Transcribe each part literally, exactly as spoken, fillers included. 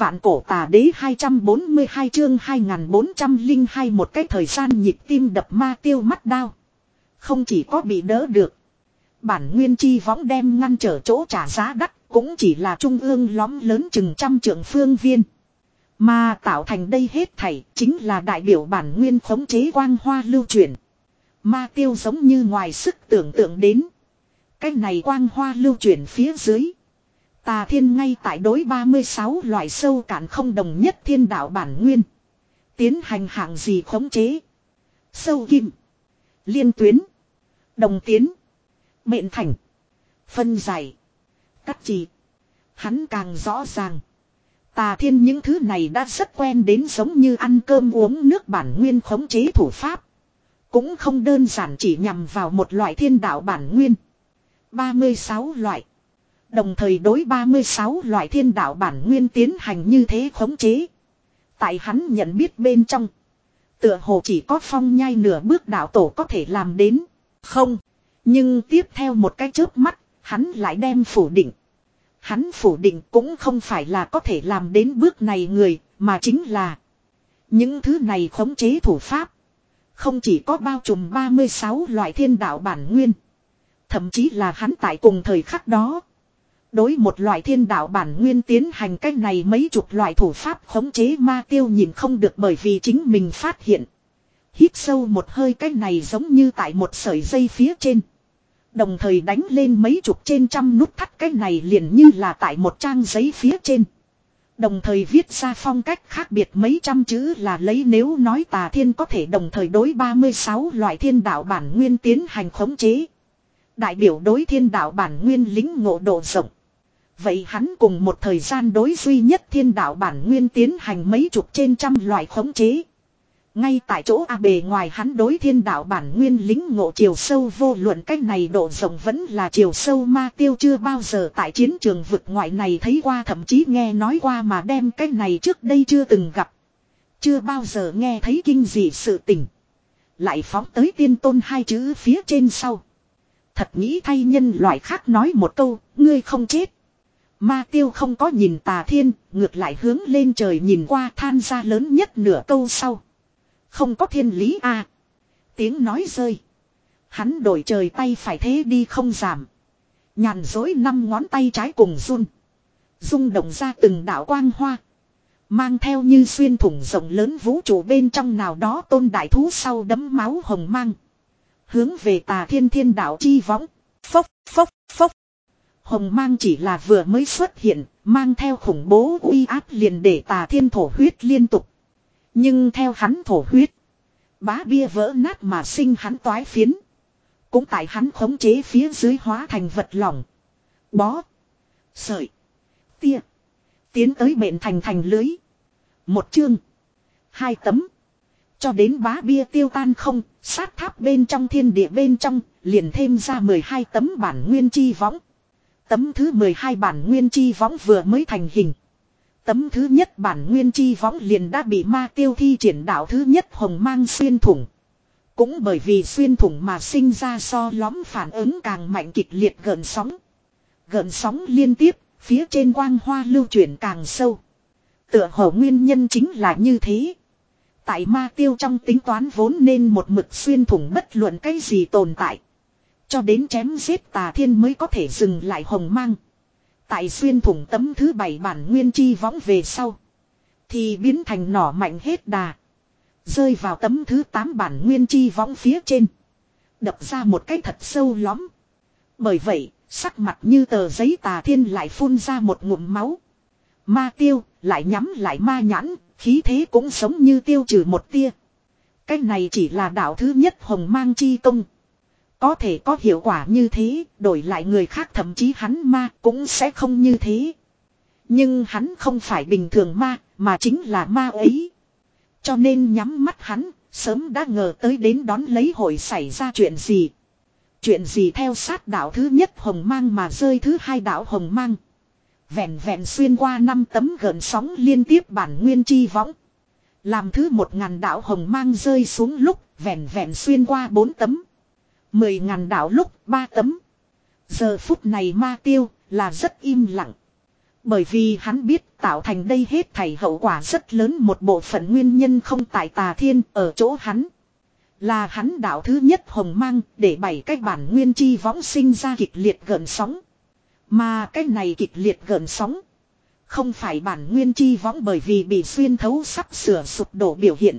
Vạn cổ tà đế hai trăm bốn mươi hai chương hai nghìn bốn trăm lẻ hai một cái thời gian nhịp tim đập ma tiêu mắt đao. Không chỉ có bị đỡ được. Bản nguyên chi võng đem ngăn trở chỗ trả giá đắt cũng chỉ là trung ương lõm lớn chừng trăm trượng phương viên. Mà tạo thành đây hết thảy chính là đại biểu bản nguyên khống chế quang hoa lưu chuyển. Ma tiêu giống như ngoài sức tưởng tượng đến. Cái này quang hoa lưu chuyển phía dưới. Tà thiên ngay tại đối ba mươi sáu loại sâu cạn không đồng nhất thiên đạo bản nguyên. Tiến hành hạng gì khống chế. Sâu kim. Liên tuyến. Đồng tiến. Mện thành. Phân giải. Cắt chỉ. Hắn càng rõ ràng. Tà thiên những thứ này đã rất quen đến giống như ăn cơm uống nước bản nguyên khống chế thủ pháp. Cũng không đơn giản chỉ nhằm vào một loại thiên đạo bản nguyên. ba mươi sáu loại. Đồng thời đối ba mươi sáu loại thiên đạo bản nguyên tiến hành như thế khống chế. Tại hắn nhận biết bên trong. Tựa hồ chỉ có Phong Nhai nửa bước đạo tổ có thể làm đến. Không. Nhưng tiếp theo một cái chớp mắt, hắn lại đem phủ định. Hắn phủ định cũng không phải là có thể làm đến bước này người, mà chính là những thứ này khống chế thủ pháp. Không chỉ có bao trùm ba mươi sáu loại thiên đạo bản nguyên. Thậm chí là hắn tại cùng thời khắc đó. Đối một loại thiên đạo bản nguyên tiến hành cách này mấy chục loại thủ pháp khống chế ma tiêu nhìn không được bởi vì chính mình phát hiện. Hít sâu một hơi cách này giống như tại một sợi dây phía trên. Đồng thời đánh lên mấy chục trên trăm nút thắt cách này liền như là tại một trang giấy phía trên. Đồng thời viết ra phong cách khác biệt mấy trăm chữ là lấy nếu nói tà thiên có thể đồng thời đối ba mươi sáu loại thiên đạo bản nguyên tiến hành khống chế. Đại biểu đối thiên đạo bản nguyên lính ngộ độ rộng. Vậy hắn cùng một thời gian đối duy nhất thiên đạo bản nguyên tiến hành mấy chục trên trăm loại khống chế. Ngay tại chỗ A bề ngoài hắn đối thiên đạo bản nguyên lính ngộ chiều sâu vô luận cách này độ rộng vẫn là chiều sâu ma tiêu chưa bao giờ tại chiến trường vực ngoại này thấy qua thậm chí nghe nói qua mà đem cách này trước đây chưa từng gặp. Chưa bao giờ nghe thấy kinh dị sự tình. Lại phóng tới tiên tôn hai chữ phía trên sau. Thật nghĩ thay nhân loại khác nói một câu, ngươi không chết. Ma tiêu không có nhìn tà thiên, ngược lại hướng lên trời nhìn qua than ra lớn nhất nửa câu sau. Không có thiên lý à. Tiếng nói rơi. Hắn đổi trời tay phải thế đi không giảm. Nhàn dối năm ngón tay trái cùng run. Rung động ra từng đạo quang hoa. Mang theo như xuyên thủng rộng lớn vũ trụ bên trong nào đó tôn đại thú sau đấm máu hồng mang. Hướng về tà thiên thiên đạo chi võng. Phốc phốc phốc. Hồng mang chỉ là vừa mới xuất hiện. Mang theo khủng bố uy áp liền để tà thiên thổ huyết liên tục. Nhưng theo hắn thổ huyết. Bá bia vỡ nát mà sinh hắn toái phiến. Cũng tại hắn khống chế phía dưới hóa thành vật lỏng. Bó. Sợi. Tia. Tiến tới bện thành thành lưới. Một chương. Hai tấm. Cho đến bá bia tiêu tan không. Sát tháp bên trong thiên địa bên trong. Liền thêm ra mười hai tấm bản nguyên chi võng. Tấm thứ mười hai bản nguyên chi võng vừa mới thành hình. Tấm thứ nhất bản nguyên chi võng liền đã bị ma tiêu thi triển đạo thứ nhất hồng mang xuyên thủng. Cũng bởi vì xuyên thủng mà sinh ra so lõm phản ứng càng mạnh kịch liệt gợn sóng. Gợn sóng liên tiếp, phía trên quang hoa lưu chuyển càng sâu. Tựa hồ nguyên nhân chính là như thế. Tại ma tiêu trong tính toán vốn nên một mực xuyên thủng bất luận cái gì tồn tại. Cho đến chém giết tà thiên mới có thể dừng lại hồng mang. Tại xuyên thủng tấm thứ bảy bản nguyên chi võng về sau. Thì biến thành nỏ mạnh hết đà. Rơi vào tấm thứ tám bản nguyên chi võng phía trên. Đập ra một cái thật sâu lõm. Bởi vậy, sắc mặt như tờ giấy tà thiên lại phun ra một ngụm máu. Ma tiêu, lại nhắm lại ma nhãn, khí thế cũng giống như tiêu trừ một tia. Cái này chỉ là đạo thứ nhất hồng mang chi công. Có thể có hiệu quả như thế, đổi lại người khác thậm chí hắn ma cũng sẽ không như thế. Nhưng hắn không phải bình thường ma, mà chính là ma ấy. Cho nên nhắm mắt hắn, sớm đã ngờ tới đến đón lấy hội xảy ra chuyện gì. Chuyện gì theo sát đạo thứ nhất hồng mang mà rơi thứ hai đạo hồng mang. Vẹn vẹn xuyên qua năm tấm gợn sóng liên tiếp bản nguyên chi võng. Làm thứ một ngàn đạo hồng mang rơi xuống lúc, vẹn vẹn xuyên qua bốn tấm. Mười ngàn đạo lúc ba tấm. Giờ phút này ma tiêu là rất im lặng. Bởi vì hắn biết tạo thành đây hết thảy hậu quả rất lớn, một bộ phận nguyên nhân không tại Tà Thiên, ở chỗ hắn. Là hắn đạo thứ nhất hồng mang để bảy cái bản nguyên chi võng sinh ra kịch liệt gợn sóng. Mà cái này kịch liệt gợn sóng không phải bản nguyên chi võng bởi vì bị xuyên thấu sắp sửa sụp đổ biểu hiện.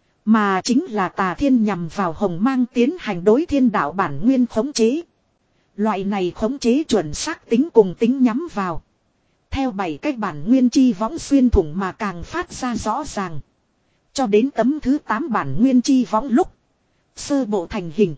Mà chính là Tà Thiên nhằm vào hồng mang tiến hành đối thiên đạo bản nguyên khống chế. Loại này khống chế chuẩn xác tính cùng tính nhắm vào. Theo bảy cái bản nguyên chi võng xuyên thủng mà càng phát ra rõ ràng. Cho đến tấm thứ tám bản nguyên chi võng lúc sơ bộ thành hình.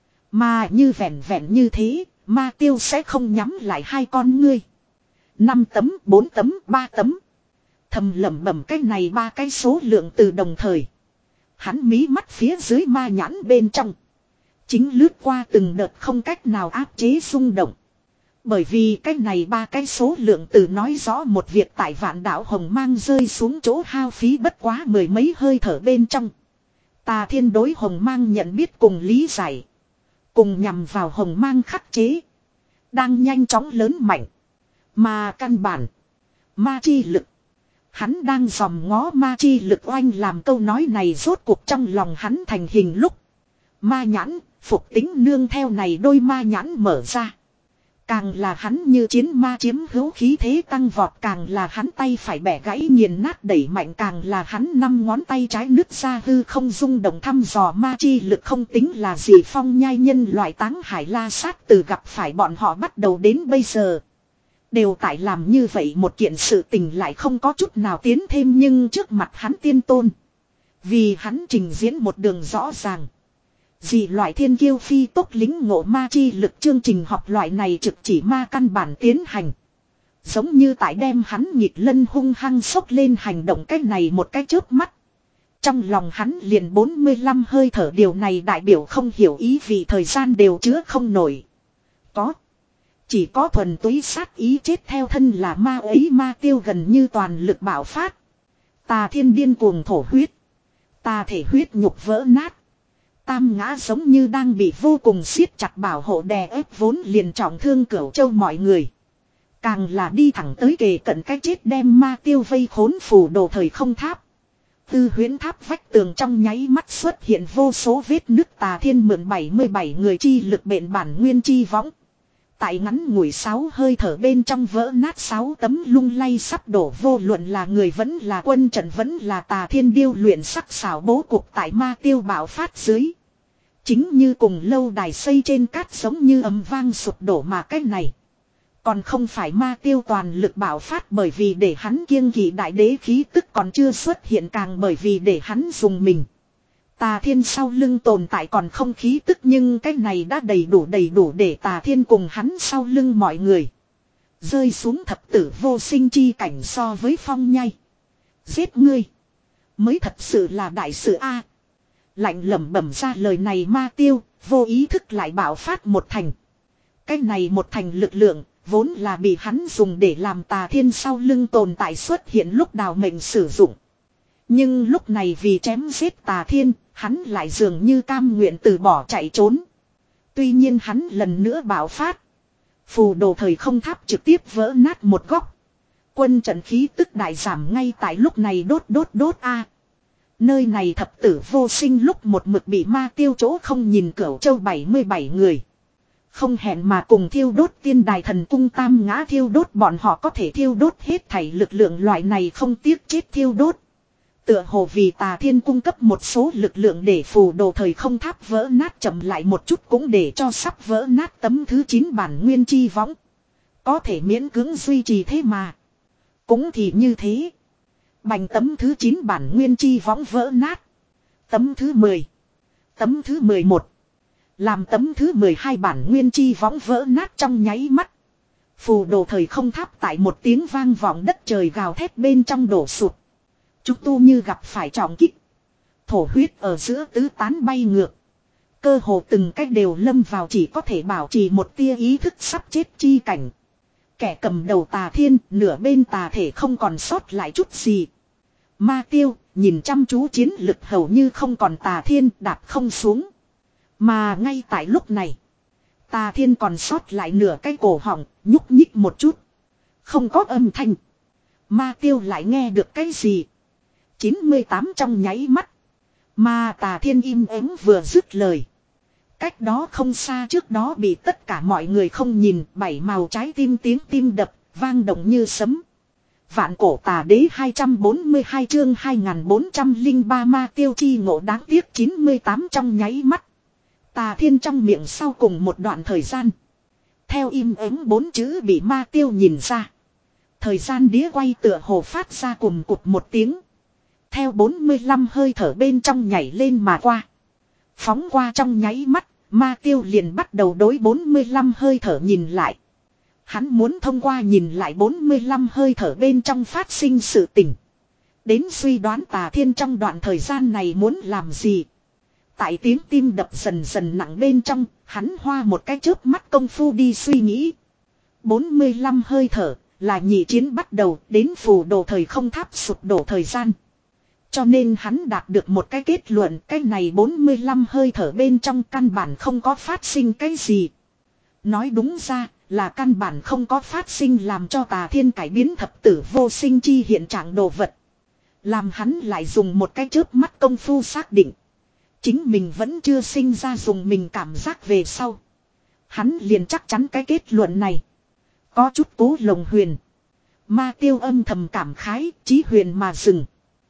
Mà như vẹn vẹn như thế, Ma Tiêu sẽ không nhắm lại hai con ngươi. Năm tấm, bốn tấm, ba tấm. Thầm lẩm bẩm cái này ba cái số lượng từ đồng thời. Hắn mí mắt phía dưới ma nhãn bên trong. Chính lướt qua từng đợt không cách nào áp chế xung động. Bởi vì cái này ba cái số lượng từ nói rõ một việc tại vạn đạo hồng mang rơi xuống chỗ hao phí bất quá mười mấy hơi thở bên trong. Tà Thiên đối hồng mang nhận biết cùng lý giải. Cùng nhằm vào hồng mang khắc chế. Đang nhanh chóng lớn mạnh. Mà căn bản. Ma chi lực. Hắn đang dòm ngó ma chi lực oanh làm câu nói này rốt cuộc trong lòng hắn thành hình lúc. Ma nhãn, phục tính nương theo này đôi ma nhãn mở ra. Càng là hắn như chiến ma chiếm hữu khí thế tăng vọt, càng là hắn tay phải bẻ gãy nghiền nát đẩy mạnh, càng là hắn năm ngón tay trái nứt ra hư không rung động thăm dò ma chi lực không tính là gì. Phong nhai nhân loại Táng Hải La Sát từ gặp phải bọn họ bắt đầu đến bây giờ. Đều tại làm như vậy một kiện sự tình lại không có chút nào tiến thêm, nhưng trước mặt hắn tiên tôn. Vì hắn trình diễn một đường rõ ràng. Dị loại thiên kiêu phi tốc lính ngộ ma chi lực chương trình học loại này trực chỉ ma căn bản tiến hành. Giống như tại đem hắn nhịp lân hung hăng sốc lên hành động cái này một cái chớp mắt. Trong lòng hắn liền bốn mươi lăm hơi thở, điều này đại biểu không hiểu ý vì thời gian đều chứa không nổi. Có. Chỉ có thuần túy sát ý chết theo thân là ma ấy. Ma Tiêu gần như toàn lực bạo phát. Tà Thiên điên cuồng thổ huyết. Tà thể huyết nhục vỡ nát. Tam ngã giống như đang bị vô cùng siết chặt bảo hộ đè ép vốn liền trọng thương Cửu Châu mọi người. Càng là đi thẳng tới kề cận cái chết đem Ma Tiêu vây khốn phù đồ thời không tháp. Tư huyễn tháp vách tường trong nháy mắt xuất hiện vô số vết nứt. Tà Thiên mượn bảy mươi bảy người chi lực bện bản nguyên chi võng. Tại ngắn ngủi sáu hơi thở bên trong vỡ nát sáu tấm lung lay sắp đổ, vô luận là người vẫn là quân trận vẫn là Tà Thiên điêu luyện sắc sảo bố cục tại Ma Tiêu bạo phát dưới. Chính như cùng lâu đài xây trên cát giống như ầm vang sụp đổ, mà cái này. Còn không phải Ma Tiêu toàn lực bạo phát bởi vì để hắn kiêng kỵ đại đế khí tức còn chưa xuất hiện, càng bởi vì để hắn dùng mình. Tà Thiên sau lưng tồn tại còn không khí tức, nhưng cái này đã đầy đủ đầy đủ để Tà Thiên cùng hắn sau lưng mọi người rơi xuống thập tử vô sinh chi cảnh. So với Phong Nhai giết ngươi mới thật sự là đại sự a. Lạnh lẩm bẩm ra lời này Ma Tiêu vô ý thức lại bạo phát một thành. Cái này một thành lực lượng vốn là bị hắn dùng để làm Tà Thiên sau lưng tồn tại xuất hiện lúc đào mệnh sử dụng. Nhưng lúc này vì chém giết Tà Thiên, hắn lại dường như cam nguyện từ bỏ chạy trốn. Tuy nhiên hắn lần nữa bạo phát. Phù đồ thời không tháp trực tiếp vỡ nát một góc. Quân trận khí tức đại giảm ngay tại lúc này đốt đốt đốt a. Nơi này thập tử vô sinh lúc một mực bị Ma Tiêu chỗ không nhìn Cửu Châu bảy mươi bảy người. Không hẹn mà cùng thiêu đốt tiên đài thần cung tam ngã thiêu đốt, bọn họ có thể thiêu đốt hết thảy lực lượng loại này không tiếc chết thiêu đốt. Tựa hồ vì Tà Thiên cung cấp một số lực lượng để phù đồ thời không tháp vỡ nát chậm lại một chút, cũng để cho sắp vỡ nát tấm thứ chín bản nguyên chi võng có thể miễn cưỡng duy trì thế mà. Cũng thì như thế. Bành tấm thứ chín bản nguyên chi võng vỡ nát. Tấm thứ mười. Tấm thứ mười một. Làm tấm thứ mười hai bản nguyên chi võng vỡ nát trong nháy mắt. Phù đồ thời không tháp tại một tiếng vang vọng đất trời gào thét bên trong đổ sụt. Chúng tu như gặp phải trọng kích. Thổ huyết ở giữa tứ tán bay ngược. Cơ hồ từng cách đều lâm vào chỉ có thể bảo trì một tia ý thức sắp chết chi cảnh. Kẻ cầm đầu Tà Thiên, nửa bên tà thể không còn sót lại chút gì. Ma Tiêu nhìn chăm chú chiến lực hầu như không còn Tà Thiên đạp không xuống. Mà ngay tại lúc này, Tà Thiên còn sót lại nửa cái cổ họng, nhúc nhích một chút. Không có âm thanh. Ma tiêu lại nghe được cái gì? chín mươi tám trong nháy mắt. Mà Tà Thiên im ắng vừa dứt lời. Cách đó không xa trước đó bị tất cả mọi người không nhìn, bảy màu trái tim tiếng tim đập, vang động như sấm. Vạn cổ tà đế hai trăm bốn mươi hai chương hai nghìn bốn trăm lẻ ba ma tiêu chi ngộ đáng tiếc chín mươi tám trong nháy mắt. Tà Thiên trong miệng sau cùng một đoạn thời gian. Theo im ắng bốn chữ bị ma tiêu nhìn ra. Thời gian đĩa quay tựa hồ phát ra cùng cụt một tiếng. Theo bốn mươi lăm hơi thở bên trong nhảy lên mà qua. Phóng qua trong nháy mắt, ma tiêu liền bắt đầu đối bốn mươi lăm hơi thở nhìn lại. Hắn muốn thông qua nhìn lại bốn mươi lăm hơi thở bên trong phát sinh sự tình. Đến suy đoán Tà Thiên trong đoạn thời gian này muốn làm gì. Tại tiếng tim đập dần dần nặng bên trong, hắn hoa một cái chớp mắt công phu đi suy nghĩ. bốn mươi lăm hơi thở là nhị chiến bắt đầu đến phù đồ thời không tháp sụp đổ thời gian. Cho nên hắn đạt được một cái kết luận cái này bốn mươi lăm hơi thở bên trong căn bản không có phát sinh cái gì. Nói đúng ra là căn bản không có phát sinh làm cho Tà Thiên cải biến thập tử vô sinh chi hiện trạng đồ vật. Làm hắn lại dùng một cái chớp mắt công phu xác định. Chính mình vẫn chưa sinh ra dùng mình cảm giác về sau. Hắn liền chắc chắn cái kết luận này. Có chút cố lồng huyền. Ma tiêu âm thầm cảm khái, chí huyền mà dừng.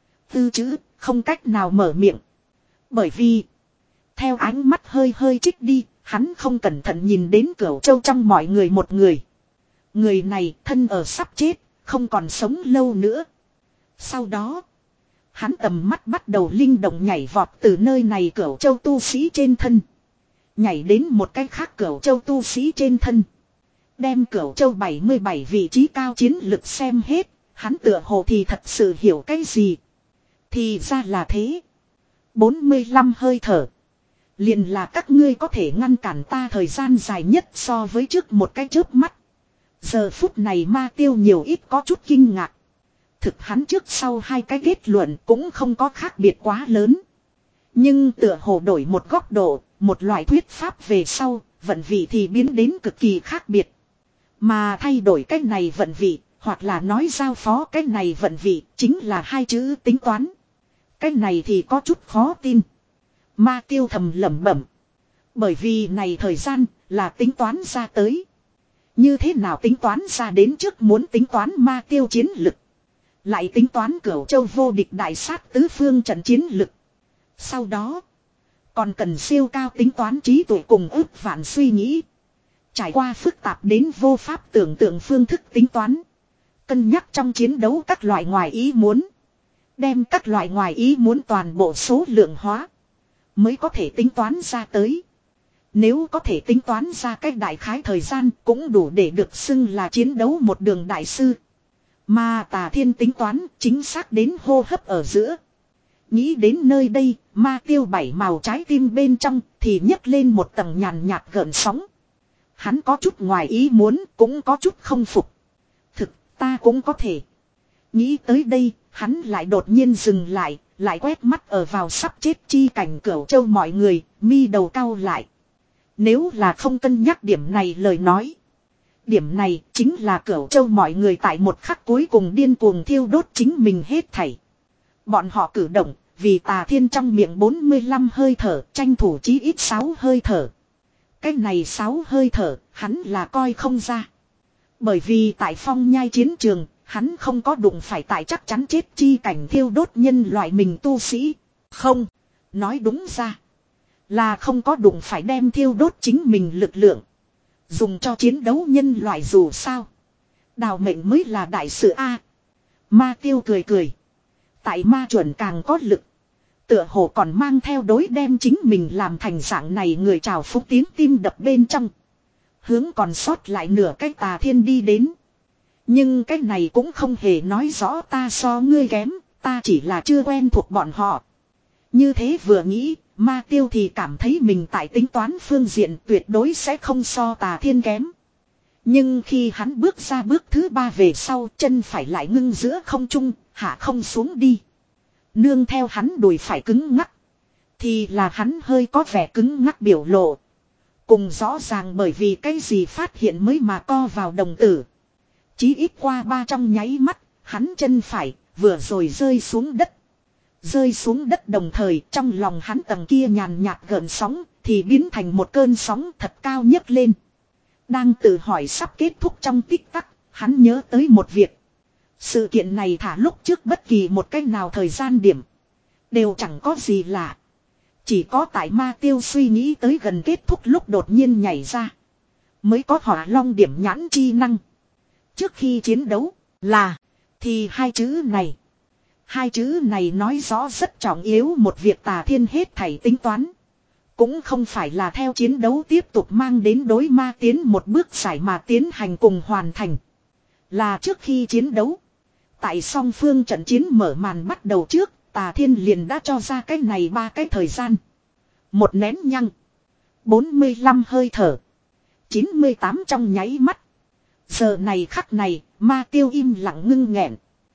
Tư chữ, không cách nào mở miệng. Bởi vì, theo ánh mắt hơi hơi trích đi, hắn không cẩn thận nhìn đến Cửu Châu trong mọi người một người. Người này thân ở sắp chết, không còn sống lâu nữa. Sau đó, hắn tầm mắt bắt đầu linh động nhảy vọt từ nơi này Cửu Châu tu sĩ trên thân. Nhảy đến một cái khác Cửu Châu tu sĩ trên thân. Đem Cửu Châu bảy mươi bảy vị trí cao chiến lực xem hết, hắn tựa hồ thì thật sự hiểu cái gì. Thì ra là thế. bốn mươi lăm hơi thở. Liền là các ngươi có thể ngăn cản ta thời gian dài nhất so với trước một cái chớp mắt. Giờ phút này ma tiêu nhiều ít có chút kinh ngạc. Thực hắn trước sau hai cái kết luận cũng không có khác biệt quá lớn. Nhưng tựa hồ đổi một góc độ, một loại thuyết pháp về sau, vận vị thì biến đến cực kỳ khác biệt. Mà thay đổi cách này vận vị, hoặc là nói giao phó cách này vận vị, chính là hai chữ tính toán. Cách này thì có chút khó tin. Ma tiêu thầm lẩm bẩm. Bởi vì này thời gian là tính toán ra tới. Như thế nào tính toán ra đến trước muốn tính toán ma tiêu chiến lực. Lại tính toán Cửu Châu vô địch đại sát tứ phương trận chiến lực. Sau đó, còn cần siêu cao tính toán trí tuệ cùng ước vạn suy nghĩ. Trải qua phức tạp đến vô pháp tưởng tượng phương thức tính toán. Cân nhắc trong chiến đấu các loại ngoài ý muốn. Đem các loại ngoài ý muốn toàn bộ số lượng hóa. Mới có thể tính toán ra tới. Nếu có thể tính toán ra cách đại khái thời gian cũng đủ để được xưng là chiến đấu một đường đại sư. Mà Tà Thiên tính toán chính xác đến hô hấp ở giữa. Nghĩ đến nơi đây, ma tiêu bảy màu trái tim bên trong thì nhấc lên một tầng nhàn nhạt gợn sóng. Hắn có chút ngoài ý muốn, cũng có chút không phục. Thực, ta cũng có thể. Nghĩ tới đây, hắn lại đột nhiên dừng lại, lại quét mắt ở vào sắp chết chi cảnh Cửu Châu mọi người, mi đầu cau lại. Nếu là không cân nhắc điểm này lời nói. Điểm này chính là Cửu Châu mọi người tại một khắc cuối cùng điên cuồng thiêu đốt chính mình hết thảy. Bọn họ cử động, vì Tà Thiên trong miệng bốn mươi lăm hơi thở, tranh thủ chí ít sáu hơi thở. Cái này sáu hơi thở, hắn là coi không ra. Bởi vì tại phong nhai chiến trường, hắn không có đụng phải tại chắc chắn chết chi cảnh thiêu đốt nhân loại mình tu sĩ. Không, nói đúng ra. Là không có đụng phải đem thiêu đốt chính mình lực lượng. Dùng cho chiến đấu nhân loại dù sao. Đào mệnh mới là đại sự A. Ma tiêu cười cười. Tại ma chuẩn càng có lực. Tựa hồ còn mang theo đối đem chính mình làm thành dạng này người trào phúc tiếng tim đập bên trong. Hướng còn sót lại nửa cái Tà Thiên đi đến. Nhưng cái này cũng không hề nói rõ ta so ngươi kém, ta chỉ là chưa quen thuộc bọn họ. Như thế vừa nghĩ, ma tiêu thì cảm thấy mình tại tính toán phương diện tuyệt đối sẽ không so Tà Thiên kém. Nhưng khi hắn bước ra bước thứ ba về sau, chân phải lại ngưng giữa không trung, hạ không xuống đi. Nương theo hắn đùi phải cứng ngắc. Thì là hắn hơi có vẻ cứng ngắc biểu lộ. Cùng rõ ràng bởi vì cái gì phát hiện mới mà co vào đồng tử. Chí ít qua ba trong nháy mắt, Hắn chân phải vừa rồi rơi xuống đất. Rơi xuống đất đồng thời trong lòng hắn tầng kia nhàn nhạt gợn sóng thì biến thành một cơn sóng thật cao nhấc lên. Đang tự hỏi sắp kết thúc trong tích tắc, hắn nhớ tới một việc. Sự kiện này thả lúc trước bất kỳ một cách nào thời gian điểm. Đều chẳng có gì lạ. Chỉ có tại ma tiêu suy nghĩ tới gần kết thúc lúc đột nhiên nhảy ra. Mới có hỏa long điểm nhãn chi năng. Trước khi chiến đấu là thì hai chữ này. Hai chữ này nói rõ rất trọng yếu một việc Tà Thiên hết thảy tính toán. Cũng không phải là theo chiến đấu tiếp tục mang đến đối ma tiến một bước giải mà tiến hành cùng hoàn thành. Là trước khi chiến đấu. Tại song phương trận chiến mở màn bắt đầu trước, Tà Thiên liền đã cho ra cái này ba cái thời gian. Một nén nhăng. bốn mươi lăm hơi thở. chín mươi tám trong nháy mắt. Giờ này khắc này, ma tiêu im lặng ngưng nghẹn.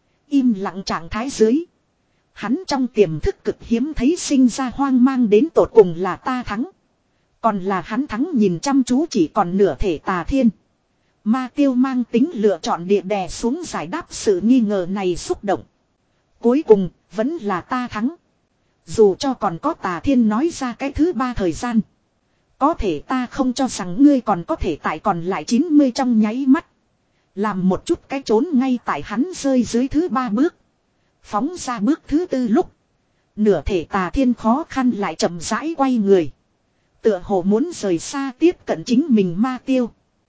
Im lặng trạng thái dưới. Hắn trong tiềm thức cực hiếm thấy sinh ra hoang mang đến tột cùng là ta thắng. Còn là hắn thắng nhìn chăm chú chỉ còn nửa thể Tà Thiên. Ma tiêu mang tính lựa chọn địa đè xuống giải đáp sự nghi ngờ này xúc động. Cuối cùng, vẫn là ta thắng. Dù cho còn có Tà Thiên nói ra cái thứ ba thời gian. Có thể ta không cho rằng ngươi còn có thể tại còn lại chín mươi trong nháy mắt. Làm một chút cái trốn ngay tại hắn rơi dưới thứ ba bước. Phóng ra bước thứ tư lúc. Nửa thể Tà Thiên khó khăn lại chậm rãi quay người. Tựa hồ muốn rời xa tiếp cận chính mình ma tiêu.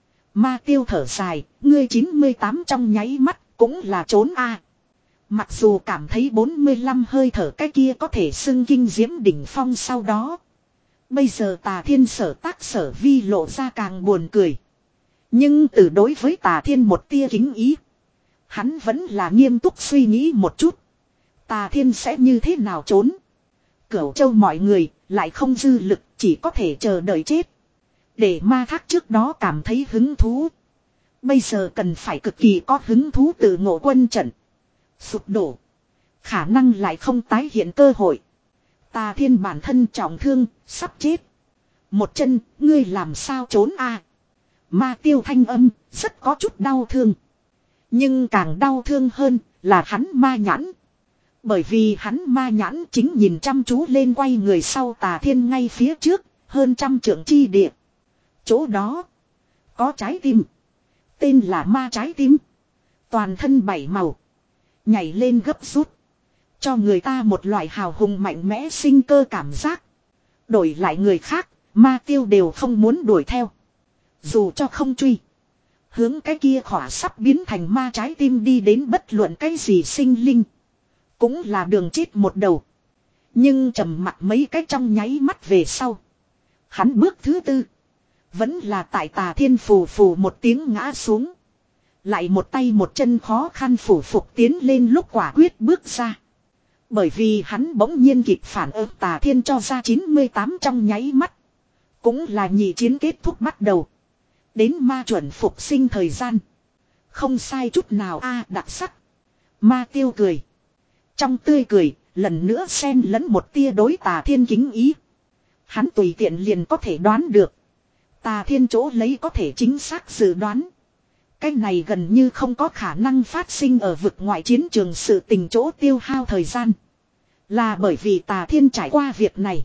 Ma tiêu thở dài, ngươi chín mươi tám trong nháy mắt cũng là trốn a. Mặc dù cảm thấy bốn mươi lăm hơi thở cái kia có thể xưng kinh diễm đỉnh phong sau đó. Bây giờ Tà Thiên sở tác sở vi lộ ra càng buồn cười. Nhưng từ đối với Tà Thiên một tia kính ý. Hắn vẫn là nghiêm túc suy nghĩ một chút. Tà Thiên sẽ như thế nào trốn. Cửu châu mọi người lại không dư lực chỉ có thể chờ đợi chết. Để ma thác trước đó cảm thấy hứng thú. Bây giờ cần phải cực kỳ có hứng thú từ ngộ quân trận. Sụp đổ. Khả năng lại không tái hiện cơ hội. Tà Thiên bản thân trọng thương, sắp chết. Một chân, ngươi làm sao trốn a? Ma tiêu thanh âm, rất có chút đau thương. Nhưng càng đau thương hơn, là hắn ma nhãn. Bởi vì hắn ma nhãn chính nhìn chăm chú lên quay người sau Tà Thiên ngay phía trước, hơn trăm trượng chi địa. Chỗ đó, có trái tim. Tên là ma trái tim. Toàn thân bảy màu. Nhảy lên gấp rút. Cho người ta một loại hào hùng mạnh mẽ sinh cơ cảm giác. Đổi lại người khác, ma tiêu đều không muốn đuổi theo. Dù cho không truy. Hướng cái kia khỏa sắp biến thành ma trái tim đi đến bất luận cái gì sinh linh. Cũng là đường chết một đầu. Nhưng trầm mặt mấy cái trong nháy mắt về sau. Hắn bước thứ tư. Vẫn là tại Tà Thiên phù phù một tiếng ngã xuống. Lại một tay một chân khó khăn phủ phục tiến lên lúc quả quyết bước ra. Bởi vì hắn bỗng nhiên kịp phản ứng Tà Thiên cho ra chín mươi tám trong nháy mắt. Cũng là nhị chiến kết thúc bắt đầu. Đến ma chuẩn phục sinh thời gian. Không sai chút nào a à, đặc sắc. Ma tiêu cười. Trong tươi cười, lần nữa xen lẫn một tia đối Tà Thiên kính ý. Hắn tùy tiện liền có thể đoán được. Tà Thiên chỗ lấy có thể chính xác dự đoán. Cái này gần như không có khả năng phát sinh ở vực ngoại chiến trường sự tình chỗ tiêu hao thời gian. Là bởi vì Tà Thiên trải qua việc này.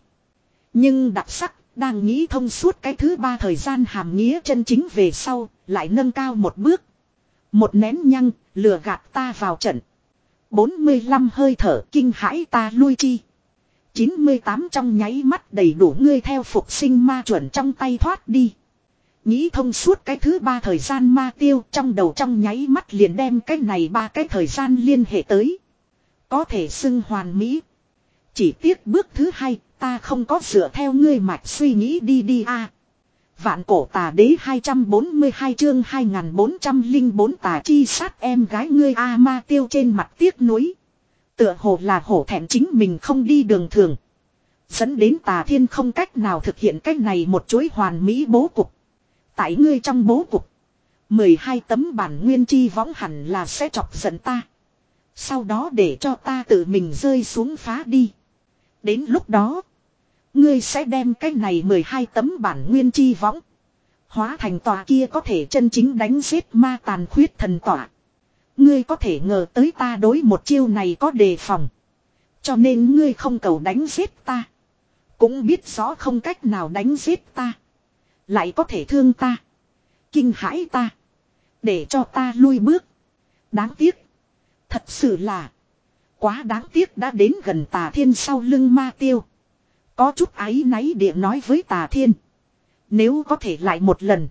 Nhưng đặc sắc, đang nghĩ thông suốt cái thứ ba thời gian hàm nghĩa chân chính về sau, lại nâng cao một bước. Một nén nhăng, lừa gạt ta vào trận. bốn mươi lăm hơi thở kinh hãi ta lui chi. chín mươi tám trong nháy mắt đầy đủ ngươi theo phục sinh ma chuẩn trong tay thoát đi. Nghĩ thông suốt cái thứ ba thời gian ma tiêu trong đầu trong nháy mắt liền đem cái này ba cái thời gian liên hệ tới. Có thể xưng hoàn mỹ. Chỉ tiếc bước thứ hai ta không có dựa theo ngươi mạch suy nghĩ đi đi a. À. Vạn cổ tà đế hai trăm bốn mươi hai chương hai nghìn bốn trăm lẻ bốn tà chi sát em gái ngươi a à, ma tiêu trên mặt tiếc nuối. Tựa hồ là hổ thẹn chính mình không đi đường thường. Dẫn đến Tà Thiên không cách nào thực hiện cách này một chuỗi hoàn mỹ bố cục. Tại ngươi trong bố cục. mười hai tấm bản nguyên chi võng hẳn là sẽ chọc giận ta. Sau đó để cho ta tự mình rơi xuống phá đi. Đến lúc đó. Ngươi sẽ đem cái này mười hai tấm bản nguyên chi võng. Hóa thành tòa kia có thể chân chính đánh giết ma tàn khuyết thần tỏa. Ngươi có thể ngờ tới ta đối một chiêu này có đề phòng. Cho nên ngươi không cầu đánh giết ta. Cũng biết rõ không cách nào đánh giết ta. Lại có thể thương ta. Kinh hãi ta. Để cho ta lui bước. Đáng tiếc. Thật sự là. Quá đáng tiếc đã đến gần Tà Thiên sau lưng Ma Tiêu. Có chút áy náy địa nói với Tà Thiên. Nếu có thể lại một lần.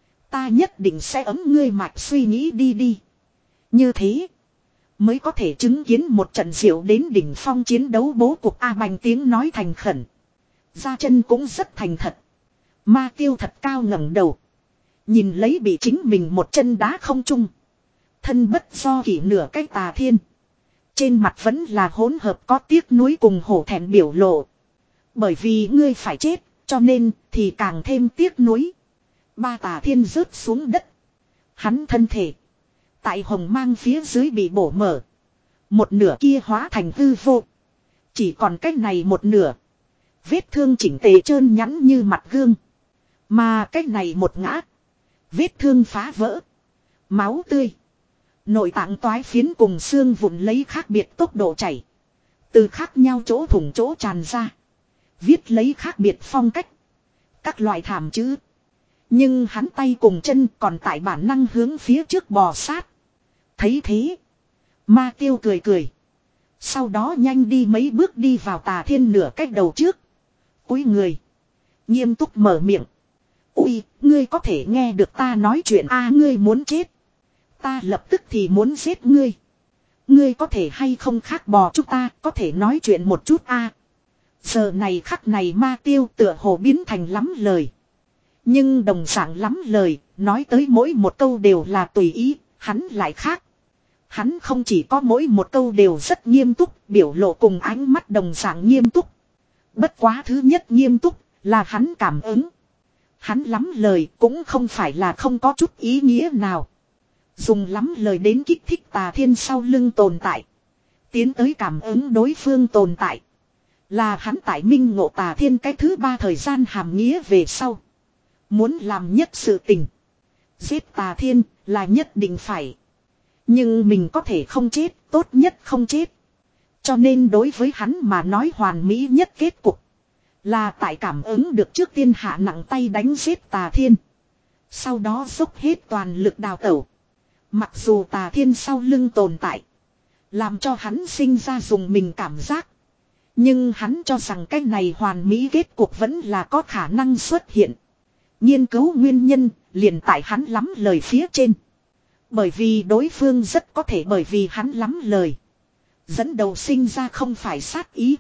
Ta nhất định sẽ ấm ngươi mạch suy nghĩ đi đi. Như thế. Mới có thể chứng kiến một trận diệu đến đỉnh phong chiến đấu bố cục A Bành tiếng nói thành khẩn. Ra chân cũng rất thành thật. Ma Tiêu thật cao ngẩng đầu. Nhìn lấy bị chính mình một chân đá không trung. Thân bất do kỷ nửa cái Tà Thiên. Trên mặt vẫn là hỗn hợp có tiếc nuối cùng hổ thẹn biểu lộ. Bởi vì ngươi phải chết, cho nên thì càng thêm tiếc nuối. Ba Tà Thiên rớt xuống đất. Hắn thân thể. Tại hồng mang phía dưới bị bổ mở. Một nửa kia hóa thành hư vô. Chỉ còn cách này một nửa. Vết thương chỉnh tề trơn nhẵn như mặt gương. Mà cách này một ngã. Vết thương phá vỡ. Máu tươi. Nội tạng toái phiến cùng xương vụn lấy khác biệt tốc độ chảy. Từ khác nhau chỗ thủng chỗ tràn ra. Viết lấy khác biệt phong cách. Các loại thảm chữ. Nhưng hắn tay cùng chân còn tại bản năng hướng phía trước bò sát. Thấy thế. Ma Tiêu cười cười. Sau đó nhanh đi mấy bước đi vào Tà Thiên nửa cách đầu trước. Cúi người. Nghiêm túc mở miệng. Ui, ngươi có thể nghe được ta nói chuyện a à, ngươi muốn chết. Ta lập tức thì muốn giết ngươi. Ngươi có thể hay không khác bò chúng ta có thể nói chuyện một chút a à. Giờ này khắc này Ma Tiêu tựa hồ biến thành lắm lời. Nhưng đồng dạng lắm lời, nói tới mỗi một câu đều là tùy ý, hắn lại khác. Hắn không chỉ có mỗi một câu đều rất nghiêm túc, biểu lộ cùng ánh mắt đồng dạng nghiêm túc. Bất quá thứ nhất nghiêm túc là hắn cảm ứng. Hắn lắm lời cũng không phải là không có chút ý nghĩa nào. Dùng lắm lời đến kích thích Tà Thiên sau lưng tồn tại. Tiến tới cảm ứng đối phương tồn tại. Là hắn tại minh ngộ Tà Thiên cái thứ ba thời gian hàm nghĩa về sau. Muốn làm nhất sự tình. Giết Tà Thiên là nhất định phải. Nhưng mình có thể không chết, tốt nhất không chết. Cho nên đối với hắn mà nói hoàn mỹ nhất kết cục. Là tại cảm ứng được trước tiên hạ nặng tay đánh giết Tà Thiên. Sau đó dốc hết toàn lực đào tẩu. Mặc dù Tà Thiên sau lưng tồn tại. Làm cho hắn sinh ra dùng mình cảm giác. Nhưng hắn cho rằng cái này hoàn mỹ kết cục vẫn là có khả năng xuất hiện. Nghiên cứu nguyên nhân liền tại hắn lắm lời phía trên. Bởi vì đối phương rất có thể bởi vì hắn lắm lời. Dẫn đầu sinh ra không phải sát ý.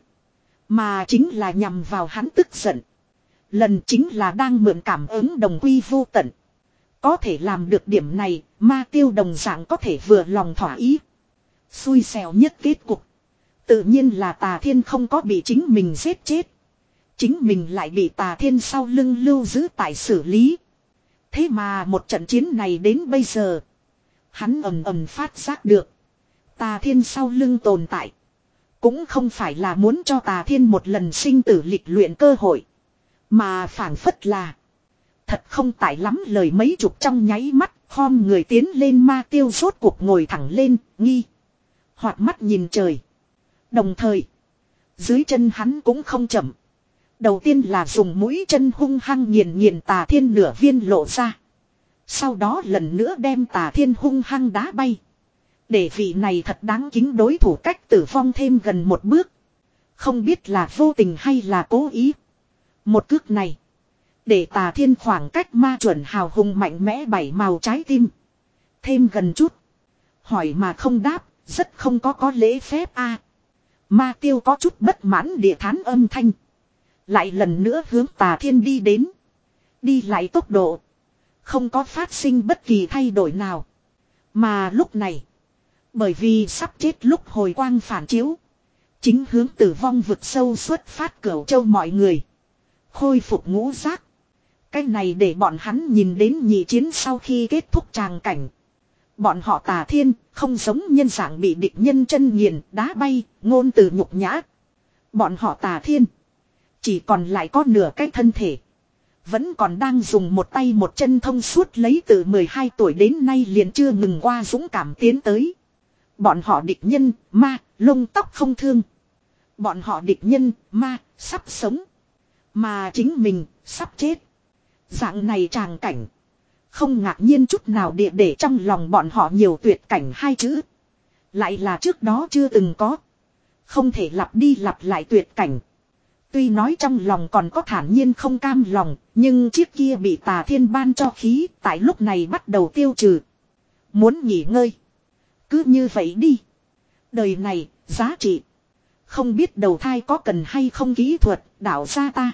Mà chính là nhằm vào hắn tức giận. Lần chính là đang mượn cảm ứng đồng quy vô tận. Có thể làm được điểm này, Ma Tiêu đồng dạng có thể vừa lòng thỏa ý. Xui xẻo nhất kết cục. Tự nhiên là Tà Thiên không có bị chính mình giết chết. Chính mình lại bị Tà Thiên sau lưng lưu giữ tại xử lý. Thế mà một trận chiến này đến bây giờ. Hắn ầm ầm phát giác được. Tà Thiên sau lưng tồn tại. Cũng không phải là muốn cho Tà Thiên một lần sinh tử lịch luyện cơ hội. Mà phảng phất là. Thật không tải lắm lời mấy chục trong nháy mắt. Khom người tiến lên Ma Tiêu rốt cuộc ngồi thẳng lên, nghi. Hoạt mắt nhìn trời. Đồng thời. Dưới chân hắn cũng không chậm. Đầu tiên là dùng mũi chân hung hăng nghiền nghiền Tà Thiên nửa viên lộ ra. Sau đó lần nữa đem Tà Thiên hung hăng đá bay. Để vị này thật đáng kính đối thủ cách tử vong thêm gần một bước. Không biết là vô tình hay là cố ý. Một cước này. Để Tà Thiên khoảng cách ma chuẩn hào hùng mạnh mẽ bảy màu trái tim. Thêm gần chút. Hỏi mà không đáp. Rất không có có lễ phép a. À, Ma Tiêu có chút bất mãn địa thán âm thanh. Lại lần nữa hướng Tà Thiên đi đến. Đi lại tốc độ. Không có phát sinh bất kỳ thay đổi nào. Mà lúc này. Bởi vì sắp chết lúc hồi quang phản chiếu. Chính hướng tử vong vực sâu xuất phát Cửu Châu mọi người. Khôi phục ngũ giác. Cái này để bọn hắn nhìn đến nhị chiến sau khi kết thúc tràng cảnh. Bọn họ Tà Thiên không giống nhân dạng bị địch nhân chân nghiền đá bay ngôn từ nhục nhã. Bọn họ Tà Thiên. Chỉ còn lại có nửa cái thân thể. Vẫn còn đang dùng một tay một chân thông suốt lấy từ mười hai tuổi đến nay liền chưa ngừng qua dũng cảm tiến tới. Bọn họ địch nhân, ma, lông tóc không thương. Bọn họ địch nhân, ma, sắp sống. Mà chính mình, sắp chết. Dạng này tràng cảnh. Không ngạc nhiên chút nào địa để trong lòng bọn họ nhiều tuyệt cảnh hai chữ. Lại là trước đó chưa từng có. Không thể lặp đi lặp lại tuyệt cảnh. Tuy nói trong lòng còn có thản nhiên không cam lòng, nhưng chiếc kia bị Tà Thiên ban cho khí, tại lúc này bắt đầu tiêu trừ. Muốn nghỉ ngơi. Cứ như vậy đi. Đời này, giá trị. Không biết đầu thai có cần hay không kỹ thuật, đạo gia ta.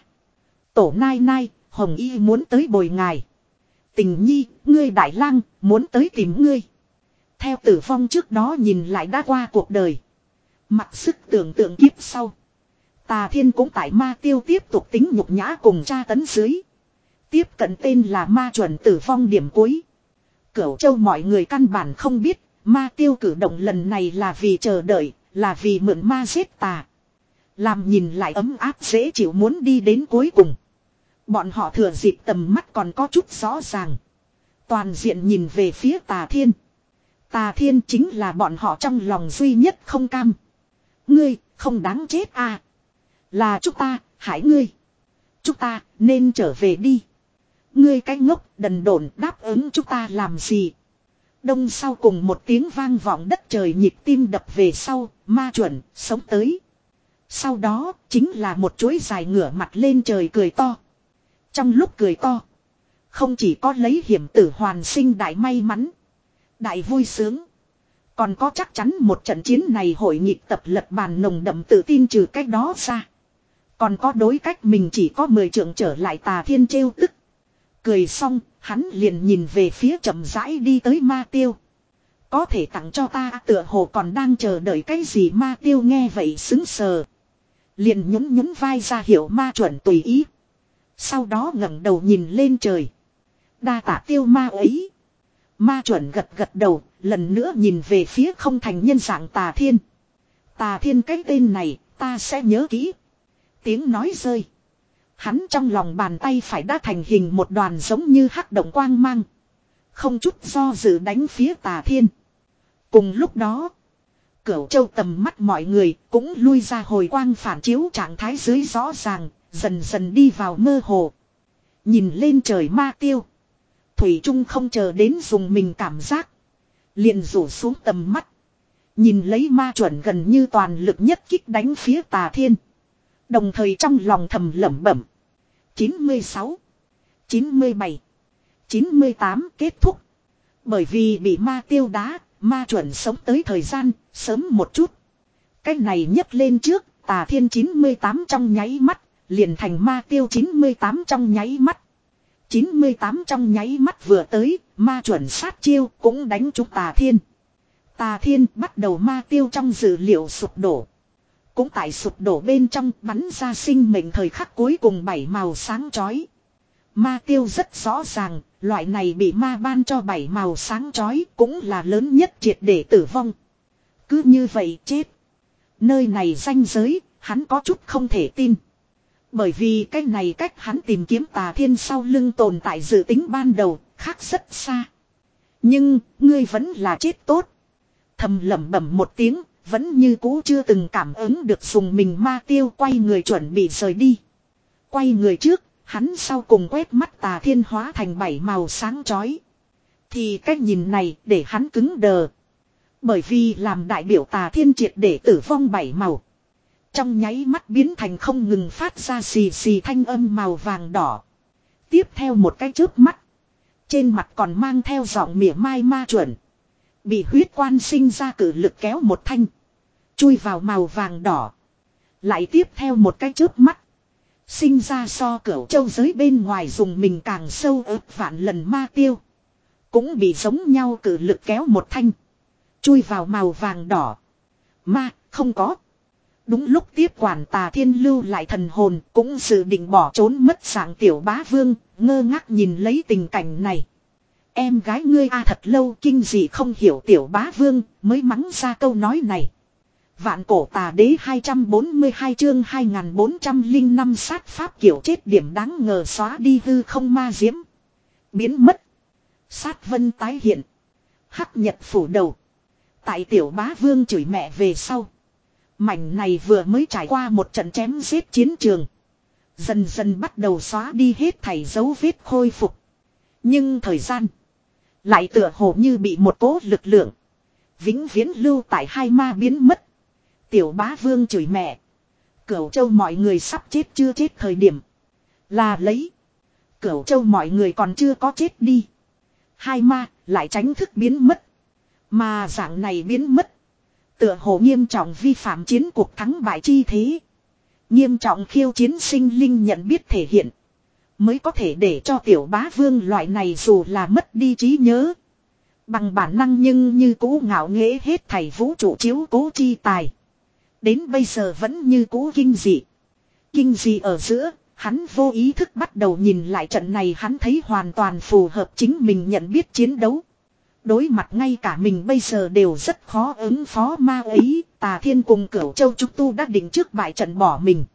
Tổ nai nai, Hồng Y muốn tới bồi ngài. Tình nhi, ngươi đại lang, muốn tới tìm ngươi. Theo tử vong trước đó nhìn lại đã qua cuộc đời. Mặc sức tưởng tượng kiếp sau. Tà Thiên cũng tại ma tiêu tiếp tục tính nhục nhã cùng tra tấn dưới. Tiếp cận tên là ma chuẩn tử vong điểm cuối. Cửu Châu mọi người căn bản không biết, ma tiêu cử động lần này là vì chờ đợi, là vì mượn ma giết tà. Làm nhìn lại ấm áp dễ chịu muốn đi đến cuối cùng. Bọn họ thừa dịp tầm mắt còn có chút rõ ràng. Toàn diện nhìn về phía Tà Thiên. Tà Thiên chính là bọn họ trong lòng duy nhất không cam. Ngươi, không đáng chết à. Là chúng ta, hại ngươi. Chúng ta, nên trở về đi. Ngươi cái ngốc, đần độn đáp ứng chúng ta làm gì. Đông sau cùng một tiếng vang vọng đất trời nhịp tim đập về sau, ma chuẩn, sống tới. Sau đó, chính là một chuỗi dài ngửa mặt lên trời cười to. Trong lúc cười to, không chỉ có lấy hiểm tử hoàn sinh đại may mắn, đại vui sướng. Còn có chắc chắn một trận chiến này hội nghị tập lật bàn nồng đậm tự tin trừ cách đó ra. Còn có đối cách mình chỉ có mười trượng trở lại Tà Thiên trêu tức. Cười xong, hắn liền nhìn về phía chậm rãi đi tới ma tiêu. Có thể tặng cho ta tựa hồ còn đang chờ đợi cái gì ma tiêu nghe vậy xứng sờ. Liền nhún nhún vai ra hiệu ma chuẩn tùy ý. Sau đó ngẩng đầu nhìn lên trời. Đa tạ tiêu ma ấy. Ma chuẩn gật gật đầu, lần nữa nhìn về phía không thành nhân dạng Tà Thiên. Tà Thiên cái tên này, ta sẽ nhớ kỹ. Tiếng nói rơi. Hắn trong lòng bàn tay phải đã thành hình một đoàn giống như hắc động quang mang. Không chút do dự đánh phía Tà Thiên. Cùng lúc đó, Cửu Châu tầm mắt mọi người cũng lui ra hồi quang phản chiếu trạng thái dưới rõ ràng, dần dần đi vào mơ hồ. Nhìn lên trời ma tiêu. Thủy Trung không chờ đến dùng mình cảm giác. Liền rủ xuống tầm mắt. Nhìn lấy ma chuẩn gần như toàn lực nhất kích đánh phía Tà Thiên. Đồng thời trong lòng thầm lẩm bẩm. chín mươi sáu, chín mươi bảy, chín mươi tám kết thúc. Bởi vì bị ma tiêu đá, ma chuẩn sống tới thời gian, sớm một chút. Cái này nhấc lên trước, Tà Thiên chín mươi tám trong nháy mắt, liền thành ma tiêu chín mươi tám trong nháy mắt. chín mươi tám trong nháy mắt vừa tới, ma chuẩn sát chiêu cũng đánh trúng Tà Thiên. Tà Thiên bắt đầu ma tiêu trong dữ liệu sụp đổ. Cũng tại sụp đổ bên trong bắn ra sinh mệnh thời khắc cuối cùng bảy màu sáng chói. Ma tiêu rất rõ ràng, loại này bị ma ban cho bảy màu sáng chói cũng là lớn nhất triệt để tử vong. Cứ như vậy chết. Nơi này ranh giới, hắn có chút không thể tin. Bởi vì cái này cách hắn tìm kiếm Tà Thiên sau lưng tồn tại dự tính ban đầu, khác rất xa. Nhưng, ngươi vẫn là chết tốt. Thầm lẩm bẩm một tiếng, vẫn như cũ chưa từng cảm ứng được dùng mình ma tiêu quay người chuẩn bị rời đi. Quay người trước, hắn sau cùng quét mắt Tà Thiên hóa thành bảy màu sáng chói. Thì cách nhìn này để hắn cứng đờ. Bởi vì làm đại biểu Tà Thiên triệt để tử vong bảy màu. Trong nháy mắt biến thành không ngừng phát ra xì xì thanh âm màu vàng đỏ. Tiếp theo một cái chớp mắt. Trên mặt còn mang theo giọng mỉa mai ma chuẩn. Bị huyết quan sinh ra cử lực kéo một thanh. Chui vào màu vàng đỏ. Lại tiếp theo một cái chớp mắt. Sinh ra so Cửu Châu giới bên ngoài dùng mình càng sâu ớt vạn lần ma tiêu. Cũng bị giống nhau cử lực kéo một thanh. Chui vào màu vàng đỏ. Ma, không có. Đúng lúc tiếp quản Tà Thiên lưu lại thần hồn cũng dự định bỏ trốn mất dạng tiểu bá vương, ngơ ngác nhìn lấy tình cảnh này. Em gái ngươi a thật lâu kinh dị không hiểu tiểu bá vương mới mắng ra câu nói này. Vạn cổ tà đế hai trăm bốn mươi hai chương hai nghìn bốn trăm lẻ năm sát pháp kiểu chết điểm đáng ngờ xóa đi hư không ma diễm. Biến mất. Sát vân tái hiện. Hắc nhật phủ đầu. Tại tiểu bá vương chửi mẹ về sau. Mảnh này vừa mới trải qua một trận chém giết chiến trường. Dần dần bắt đầu xóa đi hết thảy dấu vết khôi phục. Nhưng thời gian. Lại tựa hồ như bị một cỗ lực lượng. Vĩnh viễn lưu tại hai ma biến mất. Tiểu bá vương chửi mẹ. Cửu châu mọi người sắp chết chưa chết thời điểm. Là lấy. Cửu châu mọi người còn chưa có chết đi. Hai ma lại tránh thức biến mất. Mà dạng này biến mất. Tựa hồ nghiêm trọng vi phạm chiến cuộc thắng bại chi thế. Nghiêm trọng khiêu chiến sinh linh nhận biết thể hiện. Mới có thể để cho tiểu bá vương loại này dù là mất đi trí nhớ. Bằng bản năng nhưng như cũ ngạo nghễ hết thảy vũ trụ chiếu cố chi tài. Đến bây giờ vẫn như cũ kinh dị. Kinh dị ở giữa, hắn vô ý thức bắt đầu nhìn lại trận này, hắn thấy hoàn toàn phù hợp chính mình nhận biết chiến đấu. Đối mặt ngay cả mình bây giờ đều rất khó ứng phó ma ấy, Tà Thiên cùng Cửu Châu Trúc Tu đã định trước bại trận bỏ mình.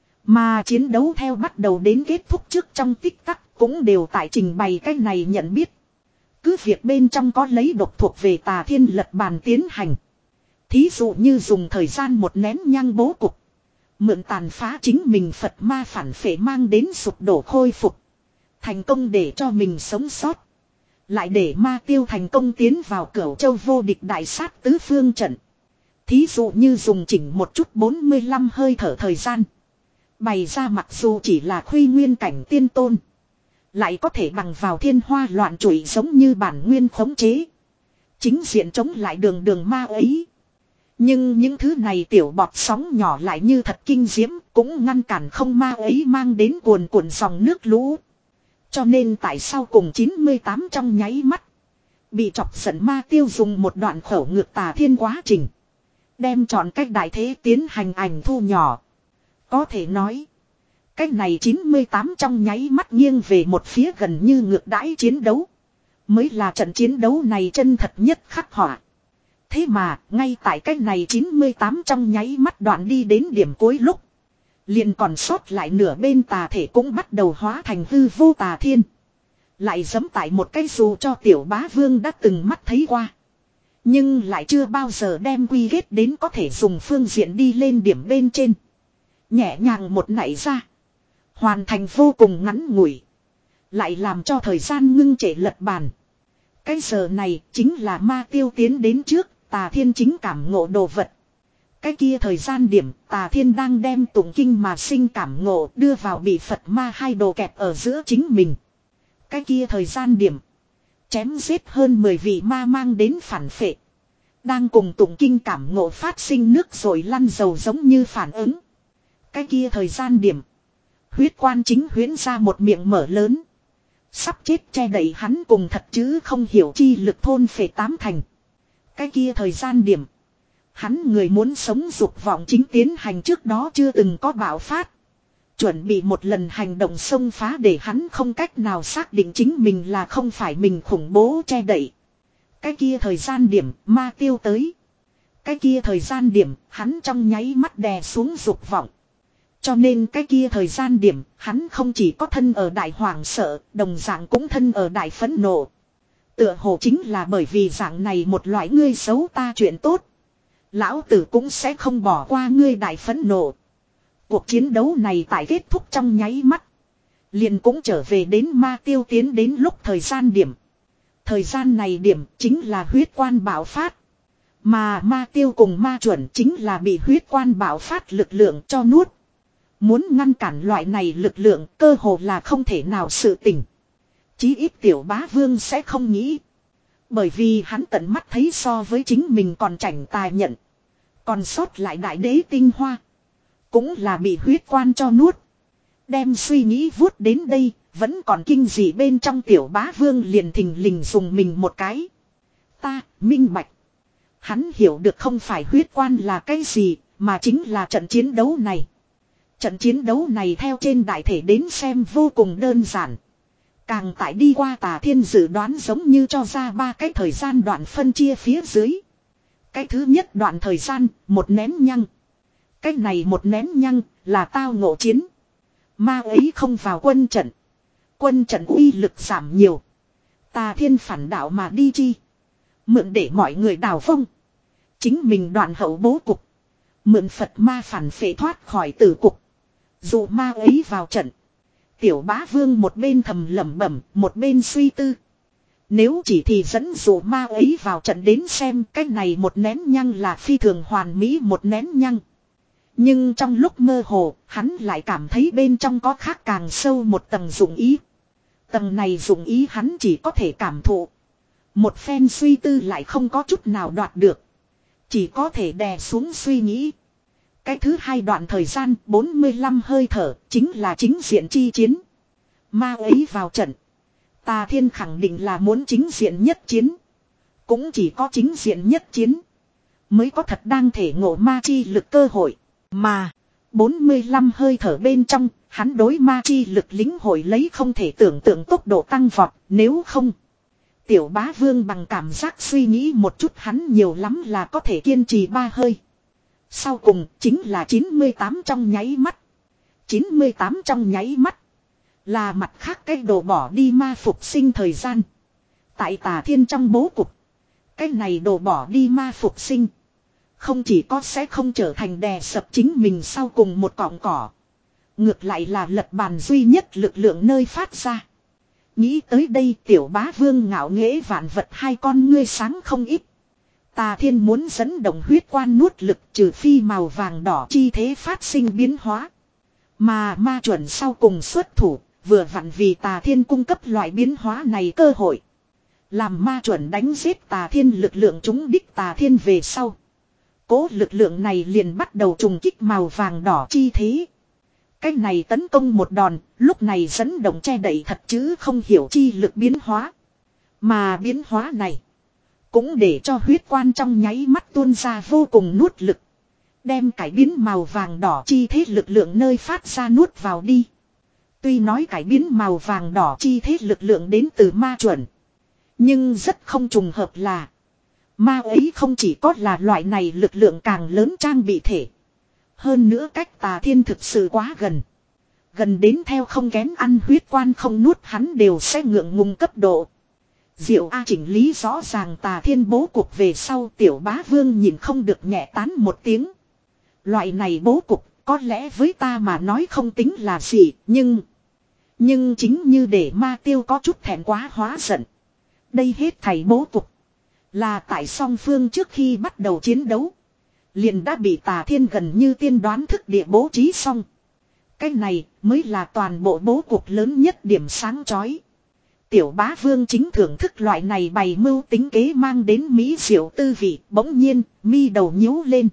Mà chiến đấu theo bắt đầu đến kết thúc trước trong tích tắc cũng đều tại trình bày cái này nhận biết. Cứ việc bên trong có lấy độc thuộc về Tà Thiên lật bàn tiến hành. Thí dụ như dùng thời gian một nén nhang bố cục. Mượn tàn phá chính mình Phật ma phản phệ mang đến sụp đổ khôi phục. Thành công để cho mình sống sót. Lại để ma tiêu thành công tiến vào Cửu Châu vô địch đại sát tứ phương trận. Thí dụ như dùng chỉnh một chút bốn mươi lăm hơi thở thời gian. Bày ra mặc dù chỉ là khuy nguyên cảnh tiên tôn. Lại có thể bằng vào thiên hoa loạn trụy giống như bản nguyên khống chế. Chính diện chống lại đường đường ma ấy. Nhưng những thứ này tiểu bọt sóng nhỏ lại như thật kinh diễm, cũng ngăn cản không ma ấy mang đến cuồn cuộn dòng nước lũ. Cho nên tại sao cùng chín mươi tám trong nháy mắt. Bị chọc giận ma tiêu dùng một đoạn khẩu ngược Tà Thiên quá trình. Đem chọn cách đại thế tiến hành ảnh thu nhỏ. Có thể nói. Cách này chín mươi tám trong nháy mắt nghiêng về một phía gần như ngược đãi chiến đấu. Mới là trận chiến đấu này chân thật nhất khắc họa. Thế mà, ngay tại cách này chín mươi tám trong nháy mắt đoạn đi đến điểm cuối lúc. Liền còn sót lại nửa bên tà thể cũng bắt đầu hóa thành hư vô Tà Thiên. Lại giẫm tại một cái dù cho tiểu bá vương đã từng mắt thấy qua. Nhưng lại chưa bao giờ đem quy kết đến có thể dùng phương diện đi lên điểm bên trên. Nhẹ nhàng một nảy ra. Hoàn thành vô cùng ngắn ngủi. Lại làm cho thời gian ngưng trệ lật bàn. Cái giờ này chính là ma tiêu tiến đến trước, Tà Thiên chính cảm ngộ đồ vật. Cái kia thời gian điểm, Tà Thiên đang đem tụng kinh mà sinh cảm ngộ đưa vào bị Phật ma hai đồ kẹp ở giữa chính mình. Cái kia thời gian điểm, chém giết hơn mười vị ma mang đến phản phệ. Đang cùng tụng kinh cảm ngộ phát sinh nước rồi lăn dầu giống như phản ứng. Cái kia thời gian điểm, huyết quan chính huyễn ra một miệng mở lớn. Sắp chết che đậy hắn cùng thật chứ không hiểu chi lực thôn phệ tám thành. Cái kia thời gian điểm, hắn người muốn sống dục vọng chính tiến hành trước đó chưa từng có bạo phát. Chuẩn bị một lần hành động xông phá để hắn không cách nào xác định chính mình là không phải mình khủng bố che đậy. Cái kia thời gian điểm ma tiêu tới. Cái kia thời gian điểm hắn trong nháy mắt đè xuống dục vọng. Cho nên cái kia thời gian điểm hắn không chỉ có thân ở đại hoàng sợ, đồng dạng cũng thân ở đại phẫn nộ. Tựa hồ chính là bởi vì dạng này một loại ngươi xấu ta chuyện tốt. Lão tử cũng sẽ không bỏ qua ngươi đại phẫn nộ. Cuộc chiến đấu này tại kết thúc trong nháy mắt. Liền cũng trở về đến ma tiêu tiến đến lúc thời gian điểm. Thời gian này điểm chính là huyết quan bạo phát. Mà ma tiêu cùng ma chuẩn chính là bị huyết quan bạo phát lực lượng cho nuốt. Muốn ngăn cản loại này lực lượng cơ hồ là không thể nào sự tình. Chí ít tiểu bá vương sẽ không nghĩ. Bởi vì hắn tận mắt thấy so với chính mình còn chảnh tài nhận. Còn sót lại đại đế tinh hoa. Cũng là bị huyết quan cho nuốt. Đem suy nghĩ vuốt đến đây. Vẫn còn kinh dị bên trong tiểu bá vương liền thình lình dùng mình một cái. Ta, minh bạch. Hắn hiểu được không phải huyết quan là cái gì. Mà chính là trận chiến đấu này. Trận chiến đấu này theo trên đại thể đến xem vô cùng đơn giản. Càng tại đi qua Tà Thiên dự đoán giống như cho ra ba cái thời gian đoạn phân chia phía dưới. Cái thứ nhất đoạn thời gian, một nén nhăng. Cái này một nén nhăng là tao ngộ chiến. Ma ấy không vào quân trận. Quân trận uy lực giảm nhiều. Tà Thiên phản đạo mà đi chi. Mượn để mọi người đào vong. Chính mình đoạn hậu bố cục. Mượn Phật ma phản phệ thoát khỏi tử cục. Dụ ma ấy vào trận. Tiểu bá vương một bên thầm lẩm bẩm, một bên suy tư. Nếu chỉ thì dẫn dụ ma ấy vào trận đến xem cái này một nén nhăng là phi thường hoàn mỹ một nén nhăng. Nhưng trong lúc mơ hồ, hắn lại cảm thấy bên trong có khác càng sâu một tầng dụng ý. Tầng này dụng ý hắn chỉ có thể cảm thụ. Một phen suy tư lại không có chút nào đoạt được. Chỉ có thể đè xuống suy nghĩ. Cái thứ hai đoạn thời gian bốn mươi lăm hơi thở chính là chính diện chi chiến. Ma ấy vào trận. Tà Thiên khẳng định là muốn chính diện nhất chiến. Cũng chỉ có chính diện nhất chiến. Mới có thật đang thể ngộ ma chi lực cơ hội. Mà bốn mươi lăm hơi thở bên trong, hắn đối ma chi lực lính hội lấy không thể tưởng tượng tốc độ tăng vọt, nếu không. Tiểu bá vương bằng cảm giác suy nghĩ một chút hắn nhiều lắm là có thể kiên trì ba hơi. Sau cùng chính là chín mươi tám trong nháy mắt. chín mươi tám trong nháy mắt. Là mặt khác cái đồ bỏ đi ma phục sinh thời gian. Tại Tà Thiên trong bố cục. Cái này đồ bỏ đi ma phục sinh. Không chỉ có sẽ không trở thành đè sập chính mình sau cùng một cọng cỏ. Ngược lại là lật bàn duy nhất lực lượng nơi phát ra. Nghĩ tới đây tiểu bá vương ngạo nghễ vạn vật hai con ngươi sáng không ít. Tà Thiên muốn dẫn động huyết quan nuốt lực trừ phi màu vàng đỏ chi thế phát sinh biến hóa. Mà ma chuẩn sau cùng xuất thủ, vừa vặn vì Tà Thiên cung cấp loại biến hóa này cơ hội. Làm ma chuẩn đánh giết Tà Thiên lực lượng trúng đích Tà Thiên về sau. Cố lực lượng này liền bắt đầu trùng kích màu vàng đỏ chi thế. Cách này tấn công một đòn, lúc này dẫn động che đậy thật chứ không hiểu chi lực biến hóa. Mà biến hóa này, cũng để cho huyết quan trong nháy mắt tuôn ra vô cùng nuốt lực. Đem cải biến màu vàng đỏ chi thế lực lượng nơi phát ra nuốt vào đi. Tuy nói cải biến màu vàng đỏ chi thế lực lượng đến từ ma chuẩn. Nhưng rất không trùng hợp là ma ấy không chỉ có là loại này lực lượng càng lớn trang bị thể. Hơn nữa cách Tà Thiên thực sự quá gần. Gần đến theo không kén ăn huyết quan không nuốt hắn đều sẽ ngượng ngùng cấp độ. Diệu A chỉnh lý rõ ràng Tà Thiên bố cục về sau tiểu bá vương nhìn không được nhẹ tán một tiếng. Loại này bố cục có lẽ với ta mà nói không tính là gì nhưng. Nhưng chính như để ma tiêu có chút thẹn quá hóa giận. Đây hết thảy bố cục. Là tại song phương trước khi bắt đầu chiến đấu. Liền đã bị Tà Thiên gần như tiên đoán thức địa bố trí xong. Cái này mới là toàn bộ bố cục lớn nhất điểm sáng chói. Tiểu bá vương chính thưởng thức loại này bày mưu tính kế mang đến mỹ diệu tư vị. Bỗng nhiên mi đầu nhíu lên.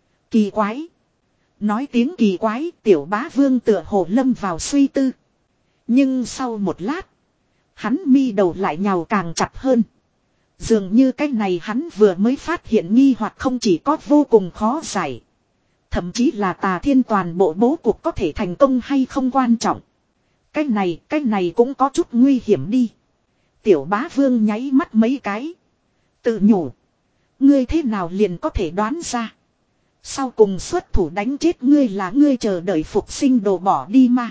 Kỳ quái. Nói tiếng kỳ quái tiểu bá vương tựa hồ lâm vào suy tư. Nhưng sau một lát. Hắn mi đầu lại nhào càng chặt hơn. Dường như cái này hắn vừa mới phát hiện nghi hoặc không chỉ có vô cùng khó giải. Thậm chí là Tà Thiên toàn bộ bố cục có thể thành công hay không quan trọng. Cái này, cái này cũng có chút nguy hiểm đi. Tiểu bá vương nháy mắt mấy cái. Tự nhủ. Ngươi thế nào liền có thể đoán ra. Sau cùng xuất thủ đánh chết ngươi là ngươi chờ đợi phục sinh đồ bỏ đi ma.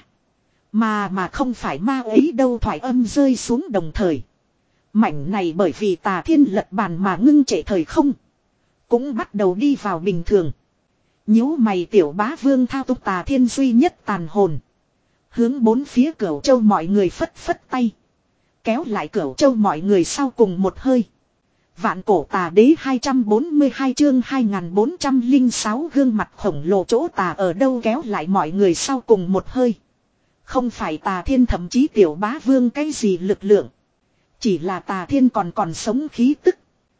Mà mà không phải ma ấy đâu thoại âm rơi xuống đồng thời. Mảnh này bởi vì Tà Thiên lật bàn mà ngưng trệ thời không. Cũng bắt đầu đi vào bình thường. Nhíu mày tiểu bá vương thao túng Tà Thiên duy nhất tàn hồn. Hướng bốn phía Cửu Châu mọi người phất phất tay. Kéo lại Cửu Châu mọi người sau cùng một hơi. Vạn cổ tà đế hai trăm bốn mươi hai chương hai nghìn bốn trăm lẻ sáu gương mặt khổng lồ chỗ tà ở đâu kéo lại mọi người sau cùng một hơi. Không phải Tà Thiên thậm chí tiểu bá vương cái gì lực lượng. Chỉ là Tà Thiên còn còn sống khí tức.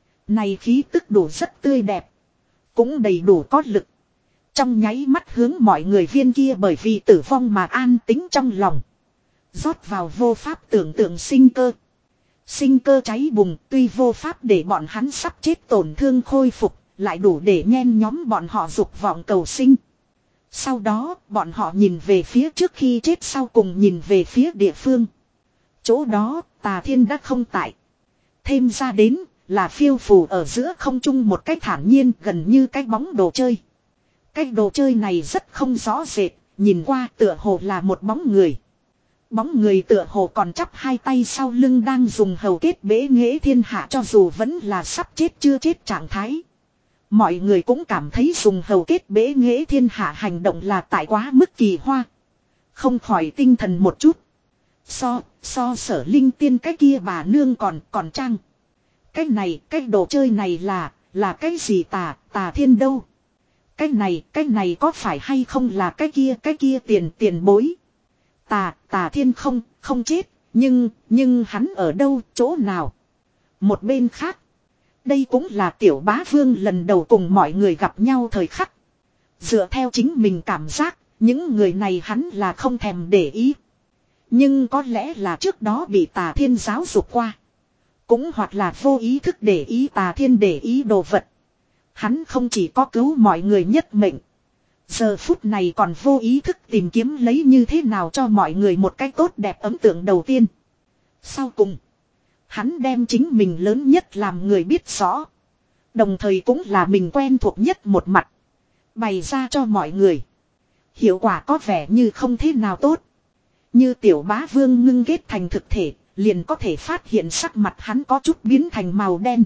Này khí tức đủ rất tươi đẹp. Cũng đầy đủ có lực. Trong nháy mắt hướng mọi người viên kia bởi vì tử vong mà an tính trong lòng. Rót vào vô pháp tưởng tượng sinh cơ. Sinh cơ cháy bùng tuy vô pháp để bọn hắn sắp chết tổn thương khôi phục. Lại đủ để nhen nhóm bọn họ dục vọng cầu sinh. Sau đó bọn họ nhìn về phía trước khi chết sau cùng nhìn về phía địa phương. Chỗ đó Tà Thiên đã không tại. Thêm ra đến là phiêu phù ở giữa không trung một cách thản nhiên gần như cái bóng đồ chơi. Cái đồ chơi này rất không rõ rệt, nhìn qua tựa hồ là một bóng người. Bóng người tựa hồ còn chắp hai tay sau lưng đang dùng hầu kết bế nghệ thiên hạ cho dù vẫn là sắp chết chưa chết trạng thái. Mọi người cũng cảm thấy dùng hầu kết bế nghệ thiên hạ hành động là tại quá mức kỳ hoa. Không khỏi tinh thần một chút. So, so sở linh tiên cái kia bà nương còn, còn trang. Cái này, cái đồ chơi này là, là cái gì tà, tà thiên đâu. Cái này, cái này có phải hay không là cái kia, cái kia tiền, tiền bối. Tà, tà thiên không, không chết, nhưng, nhưng hắn ở đâu, chỗ nào. Một bên khác. Đây cũng là tiểu bá vương lần đầu cùng mọi người gặp nhau thời khắc. Dựa theo chính mình cảm giác, những người này hắn là không thèm để ý. Nhưng có lẽ là trước đó bị tà thiên giáo dục qua. Cũng hoặc là vô ý thức để ý tà thiên để ý đồ vật. Hắn không chỉ có cứu mọi người nhất mệnh. Giờ phút này còn vô ý thức tìm kiếm lấy như thế nào cho mọi người một cách tốt đẹp ấn tượng đầu tiên. Sau cùng, hắn đem chính mình lớn nhất làm người biết rõ. Đồng thời cũng là mình quen thuộc nhất một mặt. Bày ra cho mọi người. Hiệu quả có vẻ như không thế nào tốt. Như tiểu bá vương ngưng kết thành thực thể, liền có thể phát hiện sắc mặt hắn có chút biến thành màu đen.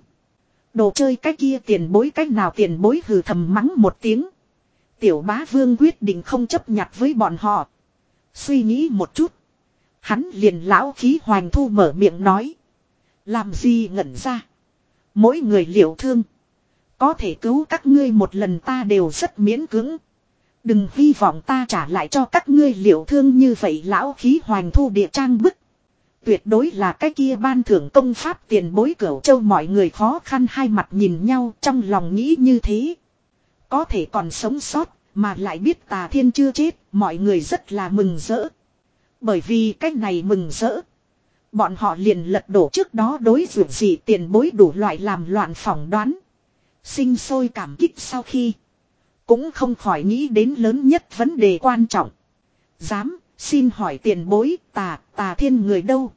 Đồ chơi cái kia tiền bối cách nào tiền bối hừ thầm mắng một tiếng. Tiểu bá vương quyết định không chấp nhặt với bọn họ. Suy nghĩ một chút. Hắn liền lão khí hoành thu mở miệng nói. Làm gì ngẩn ra. Mỗi người liệu thương. Có thể cứu các ngươi một lần ta đều rất miễn cưỡng. Đừng hy vọng ta trả lại cho các ngươi liệu thương như vậy lão khí hoành thu địa trang bức. Tuyệt đối là cái kia ban thưởng công pháp tiền bối cửu châu mọi người khó khăn hai mặt nhìn nhau trong lòng nghĩ như thế. Có thể còn sống sót mà lại biết tà thiên chưa chết mọi người rất là mừng rỡ. Bởi vì cái này mừng rỡ. Bọn họ liền lật đổ trước đó đối vượt gì tiền bối đủ loại làm loạn phỏng đoán. Sinh sôi cảm kích sau khi. Cũng không khỏi nghĩ đến lớn nhất vấn đề quan trọng. Dám, xin hỏi tiền bối, tà, tà thiên người đâu?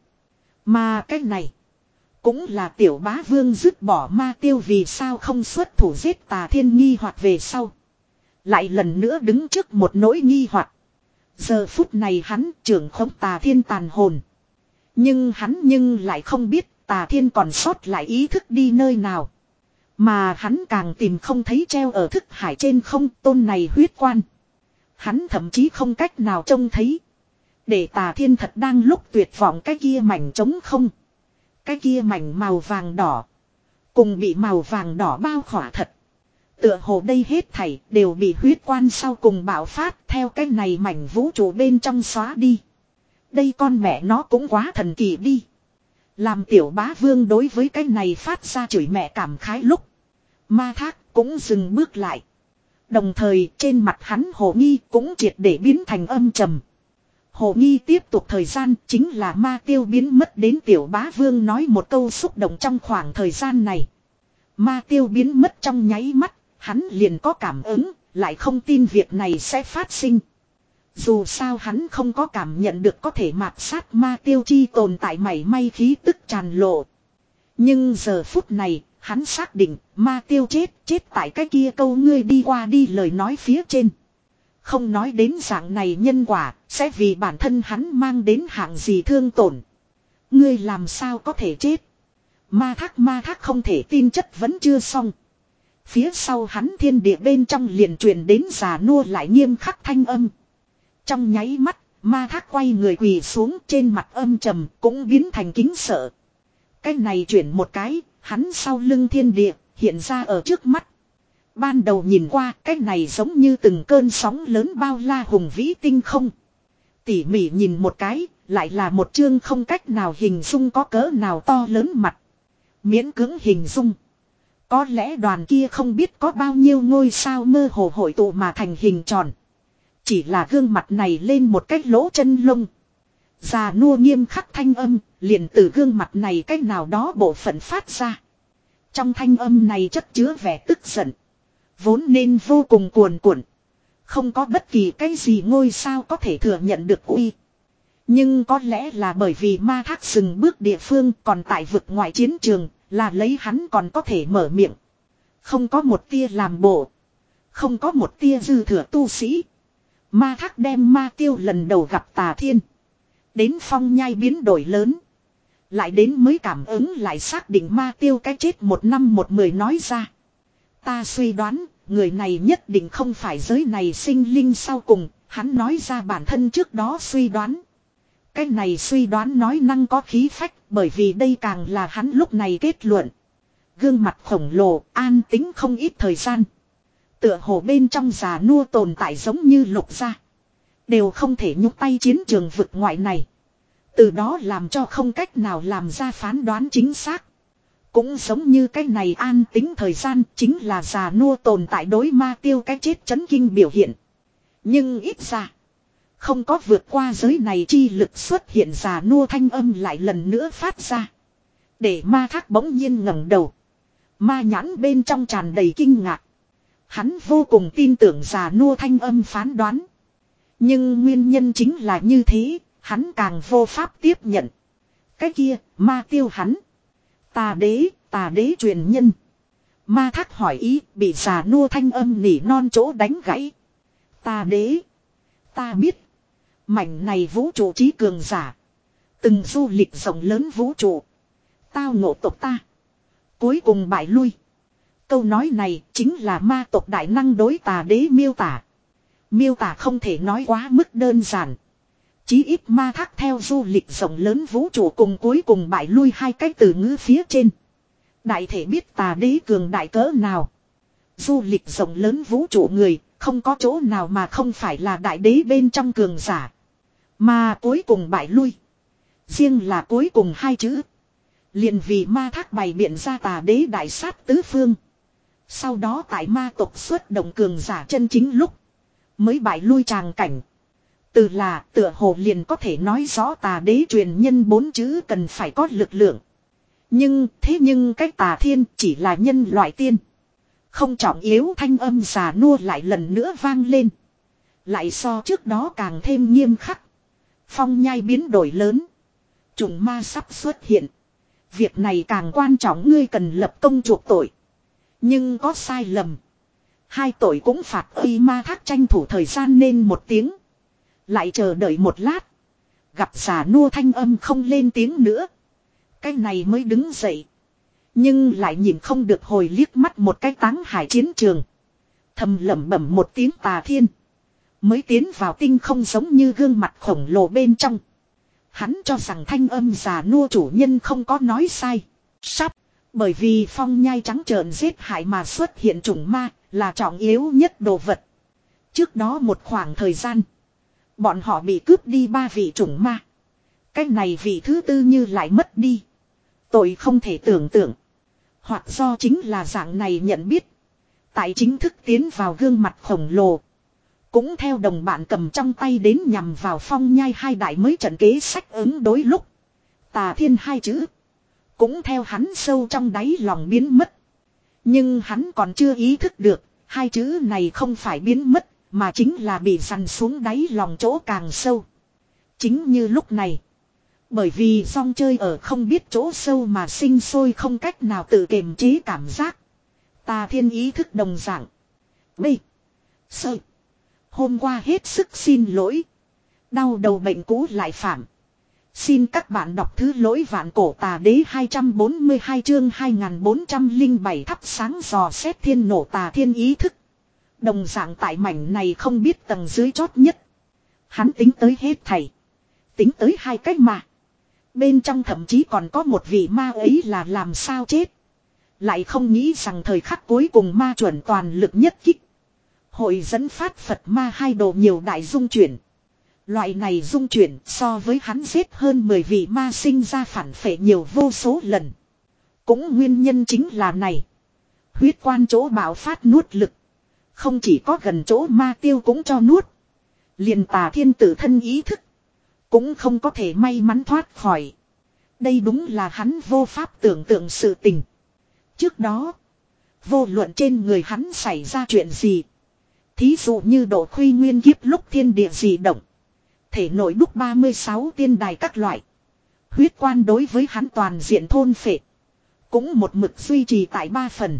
Mà cái này, cũng là tiểu bá vương dứt bỏ ma tiêu vì sao không xuất thủ giết tà thiên nghi hoặc về sau. Lại lần nữa đứng trước một nỗi nghi hoặc. Giờ phút này hắn trưởng khống tà thiên tàn hồn. Nhưng hắn nhưng lại không biết tà thiên còn sót lại ý thức đi nơi nào. Mà hắn càng tìm không thấy treo ở thức hải trên không tôn này huyết quan. Hắn thậm chí không cách nào trông thấy. Để tà thiên thật đang lúc tuyệt vọng cái kia mảnh trống không. Cái kia mảnh màu vàng đỏ. Cùng bị màu vàng đỏ bao khỏa thật. Tựa hồ đây hết thảy đều bị huyết quan sau cùng bạo phát theo cái này mảnh vũ trụ bên trong xóa đi. Đây con mẹ nó cũng quá thần kỳ đi. Làm tiểu bá vương đối với cái này phát ra chửi mẹ cảm khái lúc. Ma thác cũng dừng bước lại. Đồng thời trên mặt hắn hồ nghi cũng triệt để biến thành âm trầm. Hồ nghi tiếp tục thời gian chính là ma tiêu biến mất đến tiểu bá vương nói một câu xúc động trong khoảng thời gian này. Ma tiêu biến mất trong nháy mắt, hắn liền có cảm ứng, lại không tin việc này sẽ phát sinh. Dù sao hắn không có cảm nhận được có thể mạt sát ma tiêu chi tồn tại mảy may khí tức tràn lộ. Nhưng giờ phút này, hắn xác định ma tiêu chết, chết tại cái kia câu ngươi đi qua đi lời nói phía trên. Không nói đến dạng này nhân quả, sẽ vì bản thân hắn mang đến hạng gì thương tổn. Ngươi làm sao có thể chết. Ma thác ma thác không thể tin chất vẫn chưa xong. Phía sau hắn thiên địa bên trong liền truyền đến già nua lại nghiêm khắc thanh âm. Trong nháy mắt, ma thác quay người quỳ xuống trên mặt âm trầm cũng biến thành kính sợ. Cái này chuyển một cái, hắn sau lưng thiên địa, hiện ra ở trước mắt. Ban đầu nhìn qua, cái này giống như từng cơn sóng lớn bao la hùng vĩ tinh không. Tỉ mỉ nhìn một cái, lại là một chương không cách nào hình dung có cỡ nào to lớn mặt. Miễn cưỡng hình dung. Có lẽ đoàn kia không biết có bao nhiêu ngôi sao mơ hồ hội tụ mà thành hình tròn. Chỉ là gương mặt này lên một cái lỗ chân lông. Già nua nghiêm khắc thanh âm, liền từ gương mặt này cách nào đó bộ phận phát ra. Trong thanh âm này chất chứa vẻ tức giận. Vốn nên vô cùng cuồn cuộn. Không có bất kỳ cái gì ngôi sao có thể thừa nhận được uy. Nhưng có lẽ là bởi vì ma thác dừng bước địa phương còn tại vực ngoại chiến trường, là lấy hắn còn có thể mở miệng. Không có một tia làm bộ. Không có một tia dư thừa tu sĩ. Ma thác đem ma tiêu lần đầu gặp tà thiên. Đến phong nhai biến đổi lớn. Lại đến mới cảm ứng lại xác định ma tiêu cái chết một năm một mười nói ra. Ta suy đoán, người này nhất định không phải giới này sinh linh sau cùng, hắn nói ra bản thân trước đó suy đoán. Cái này suy đoán nói năng có khí phách, bởi vì đây càng là hắn lúc này kết luận. Gương mặt khổng lồ, an tĩnh không ít thời gian. Tựa hồ bên trong già nua tồn tại giống như lục gia. Đều không thể nhúc tay chiến trường vực ngoại này. Từ đó làm cho không cách nào làm ra phán đoán chính xác. Cũng giống như cái này an tĩnh thời gian chính là già nua tồn tại đối ma tiêu cái chết chấn kinh biểu hiện. Nhưng ít ra. Không có vượt qua giới này chi lực xuất hiện già nua thanh âm lại lần nữa phát ra. Để ma thác bỗng nhiên ngẩng đầu. Ma nhãn bên trong tràn đầy kinh ngạc. Hắn vô cùng tin tưởng già nua thanh âm phán đoán. Nhưng nguyên nhân chính là như thế, hắn càng vô pháp tiếp nhận. Cái kia, ma tiêu hắn. Tà đế, tà đế truyền nhân. Ma thác hỏi ý, bị già nua thanh âm nỉ non chỗ đánh gãy. Tà đế. Ta biết. Mảnh này vũ trụ trí cường giả. Từng du lịch rộng lớn vũ trụ. Tao ngộ tộc ta. Cuối cùng bại lui. Câu nói này chính là ma tộc đại năng đối tà đế miêu tả. Miêu tả không thể nói quá mức đơn giản. Chí ít ma thác theo du lịch rộng lớn vũ trụ cùng cuối cùng bại lui hai cái từ ngữ phía trên. Đại thể biết tà đế cường đại cỡ nào. Du lịch rộng lớn vũ trụ người, không có chỗ nào mà không phải là đại đế bên trong cường giả. Mà cuối cùng bại lui. Riêng là cuối cùng hai chữ. Liền vì ma thác bày biện ra tà đế đại sát tứ phương. Sau đó tại ma tộc xuất động cường giả chân chính lúc. Mới bại lui tràng cảnh. Từ là tựa hồ liền có thể nói rõ tà đế truyền nhân bốn chữ cần phải có lực lượng. Nhưng thế nhưng cái tà thiên chỉ là nhân loại tiên. Không trọng yếu thanh âm già nua lại lần nữa vang lên. Lại so trước đó càng thêm nghiêm khắc. Phong nhai biến đổi lớn. Trùng ma sắp xuất hiện. Việc này càng quan trọng ngươi cần lập công chuộc tội. Nhưng có sai lầm. Hai tội cũng phạt uy ma thác tranh thủ thời gian nên một tiếng. Lại chờ đợi một lát. Gặp già nua thanh âm không lên tiếng nữa. Cái này mới đứng dậy. Nhưng lại nhìn không được hồi liếc mắt một cái táng hải chiến trường. Thầm lẩm bẩm một tiếng tà thiên. Mới tiến vào tinh không giống như gương mặt khổng lồ bên trong. Hắn cho rằng thanh âm già nua chủ nhân không có nói sai. Sắp. Bởi vì phong nhai trắng trợn giết hại mà xuất hiện chủng ma là trọng yếu nhất đồ vật. Trước đó một khoảng thời gian. Bọn họ bị cướp đi ba vị chủng ma. Cái này vị thứ tư như lại mất đi. Tội không thể tưởng tượng. Hoặc do chính là dạng này nhận biết. Tại chính thức tiến vào gương mặt khổng lồ. Cũng theo đồng bạn cầm trong tay đến nhằm vào phong nhai hai đại mới trận kế sách ứng đối lúc. Tà thiên hai chữ. Cũng theo hắn sâu trong đáy lòng biến mất. Nhưng hắn còn chưa ý thức được. Hai chữ này không phải biến mất. Mà chính là bị dằn xuống đáy lòng chỗ càng sâu. Chính như lúc này. Bởi vì song chơi ở không biết chỗ sâu mà sinh sôi không cách nào tự kiềm chế cảm giác. Tà thiên ý thức đồng dạng. B. Sơ. Hôm qua hết sức xin lỗi. Đau đầu bệnh cũ lại phạm. Xin các bạn đọc thứ lỗi vạn cổ tà đế hai trăm bốn mươi hai chương hai nghìn bốn trăm lẻ bảy thắp sáng dò xét thiên nổ tà thiên ý thức. Đồng dạng tại mảnh này không biết tầng dưới chót nhất. Hắn tính tới hết thảy. Tính tới hai cách mà. Bên trong thậm chí còn có một vị ma ấy là làm sao chết. Lại không nghĩ rằng thời khắc cuối cùng ma chuẩn toàn lực nhất kích. Hội dẫn phát Phật ma hai đồ nhiều đại dung chuyển. Loại này dung chuyển so với hắn giết hơn mười vị ma sinh ra phản phệ nhiều vô số lần. Cũng nguyên nhân chính là này. Huyết quan chỗ bạo phát nuốt lực. Không chỉ có gần chỗ ma tiêu cũng cho nuốt. Liền tà thiên tử thân ý thức. Cũng không có thể may mắn thoát khỏi. Đây đúng là hắn vô pháp tưởng tượng sự tình. Trước đó. Vô luận trên người hắn xảy ra chuyện gì. Thí dụ như độ khuy nguyên kiếp lúc thiên địa dị động. Thể nội đúc ba mươi sáu tiên đài các loại. Huyết quan đối với hắn toàn diện thôn phệ. Cũng một mực duy trì tại ba phần.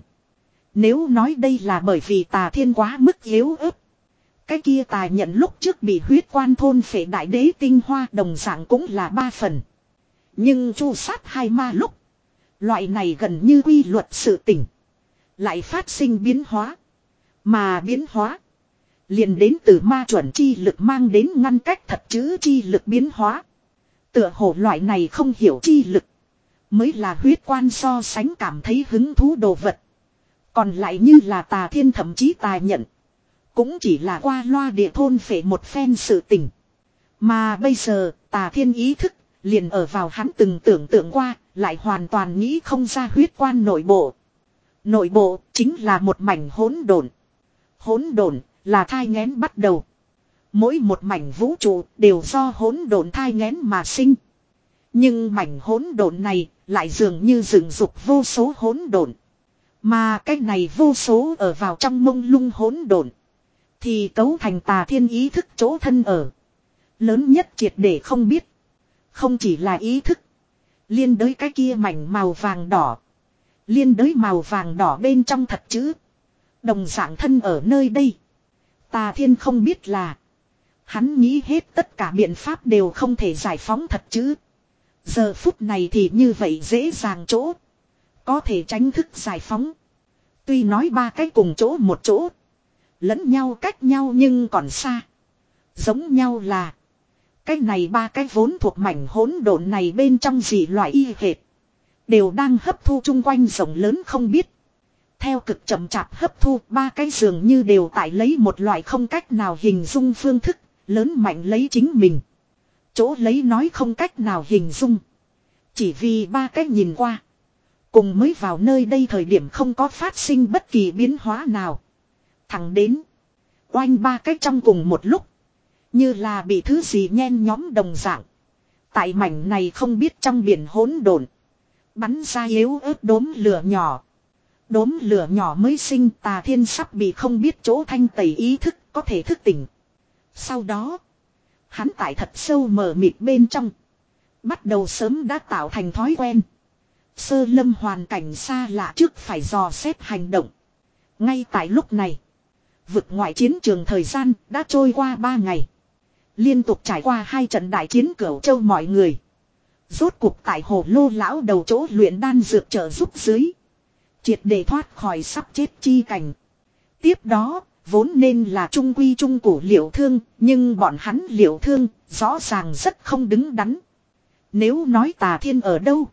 Nếu nói đây là bởi vì tà thiên quá mức yếu ớt. Cái kia tà nhận lúc trước bị huyết quan thôn phệ đại đế tinh hoa đồng dạng cũng là ba phần. Nhưng chu sát hai ma lúc. Loại này gần như quy luật sự tỉnh. lại phát sinh biến hóa. Mà biến hóa liền đến từ ma chuẩn chi lực mang đến ngăn cách thật chữ chi lực biến hóa. Tựa hồ loại này không hiểu chi lực mới là huyết quan so sánh cảm thấy hứng thú đồ vật. Còn lại như là Tà Thiên thậm chí tài nhận, cũng chỉ là qua loa địa thôn phệ một phen sự tình. Mà bây giờ Tà Thiên ý thức liền ở vào hắn từng tưởng tượng qua, lại hoàn toàn nghĩ không ra huyết quan nội bộ. Nội bộ chính là một mảnh hỗn độn. Hỗn độn là thai nghén bắt đầu. Mỗi một mảnh vũ trụ đều do hỗn độn thai nghén mà sinh. Nhưng mảnh hỗn độn này lại dường như dựng dục vô số hỗn độn. Mà cái này vô số ở vào trong mông lung hỗn độn thì cấu thành Tà Thiên ý thức chỗ thân ở. Lớn nhất triệt để không biết. Không chỉ là ý thức. Liên đới cái kia mảnh màu vàng đỏ. Liên đới màu vàng đỏ bên trong thật chữ. Đồng dạng thân ở nơi đây. Tà Thiên không biết là. Hắn nghĩ hết tất cả biện pháp đều không thể giải phóng thật chữ. Giờ phút này thì như vậy dễ dàng chỗ. Có thể tránh thức giải phóng. Tuy nói ba cái cùng chỗ một chỗ. Lẫn nhau cách nhau nhưng còn xa. Giống nhau là. Cái này ba cái vốn thuộc mảnh hỗn độn này bên trong dị loại y hệt. Đều đang hấp thu chung quanh rộng lớn không biết. Theo cực chậm chạp hấp thu, ba cái dường như đều tại lấy một loại không cách nào hình dung phương thức, lớn mạnh lấy chính mình. Chỗ lấy nói không cách nào hình dung. Chỉ vì ba cái nhìn qua. Cùng mới vào nơi đây thời điểm không có phát sinh bất kỳ biến hóa nào. Thẳng đến. Oanh ba cái trong cùng một lúc. Như là bị thứ gì nhen nhóm đồng dạng. Tại mảnh này không biết trong biển hỗn độn bắn ra yếu ớt đốm lửa nhỏ. Đốm lửa nhỏ mới sinh Tà Thiên sắp bị không biết chỗ thanh tẩy ý thức có thể thức tỉnh. Sau đó. Hắn tại thật sâu mờ mịt bên trong. Bắt đầu sớm đã tạo thành thói quen. Sơ lâm hoàn cảnh xa lạ trước phải dò xét hành động. Ngay tại lúc này. Vực ngoại chiến trường thời gian đã trôi qua ba ngày. Liên tục trải qua hai trận đại chiến Cửu Châu mọi người. Rốt cuộc tại Hồ Lô lão đầu chỗ luyện đan dược trợ giúp dưới. Triệt để thoát khỏi sắp chết chi cảnh. Tiếp đó, vốn nên là trung quy trung cổ Liệu Thương, nhưng bọn hắn Liệu Thương, rõ ràng rất không đứng đắn. Nếu nói Tà Thiên ở đâu,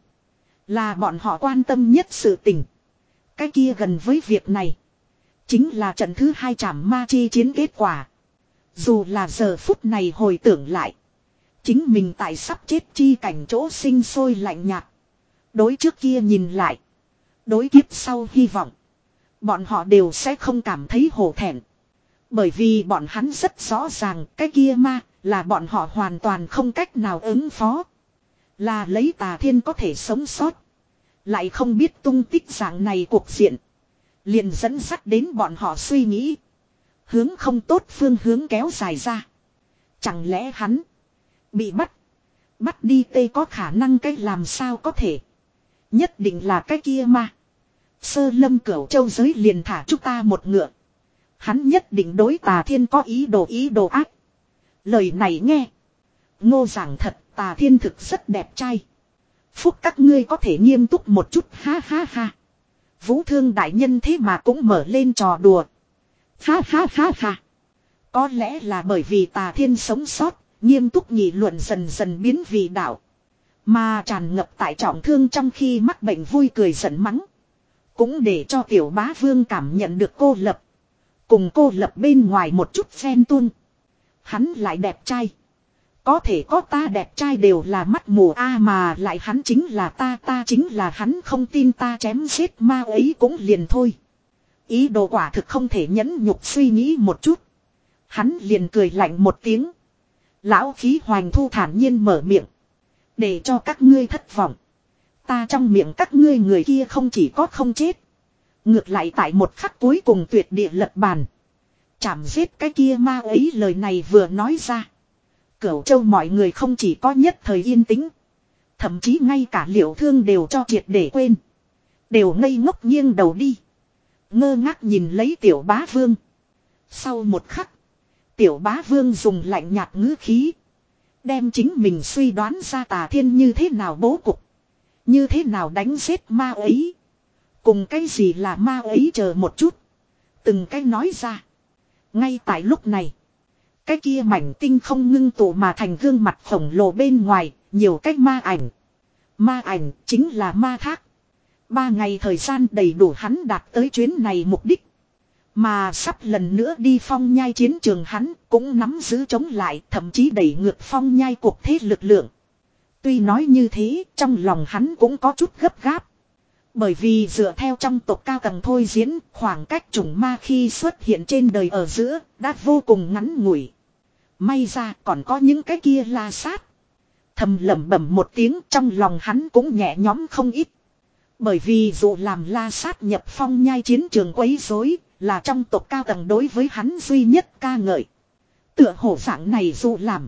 là bọn họ quan tâm nhất sự tình. Cái kia gần với việc này, chính là trận thứ hai trảm ma chi chiến kết quả. Dù là giờ phút này hồi tưởng lại, chính mình tại sắp chết chi cảnh chỗ sinh sôi lạnh nhạt. Đối trước kia nhìn lại, đối kiếp sau hy vọng, bọn họ đều sẽ không cảm thấy hổ thẹn. Bởi vì bọn hắn rất rõ ràng cái kia ma là bọn họ hoàn toàn không cách nào ứng phó. Là lấy Tà Thiên có thể sống sót. Lại không biết tung tích dạng này cuộc diện. Liền dẫn dắt đến bọn họ suy nghĩ. Hướng không tốt phương hướng kéo dài ra. Chẳng lẽ hắn bị bắt. Bắt đi tê có khả năng cách làm sao có thể. Nhất định là cái kia mà. Sơ lâm Cửu Châu giới liền thả chúng ta một ngựa. Hắn nhất định đối Tà Thiên có ý đồ ý đồ ác. Lời này nghe. Ngô giảng thật Tà Thiên thực rất đẹp trai. Phúc các ngươi có thể nghiêm túc một chút ha ha ha. Vũ Thương đại nhân thế mà cũng mở lên trò đùa. Ha ha ha ha. Có lẽ là bởi vì Tà Thiên sống sót, nghiêm túc nghị luận dần dần biến vì đạo. Mà tràn ngập tại trọng thương trong khi mắc bệnh vui cười giận mắng. Cũng để cho Tiểu Bá Vương cảm nhận được cô lập. Cùng cô lập bên ngoài một chút phen tuôn. Hắn lại đẹp trai. Có thể có ta đẹp trai đều là mắt mù a mà lại hắn chính là ta ta chính là hắn không tin ta chém giết ma ấy cũng liền thôi. Ý đồ quả thực không thể nhẫn nhục suy nghĩ một chút. Hắn liền cười lạnh một tiếng. Lão khí hoành thu thản nhiên mở miệng. Để cho các ngươi thất vọng. Ta trong miệng các ngươi người kia không chỉ có không chết. Ngược lại tại một khắc cuối cùng tuyệt địa lật bàn. Chảm giết cái kia ma ấy lời này vừa nói ra. Cửu Châu mọi người không chỉ có nhất thời yên tĩnh. Thậm chí ngay cả Liệu Thương đều cho triệt để quên. Đều ngây ngốc nghiêng đầu đi. Ngơ ngác nhìn lấy Tiểu Bá Vương. Sau một khắc. Tiểu Bá Vương dùng lạnh nhạt ngữ khí. Đem chính mình suy đoán ra Tà Thiên như thế nào bố cục. Như thế nào đánh giết ma ấy. Cùng cái gì là ma ấy chờ một chút. Từng cái nói ra. Ngay tại lúc này. Cái kia mảnh tinh không ngưng tụ mà thành gương mặt khổng lồ bên ngoài. Nhiều cách ma ảnh. Ma ảnh chính là ma thác. Ba ngày thời gian đầy đủ hắn đạt tới chuyến này mục đích. Mà sắp lần nữa đi phong nhai chiến trường hắn cũng nắm giữ chống lại, thậm chí đẩy ngược phong nhai cuộc thế lực lượng. Tuy nói như thế, trong lòng hắn cũng có chút gấp gáp. Bởi vì dựa theo trong tộc cao tầng thôi diễn, khoảng cách chủng ma khi xuất hiện trên đời ở giữa, đã vô cùng ngắn ngủi. May ra còn có những cái kia la sát. Thầm lẩm bẩm một tiếng, trong lòng hắn cũng nhẹ nhõm không ít. Bởi vì dù làm la sát nhập phong nhai chiến trường quấy rối, là trong tộc cao tầng đối với hắn duy nhất ca ngợi. Tựa hồ dạng này dù làm.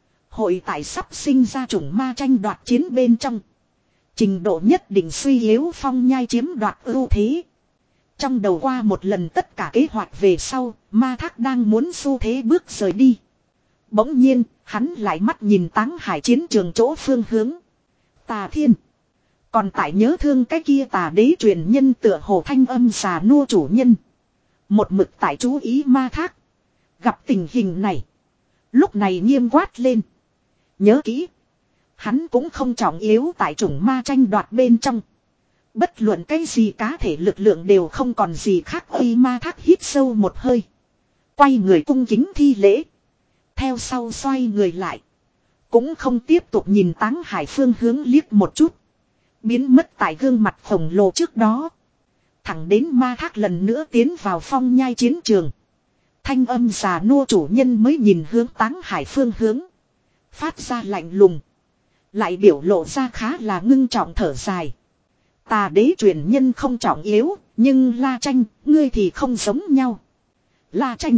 Hội tại sắp sinh ra chủng ma tranh đoạt chiến bên trong. Trình độ nhất định suy yếu phong nhai chiếm đoạt ưu thế. Trong đầu qua một lần tất cả kế hoạch về sau, ma thác đang muốn xu thế bước rời đi. Bỗng nhiên, hắn lại mắt nhìn Táng Hải chiến trường chỗ phương hướng. Tà Thiên. Còn tại nhớ thương cái kia tà đế truyền nhân tựa hồ thanh âm xà nua chủ nhân. Một mực tại chú ý ma thác. Gặp tình hình này. Lúc này nghiêm quát lên. Nhớ kỹ. Hắn cũng không trọng yếu tại chủng ma tranh đoạt bên trong. Bất luận cái gì cá thể lực lượng đều không còn gì khác. Uy ma thác hít sâu một hơi. Quay người cung kính thi lễ. Theo sau xoay người lại. Cũng không tiếp tục nhìn Táng Hải phương hướng liếc một chút. Biến mất tại gương mặt khổng lồ trước đó. Thẳng đến ma thác lần nữa tiến vào phong nhai chiến trường. Thanh âm già nua chủ nhân mới nhìn hướng Táng Hải phương hướng. Phát ra lạnh lùng. Lại biểu lộ ra khá là ngưng trọng thở dài. Tà đế truyền nhân không trọng yếu. Nhưng La Tranh, ngươi thì không giống nhau. La Tranh.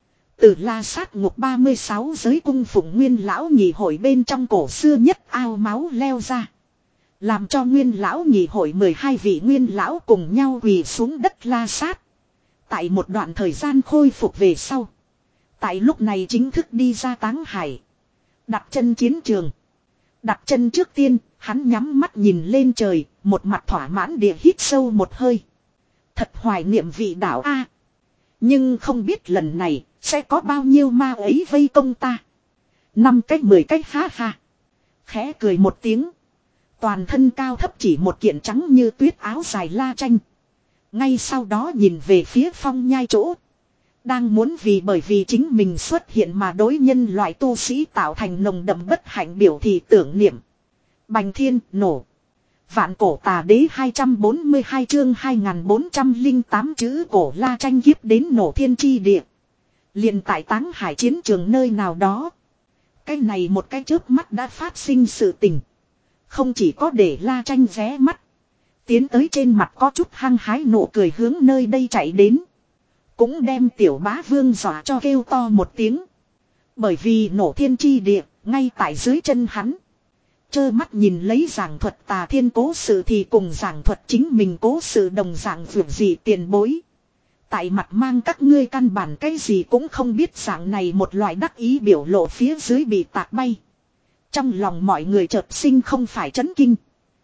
Từ La Sát Ngục ba mươi sáu giới cung phụng nguyên lão nhị hội bên trong cổ xưa nhất ao máu leo ra. Làm cho nguyên lão nhị hội mười hai vị nguyên lão cùng nhau quỳ xuống đất La Sát. Tại một đoạn thời gian khôi phục về sau. Tại lúc này chính thức đi ra Táng Hải. Đặt chân chiến trường. Đặt chân trước tiên, hắn nhắm mắt nhìn lên trời, một mặt thỏa mãn địa hít sâu một hơi. Thật hoài niệm vị đạo A. Nhưng không biết lần này, sẽ có bao nhiêu ma ấy vây công ta. Năm cách mười cách ha ha. Khẽ cười một tiếng. Toàn thân cao thấp chỉ một kiện trắng như tuyết áo dài La Tranh. Ngay sau đó nhìn về phía phong nhai chỗ. Đang muốn vì bởi vì chính mình xuất hiện mà đối nhân loại tu sĩ tạo thành nồng đậm bất hạnh biểu thị tưởng niệm. Bành thiên nổ. Vạn cổ tà đế hai trăm bốn mươi hai chương hai nghìn bốn trăm lẻ tám chữ cổ La Tranh kiếp đến nổ thiên chi địa. Liền tại Táng Hải chiến trường nơi nào đó. Cái này một cái chớp mắt đã phát sinh sự tình. Không chỉ có để La Tranh ré mắt. Tiến tới trên mặt có chút hăng hái nụ cười hướng nơi đây chạy đến. Cũng đem tiểu bá vương dọa cho kêu to một tiếng. Bởi vì nổ thiên chi địa, ngay tại dưới chân hắn. Chơ mắt nhìn lấy giảng thuật tà thiên cố sự thì cùng giảng thuật chính mình cố sự đồng dạng vượt gì tiền bối. Tại mặt mang các ngươi căn bản cái gì cũng không biết dạng này một loại đắc ý biểu lộ phía dưới bị tạc bay. Trong lòng mọi người chợt sinh không phải chấn kinh.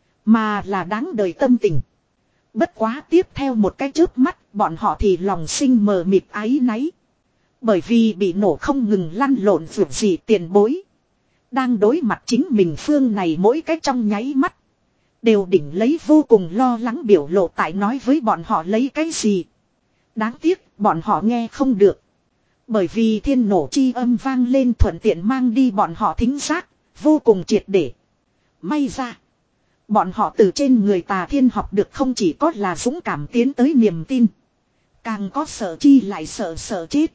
Mà là đáng đời tâm tình. Bất quá tiếp theo một cái chớp mắt bọn họ thì lòng sinh mờ mịt áy náy. Bởi vì bị nổ không ngừng lăn lộn vượt gì tiền bối. Đang đối mặt chính mình phương này mỗi cái trong nháy mắt. Đều đỉnh lấy vô cùng lo lắng biểu lộ tại nói với bọn họ lấy cái gì. Đáng tiếc bọn họ nghe không được. Bởi vì thiên nổ chi âm vang lên thuận tiện mang đi bọn họ thính giác. Vô cùng triệt để. May ra. Bọn họ từ trên người tà thiên học được không chỉ có là dũng cảm tiến tới niềm tin. Càng có sợ chi lại sợ sợ chết.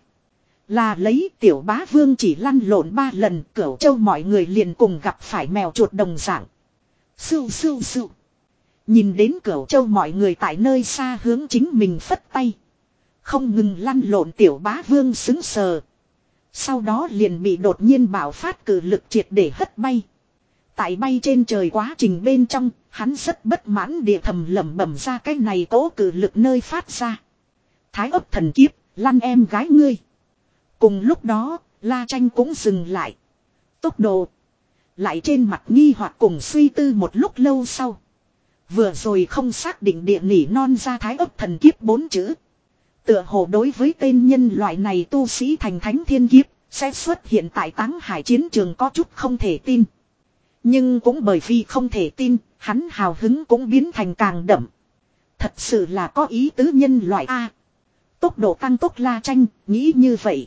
Là lấy tiểu bá vương chỉ lăn lộn ba lần Cửu Châu mọi người liền cùng gặp phải mèo chuột đồng dạng. Sưu sưu sưu. Nhìn đến Cửu Châu mọi người tại nơi xa hướng chính mình phất tay. Không ngừng lăn lộn tiểu bá vương xứng sờ. Sau đó liền bị đột nhiên bạo phát cử lực triệt để hất bay. Tại bay trên trời quá trình bên trong, hắn rất bất mãn địa thầm lẩm bẩm ra cái này tố cử lực nơi phát ra. Thái ấp thần kiếp, lăn em gái ngươi. Cùng lúc đó, La Tranh cũng dừng lại. Tốc độ. Lại trên mặt nghi hoặc cùng suy tư một lúc lâu sau. Vừa rồi không xác định địa nỉ non ra thái ấp thần kiếp bốn chữ. Tựa hồ đối với tên nhân loại này tu sĩ thành thánh thiên kiếp sẽ xuất hiện tại Táng Hải chiến trường có chút không thể tin. Nhưng cũng bởi vì không thể tin, hắn hào hứng cũng biến thành càng đậm. Thật sự là có ý tứ nhân loại A. Tốc độ tăng tốc la tranh, nghĩ như vậy.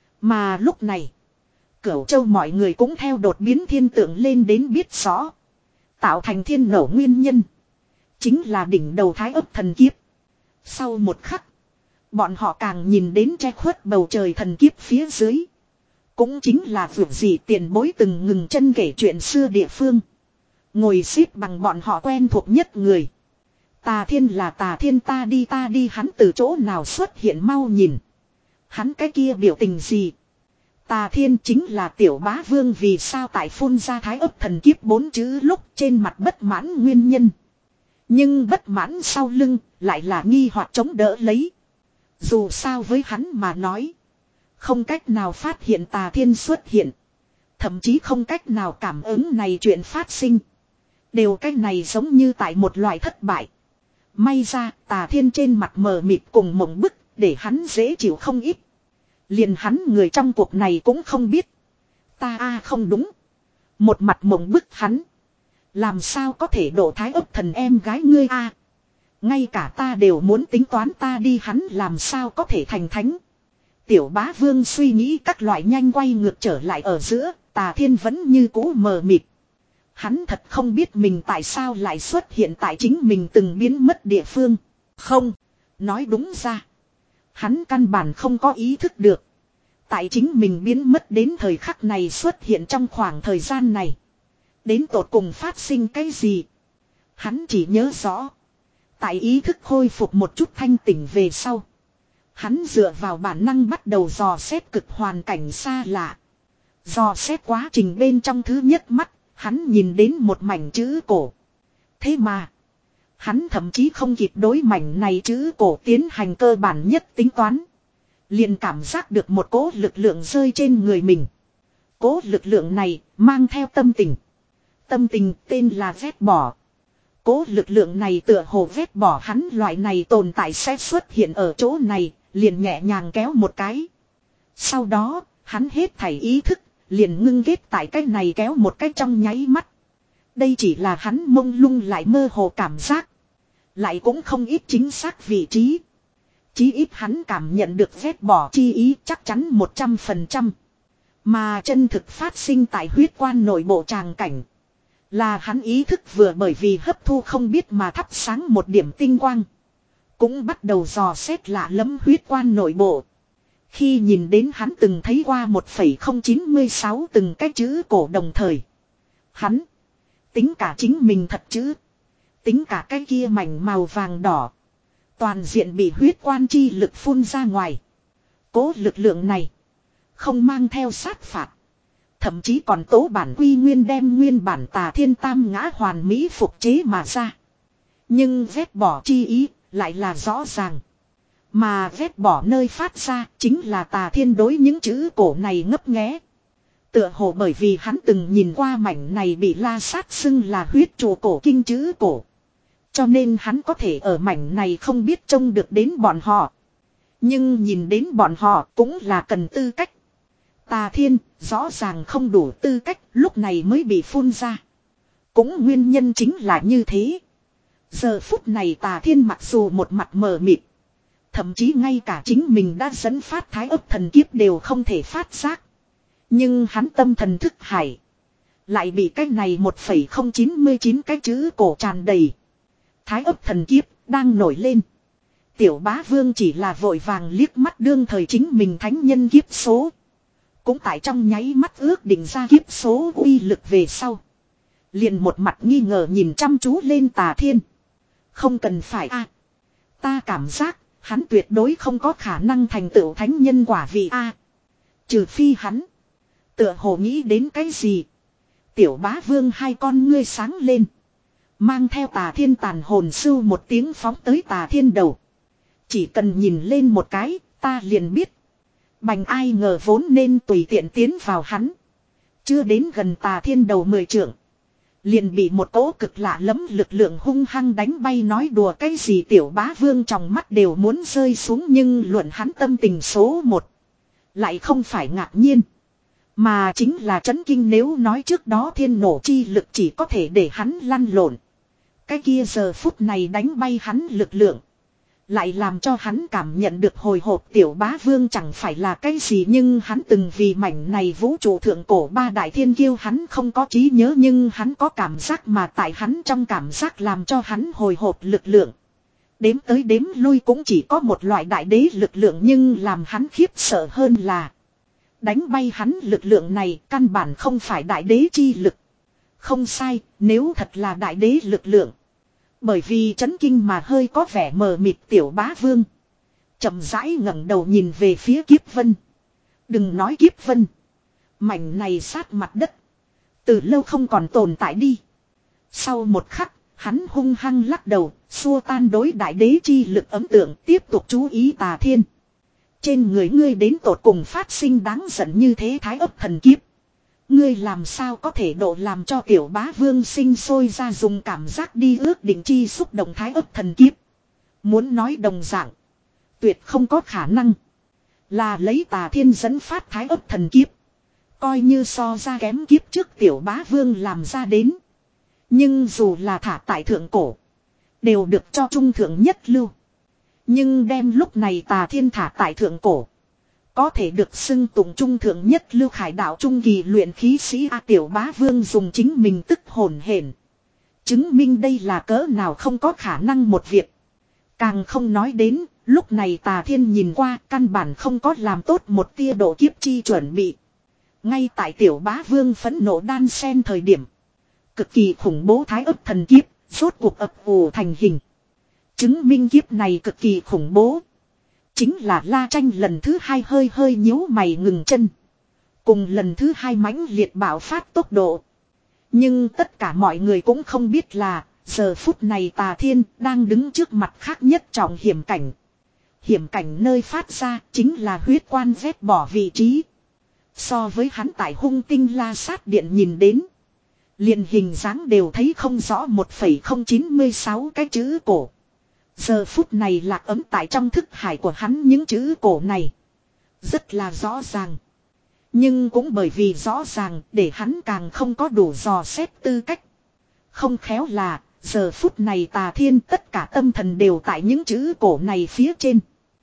Mà lúc này, Cửu Châu mọi người cũng theo đột biến thiên tượng lên đến biết rõ. Tạo thành thiên nổ nguyên nhân. Chính là đỉnh đầu thái ấp thần kiếp. Sau một khắc, bọn họ càng nhìn đến che khuất bầu trời thần kiếp phía dưới. Cũng chính là vượt gì tiền bối từng ngừng chân kể chuyện xưa địa phương. Ngồi xếp bằng bọn họ quen thuộc nhất người. Tà Thiên là Tà Thiên, ta đi ta đi, hắn từ chỗ nào xuất hiện mau nhìn. Hắn cái kia biểu tình gì? Tà Thiên chính là Tiểu Bá Vương, vì sao tại phun ra thái ấp thần kiếp bốn chữ lúc trên mặt bất mãn nguyên nhân. Nhưng bất mãn sau lưng lại là nghi hoặc chống đỡ lấy. Dù sao với hắn mà nói, không cách nào phát hiện Tà Thiên xuất hiện. Thậm chí không cách nào cảm ứng này chuyện phát sinh. Đều cách này giống như tại một loại thất bại. May ra Tà Thiên trên mặt mờ mịt cùng mộng bức để hắn dễ chịu không ít. Liền hắn người trong cuộc này cũng không biết. Ta a à không đúng. Một mặt mộng bức hắn. Làm sao có thể độ thái ấp thần em gái ngươi a à? Ngay cả ta đều muốn tính toán, ta đi hắn làm sao có thể thành thánh. Tiểu Bá Vương suy nghĩ các loại nhanh quay ngược trở lại ở giữa. Tà Thiên vẫn như cũ mờ mịt. Hắn thật không biết mình tại sao lại xuất hiện tại chính mình từng biến mất địa phương. Không, nói đúng ra, hắn căn bản không có ý thức được. Tại chính mình biến mất đến thời khắc này xuất hiện trong khoảng thời gian này. Đến tột cùng phát sinh cái gì? Hắn chỉ nhớ rõ. Tại ý thức khôi phục một chút thanh tỉnh về sau, hắn dựa vào bản năng bắt đầu dò xét cực hoàn cảnh xa lạ. Dò xét quá trình bên trong thứ nhất mắt, hắn nhìn đến một mảnh chữ cổ. Thế mà, hắn thậm chí không kịp đối mảnh này chữ cổ tiến hành cơ bản nhất tính toán. Liền cảm giác được một cỗ lực lượng rơi trên người mình. Cỗ lực lượng này mang theo tâm tình. Tâm tình tên là vét bỏ. Cỗ lực lượng này tựa hồ vét bỏ hắn loại này tồn tại sẽ xuất hiện ở chỗ này, liền nhẹ nhàng kéo một cái. Sau đó, hắn hết thảy ý thức, liền ngưng ghét tại cái này kéo một cái trong nháy mắt. Đây chỉ là hắn mông lung lại mơ hồ cảm giác. Lại cũng không ít chính xác vị trí. Chí ít hắn cảm nhận được vét bỏ chi ý chắc chắn một trăm phần trăm. Mà chân thực phát sinh tại huyết quan nội bộ tràng cảnh. Là hắn ý thức vừa bởi vì hấp thu không biết mà thắp sáng một điểm tinh quang. Cũng bắt đầu dò xét lạ lẫm huyết quan nội bộ. Khi nhìn đến hắn từng thấy qua một phẩy không chín sáu từng cái chữ cổ đồng thời. Hắn, tính cả chính mình thật chứ. Tính cả cái kia mảnh màu vàng đỏ. Toàn diện bị huyết quan chi lực phun ra ngoài. Cố lực lượng này không mang theo sát phạt. Thậm chí còn tố bản quy nguyên đem nguyên bản Tà Thiên tam ngã hoàn mỹ phục chế mà ra. Nhưng vét bỏ chi ý lại là rõ ràng. Mà vét bỏ nơi phát ra chính là Tà Thiên đối những chữ cổ này ngấp nghé. Tựa hồ bởi vì hắn từng nhìn qua mảnh này bị la sát xưng là huyết trụ cổ kinh chữ cổ. Cho nên hắn có thể ở mảnh này không biết trông được đến bọn họ. Nhưng nhìn đến bọn họ cũng là cần tư cách. Tà Thiên rõ ràng không đủ tư cách, lúc này mới bị phun ra. Cũng nguyên nhân chính là như thế. Giờ phút này Tà Thiên mặc dù một mặt mờ mịt, thậm chí ngay cả chính mình đã dẫn phát thái ấp thần kiếp đều không thể phát giác. Nhưng hắn tâm thần thức hải lại bị cái này một phẩy không chín chín cái chữ cổ tràn đầy. Thái ấp thần kiếp đang nổi lên. Tiểu Bá Vương chỉ là vội vàng liếc mắt đương thời chính mình thánh nhân kiếp số. Cũng tại trong nháy mắt ước định ra kiếp số uy lực về sau. Liền một mặt nghi ngờ nhìn chăm chú lên Tà Thiên. Không cần phải a, ta cảm giác hắn tuyệt đối không có khả năng thành tựu thánh nhân quả vị a. Trừ phi hắn tựa hồ nghĩ đến cái gì. Tiểu Bá Vương hai con ngươi sáng lên. Mang theo Tà Thiên tàn hồn sưu một tiếng phóng tới Tà Thiên đầu. Chỉ cần nhìn lên một cái, ta liền biết. Bành ai ngờ vốn nên tùy tiện tiến vào hắn. Chưa đến gần Tà Thiên đầu mười trượng. Liền bị một cỗ cực lạ lẫm lực lượng hung hăng đánh bay, nói đùa cái gì, Tiểu Bá Vương trong mắt đều muốn rơi xuống, nhưng luận hắn tâm tình số một. Lại không phải ngạc nhiên. Mà chính là chấn kinh, nếu nói trước đó thiên nổ chi lực chỉ có thể để hắn lăn lộn. Cái kia giờ phút này đánh bay hắn lực lượng. Lại làm cho hắn cảm nhận được hồi hộp, Tiểu Bá Vương chẳng phải là cái gì, nhưng hắn từng vì mảnh này vũ trụ thượng cổ ba đại thiên kiêu, hắn không có trí nhớ nhưng hắn có cảm giác, mà tại hắn trong cảm giác làm cho hắn hồi hộp lực lượng. Đếm tới đếm lui cũng chỉ có một loại đại đế lực lượng, nhưng làm hắn khiếp sợ hơn là đánh bay hắn lực lượng này căn bản không phải đại đế chi lực. Không sai, nếu thật là đại đế lực lượng. Bởi vì chấn kinh mà hơi có vẻ mờ mịt, Tiểu Bá Vương chậm rãi ngẩng đầu nhìn về phía Kiếp Vân. Đừng nói Kiếp Vân, mảnh này sát mặt đất từ lâu không còn tồn tại đi. Sau một khắc, hắn hung hăng lắc đầu, xua tan đối đại đế chi lực ấn tượng, tiếp tục chú ý Tà Thiên. Trên người ngươi đến tột cùng phát sinh đáng giận như thế Thái Ấp Thần Kiếp. Ngươi làm sao có thể độ, làm cho Tiểu Bá Vương sinh sôi ra dùng cảm giác đi ước định chi xúc động Thái Ấp Thần Kiếp. Muốn nói đồng dạng, tuyệt không có khả năng. Là lấy Tà Thiên dẫn phát Thái Ấp Thần Kiếp. Coi như so ra kém kiếp trước Tiểu Bá Vương làm ra đến. Nhưng dù là thả tại thượng cổ, đều được cho trung thượng nhất lưu. Nhưng đem lúc này Tà Thiên thả tại thượng cổ, có thể được xưng tụng trung thượng nhất lưu khải đạo trung kỳ luyện khí sĩ A. Tiểu Bá Vương dùng chính mình tức hồn hển, chứng minh đây là cỡ nào không có khả năng một việc. Càng không nói đến, lúc này Tà Thiên nhìn qua căn bản không có làm tốt một tia độ kiếp chi chuẩn bị. Ngay tại Tiểu Bá Vương phẫn nộ đan sen thời điểm, cực kỳ khủng bố Thái Ấp Thần Kiếp rốt cuộc ập ù thành hình. Chứng minh kiếp này cực kỳ khủng bố chính là La Tranh lần thứ hai hơi hơi nhíu mày ngừng chân. Cùng lần thứ hai mãnh liệt bạo phát tốc độ. Nhưng tất cả mọi người cũng không biết là giờ phút này Tà Thiên đang đứng trước mặt khác nhất trọng hiểm cảnh. Hiểm cảnh nơi phát ra chính là huyết quan vét bỏ vị trí. So với hắn tại Hung Tinh La Sát Điện nhìn đến, liền hình dáng đều thấy không rõ, một phẩy không chín sáu cái chữ cổ. Giờ phút này lạc ấm tại trong thức hải của hắn, những chữ cổ này rất là rõ ràng. Nhưng cũng bởi vì rõ ràng để hắn càng không có đủ dò xét tư cách. Không khéo là giờ phút này Tà Thiên tất cả tâm thần đều tại những chữ cổ này phía trên.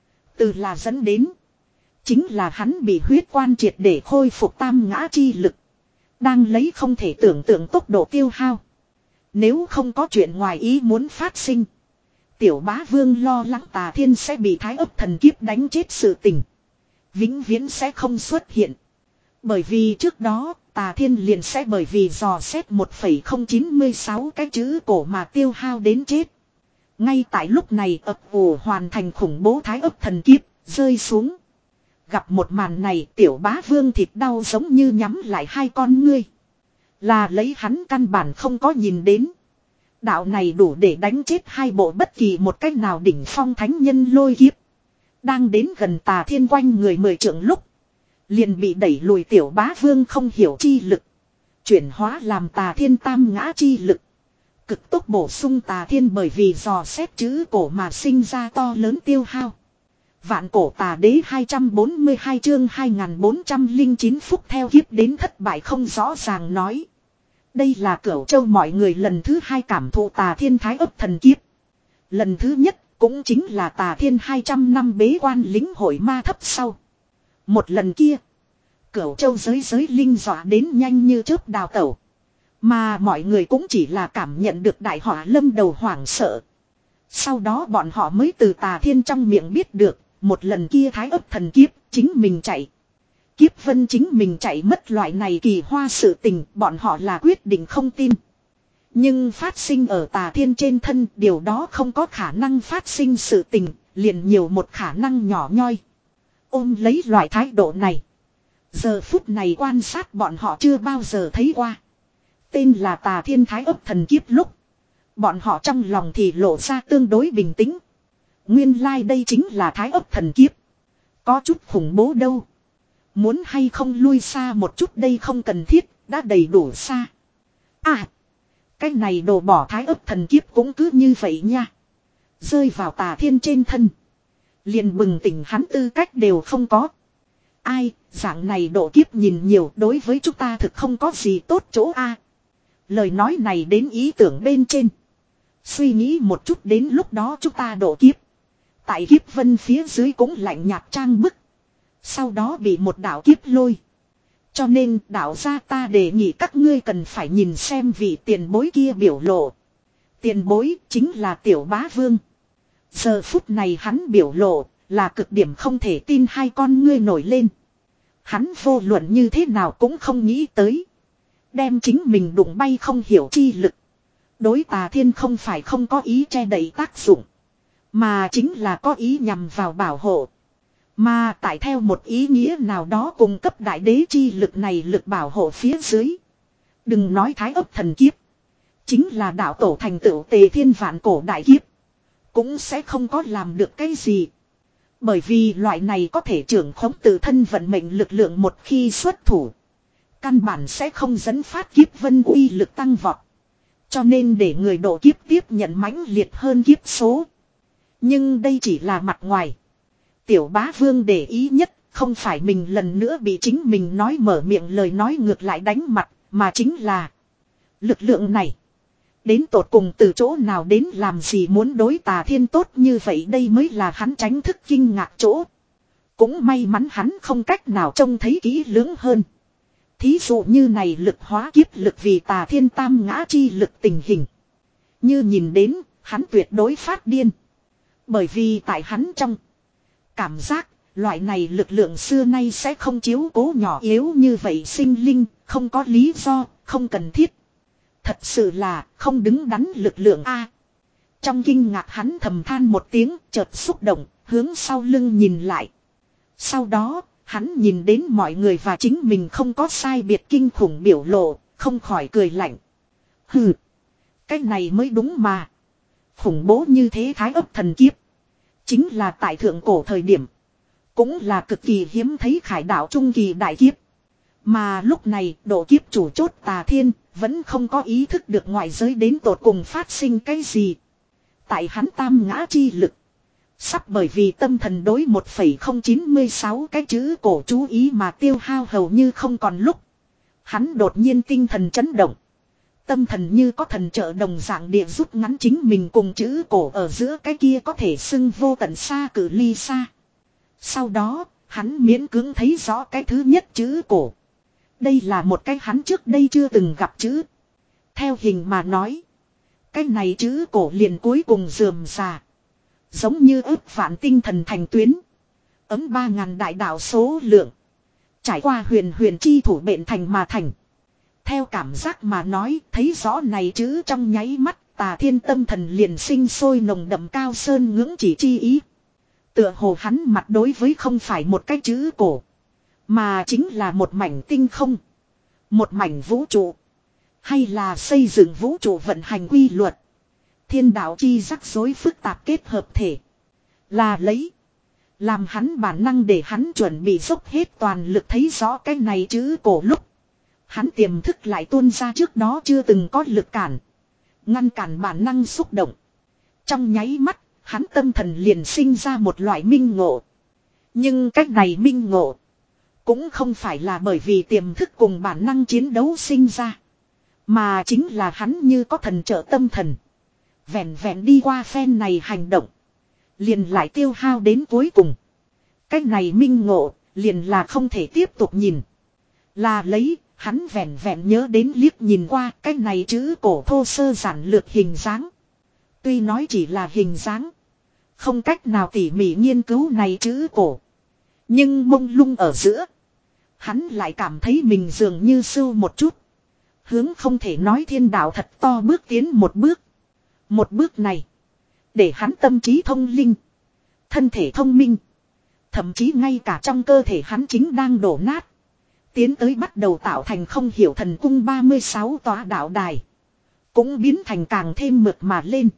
Từ là dẫn đến chính là hắn bị huyết quan triệt để khôi phục tam ngã chi lực, đang lấy không thể tưởng tượng tốc độ tiêu hao. Nếu không có chuyện ngoài ý muốn phát sinh, Tiểu Bá Vương lo lắng Tà Thiên sẽ bị Thái Ấp Thần Kiếp đánh chết sự tình vĩnh viễn sẽ không xuất hiện. Bởi vì trước đó Tà Thiên liền sẽ bởi vì dò xét một phẩy không chín sáu cái chữ cổ mà tiêu hao đến chết. Ngay tại lúc này ập ù hoàn thành khủng bố Thái Ấp Thần Kiếp rơi xuống. Gặp một màn này, Tiểu Bá Vương thịt đau giống như nhắm lại hai con ngươi. Là lấy hắn căn bản không có nhìn đến đạo này đủ để đánh chết hai bộ bất kỳ một cách nào đỉnh phong thánh nhân lôi kiếp, đang đến gần Tà Thiên quanh người mười trượng lúc, liền bị đẩy lùi. Tiểu Bá Vương không hiểu chi lực chuyển hóa làm Tà Thiên tam ngã chi lực, cực tốc bổ sung Tà Thiên bởi vì dò xét chữ cổ mà sinh ra to lớn tiêu hao. Vạn Cổ Tà Đế hai trăm bốn mươi hai chương hai nghìn bốn trăm lẻ chín phúc theo kiếp đến thất bại không rõ ràng nói. Đây là Cửu Châu mọi người lần thứ hai cảm thụ Tà Thiên Thái Ấp Thần Kiếp. Lần thứ nhất cũng chính là Tà Thiên hai trăm năm bế quan lĩnh hội ma thấp sau. Một lần kia, Cửu Châu giới giới linh dọa đến nhanh như chớp đào tẩu. Mà mọi người cũng chỉ là cảm nhận được đại họa lâm đầu hoảng sợ. Sau đó bọn họ mới từ Tà Thiên trong miệng biết được, một lần kia Thái Ấp Thần Kiếp chính mình chạy. Kiếp Vân chính mình chạy mất loại này kỳ hoa sự tình, bọn họ là quyết định không tin. Nhưng phát sinh ở Tà Thiên trên thân, điều đó không có khả năng phát sinh sự tình, liền nhiều một khả năng nhỏ nhoi. Ôm lấy loại thái độ này, giờ phút này quan sát bọn họ chưa bao giờ thấy qua. Tên là Tà Thiên Thái Ấp Thần Kiếp lúc, bọn họ trong lòng thì lộ ra tương đối bình tĩnh. Nguyên lai like đây chính là Thái Ấp Thần Kiếp. Có chút khủng bố đâu. Muốn hay không lui xa một chút, đây không cần thiết, đã đầy đủ xa. À, Cái này đồ bỏ thái ấp thần kiếp cũng cứ như vậy nha. Rơi vào Tà Thiên trên thân. Liền bừng tỉnh hắn tư cách đều không có. Ai, dạng này độ kiếp nhìn nhiều đối với chúng ta thực không có gì tốt chỗ a. Lời nói này đến ý tưởng bên trên. Suy nghĩ một chút đến lúc đó chúng ta độ kiếp. Tại kiếp vân phía dưới cũng lạnh nhạt trang bức. Sau đó bị một đạo kiếp lôi. Cho nên đạo gia ta đề nghị các ngươi cần phải nhìn xem vị tiền bối kia biểu lộ. Tiền bối chính là Tiểu Bá Vương. Giờ phút này hắn biểu lộ là cực điểm không thể tin hai con ngươi nổi lên. Hắn vô luận như thế nào cũng không nghĩ tới. Đem chính mình đụng bay không hiểu chi lực. Đối Tà Thiên không phải không có ý che đậy tác dụng. Mà chính là có ý nhằm vào bảo hộ. Mà tại theo một ý nghĩa nào đó cung cấp đại đế chi lực này lực bảo hộ phía dưới. Đừng nói thái ấp thần kiếp. Chính là đạo tổ thành tựu Tề Thiên vạn cổ đại kiếp. Cũng sẽ không có làm được cái gì. Bởi vì loại này có thể trưởng khống tự thân vận mệnh lực lượng một khi xuất thủ. Căn bản sẽ không dẫn phát kiếp vân uy lực tăng vọt. Cho nên để người độ kiếp tiếp nhận mãnh liệt hơn kiếp số. Nhưng đây chỉ là mặt ngoài. Tiểu Bá Vương để ý nhất không phải mình lần nữa bị chính mình nói mở miệng lời nói ngược lại đánh mặt. Mà chính là lực lượng này. Đến tột cùng từ chỗ nào đến làm gì muốn đối Tà Thiên tốt như vậy đây mới là hắn tránh thức kinh ngạc chỗ. Cũng may mắn hắn không cách nào trông thấy kỹ lưỡng hơn. Thí dụ như này lực hóa kiếp lực vì Tà Thiên tam ngã chi lực tình hình. Như nhìn đến, hắn tuyệt đối phát điên. Bởi vì tại hắn trong cảm giác, loại này lực lượng xưa nay sẽ không chiếu cố nhỏ yếu như vậy sinh linh, không có lý do, không cần thiết. Thật sự là không đứng đắn lực lượng a. Trong kinh ngạc hắn thầm than một tiếng, chợt xúc động, hướng sau lưng nhìn lại. Sau đó, hắn nhìn đến mọi người và chính mình không có sai biệt kinh khủng biểu lộ, không khỏi cười lạnh. Hừ, cái này mới đúng mà. Khủng bố như thế thái ấp thần kiếp. Chính là tại thượng cổ thời điểm. Cũng là cực kỳ hiếm thấy khải đạo trung kỳ đại kiếp. Mà lúc này độ kiếp chủ chốt Tà Thiên vẫn không có ý thức được ngoại giới đến tột cùng phát sinh cái gì. Tại hắn tam ngã chi lực. Sắp bởi vì tâm thần đối một phẩy không chín sáu cái chữ cổ chú ý mà tiêu hao hầu như không còn lúc. Hắn đột nhiên tinh thần chấn động. Tâm thần như có thần trợ đồng dạng địa rút ngắn chính mình cùng chữ cổ ở giữa cái kia có thể xưng vô tận xa cự ly xa. Sau đó, hắn miễn cưỡng thấy rõ cái thứ nhất chữ cổ. Đây là một cái hắn trước đây chưa từng gặp chữ. Theo hình mà nói. Cái này chữ cổ liền cuối cùng rườm rà. Giống như ước vạn tinh thần thành tuyến. Ấm ba ngàn đại đạo số lượng. Trải qua huyền huyền chi thủ bện thành mà thành. Theo cảm giác mà nói, thấy rõ này chữ trong nháy mắt, Tà Thiên tâm thần liền sinh sôi nồng đậm cao sơn ngưỡng chỉ chi ý. Tựa hồ hắn mặt đối với không phải một cái chữ cổ. Mà chính là một mảnh tinh không. Một mảnh vũ trụ. Hay là xây dựng vũ trụ vận hành quy luật. Thiên đạo chi rắc rối phức tạp kết hợp thể. Là lấy. Làm hắn bản năng để hắn chuẩn bị dốc hết toàn lực thấy rõ cái này chữ cổ lúc. Hắn tiềm thức lại tuôn ra trước đó chưa từng có lực cản. Ngăn cản bản năng xúc động. Trong nháy mắt, hắn tâm thần liền sinh ra một loại minh ngộ. Nhưng cách này minh ngộ. Cũng không phải là bởi vì tiềm thức cùng bản năng chiến đấu sinh ra. Mà chính là hắn như có thần trợ tâm thần. Vẹn vẹn đi qua phen này hành động. Liền lại tiêu hao đến cuối cùng. Cách này minh ngộ, liền là không thể tiếp tục nhìn. Là lấy, hắn vẹn vẹn nhớ đến liếc nhìn qua cái này chữ cổ thô sơ giản lược hình dáng. Tuy nói chỉ là hình dáng. Không cách nào tỉ mỉ nghiên cứu này chữ cổ. Nhưng mông lung ở giữa. Hắn lại cảm thấy mình dường như sưu một chút. Hướng không thể nói thiên đạo thật to bước tiến một bước. Một bước này. Để hắn tâm trí thông linh. Thân thể thông minh. Thậm chí ngay cả trong cơ thể hắn chính đang đổ nát. Tiến tới bắt đầu tạo thành không hiểu thần cung ba mươi sáu tòa đạo đài. Cũng biến thành càng thêm mượt mà lên.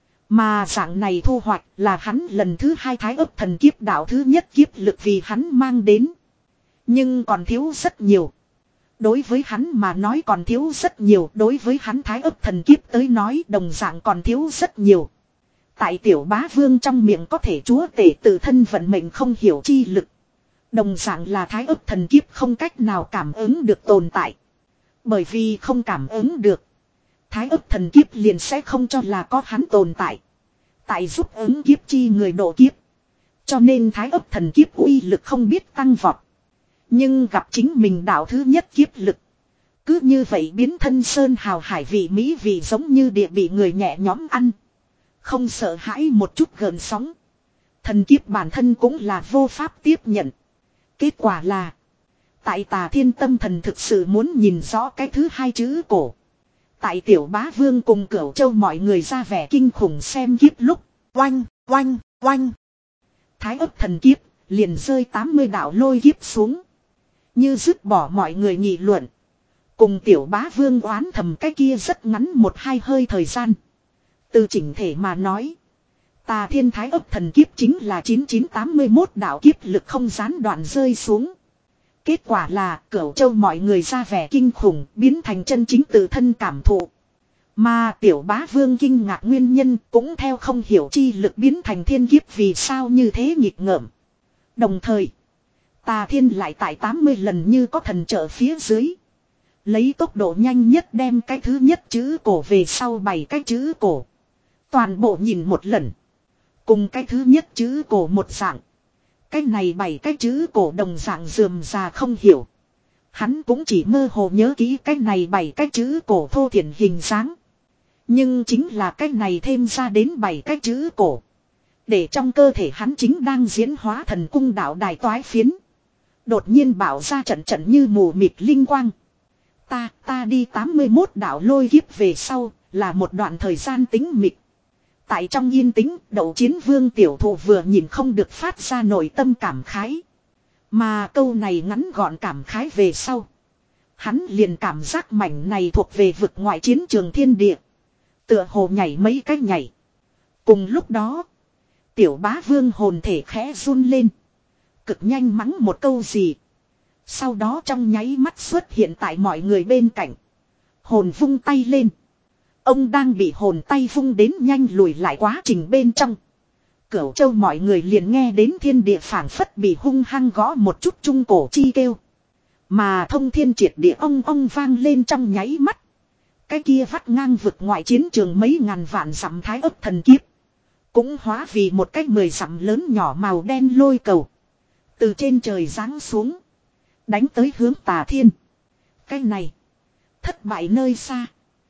Mà dạng này thu hoạch là hắn lần thứ hai thái ấp thần kiếp đạo thứ nhất kiếp lực vì hắn mang đến. Nhưng còn thiếu rất nhiều. Đối với hắn mà nói còn thiếu rất nhiều. Đối với hắn thái ấp thần kiếp tới nói đồng dạng còn thiếu rất nhiều. Tại tiểu bá vương trong miệng có thể chúa tể tự thân vận mệnh không hiểu chi lực. Đồng dạng là thái ấp thần kiếp không cách nào cảm ứng được tồn tại. Bởi vì không cảm ứng được. Thái ấp thần kiếp liền sẽ không cho là có hắn tồn tại. Tại giúp ứng kiếp chi người độ kiếp. Cho nên thái ấp thần kiếp uy lực không biết tăng vọt. Nhưng gặp chính mình đạo thứ nhất kiếp lực. Cứ như vậy biến thân sơn hào hải vị mỹ vị giống như địa bị người nhẹ nhõm ăn. Không sợ hãi một chút gợn sóng. Thần kiếp bản thân cũng là vô pháp tiếp nhận. Kết quả là. Tại Tà Thiên tâm thần thực sự muốn nhìn rõ cái thứ hai chữ cổ. Tại tiểu bá vương cùng Cửu Châu mọi người ra vẻ kinh khủng xem kiếp lúc. Oanh, oanh, oanh. Thái ấp thần kiếp liền rơi tám mươi đạo lôi kiếp xuống. Như dứt bỏ mọi người nghị luận. Cùng tiểu bá vương oán thầm cái kia rất ngắn một hai hơi thời gian. Từ chỉnh thể mà nói. Tà Thiên thái ấp thần kiếp chính là chín nghìn chín trăm tám mươi mốt đạo kiếp lực không gián đoạn rơi xuống. Kết quả là Cửu Châu mọi người ra vẻ kinh khủng biến thành chân chính tự thân cảm thụ. Mà tiểu bá vương kinh ngạc nguyên nhân cũng theo không hiểu chi lực biến thành thiên kiếp vì sao như thế nghịch ngợm. Đồng thời, Tà Thiên lại tại tám mươi lần như có thần trợ phía dưới. Lấy tốc độ nhanh nhất đem cái thứ nhất chữ cổ về sau bảy cái chữ cổ. Toàn bộ nhìn một lần. Cùng cái thứ nhất chữ cổ một dạng. Cái này bảy cái chữ cổ đồng dạng dườm già không hiểu. Hắn cũng chỉ mơ hồ nhớ kỹ cái này bảy cái chữ cổ thô thiển hình dáng. Nhưng chính là cái này thêm ra đến bảy cái chữ cổ. Để trong cơ thể hắn chính đang diễn hóa thần cung đạo đài toái phiến. Đột nhiên bảo ra trận trận như mù mịt linh quang. Ta, ta đi tám mươi mốt đạo lôi kiếp về sau, là một đoạn thời gian tĩnh mịch. Tại trong yên tĩnh, Đậu Chiến Vương tiểu thụ vừa nhìn không được phát ra nội tâm cảm khái. Mà câu này ngắn gọn cảm khái về sau. Hắn liền cảm giác mảnh này thuộc về vực ngoại chiến trường thiên địa. Tựa hồ nhảy mấy cái nhảy. Cùng lúc đó, tiểu bá vương hồn thể khẽ run lên. Cực nhanh mắng một câu gì. Sau đó trong nháy mắt xuất hiện tại mọi người bên cạnh. Hồn vung tay lên. Ông đang bị hồn tay vung đến nhanh lùi lại quá trình bên trong. Cửu Châu mọi người liền nghe đến thiên địa phảng phất bị hung hăng gõ một chút trung cổ chi kêu. Mà thông thiên triệt địa ong ong vang lên trong nháy mắt. Cái kia vắt ngang vực ngoại chiến trường mấy ngàn vạn dặm thái ấp thần kiếp. Cũng hóa vì một cái mười dặm lớn nhỏ màu đen lôi cầu. Từ trên trời giáng xuống. Đánh tới hướng Tà Thiên. Cái này. Thất bại nơi xa.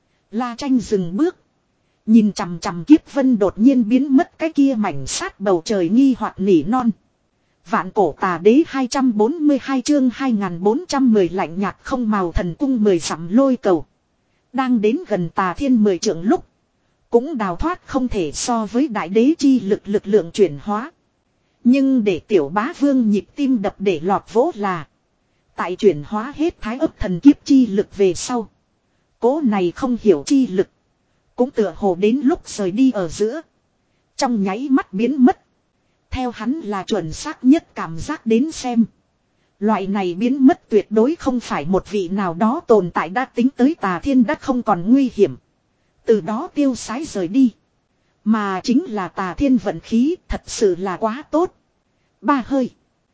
La Tranh dừng bước. Nhìn chằm chằm kiếp vân đột nhiên biến mất cái kia mảnh sát bầu trời nghi hoặc nỉ non. Vạn cổ tà đế hai trăm bốn mươi hai chương hai nghìn bốn trăm mười lạnh nhạt không màu thần cung mười dặm lôi cầu. Đang đến gần Tà Thiên mười trượng lúc. Cũng đào thoát không thể so với đại đế chi lực lực lượng chuyển hóa. Nhưng để tiểu bá vương nhịp tim đập để lọt vỗ là. Tại chuyển hóa hết thái ấp thần kiếp chi lực về sau. Cố này không hiểu chi lực. Cũng tựa hồ đến lúc rời đi ở giữa. Trong nháy mắt biến mất. Theo hắn là chuẩn xác nhất cảm giác đến xem. Loại này biến mất tuyệt đối không phải một vị nào đó tồn tại đã tính tới Tà Thiên đã không còn nguy hiểm. Từ đó tiêu sái rời đi. Mà chính là Tà Thiên vận khí thật sự là quá tốt. Ba hơi.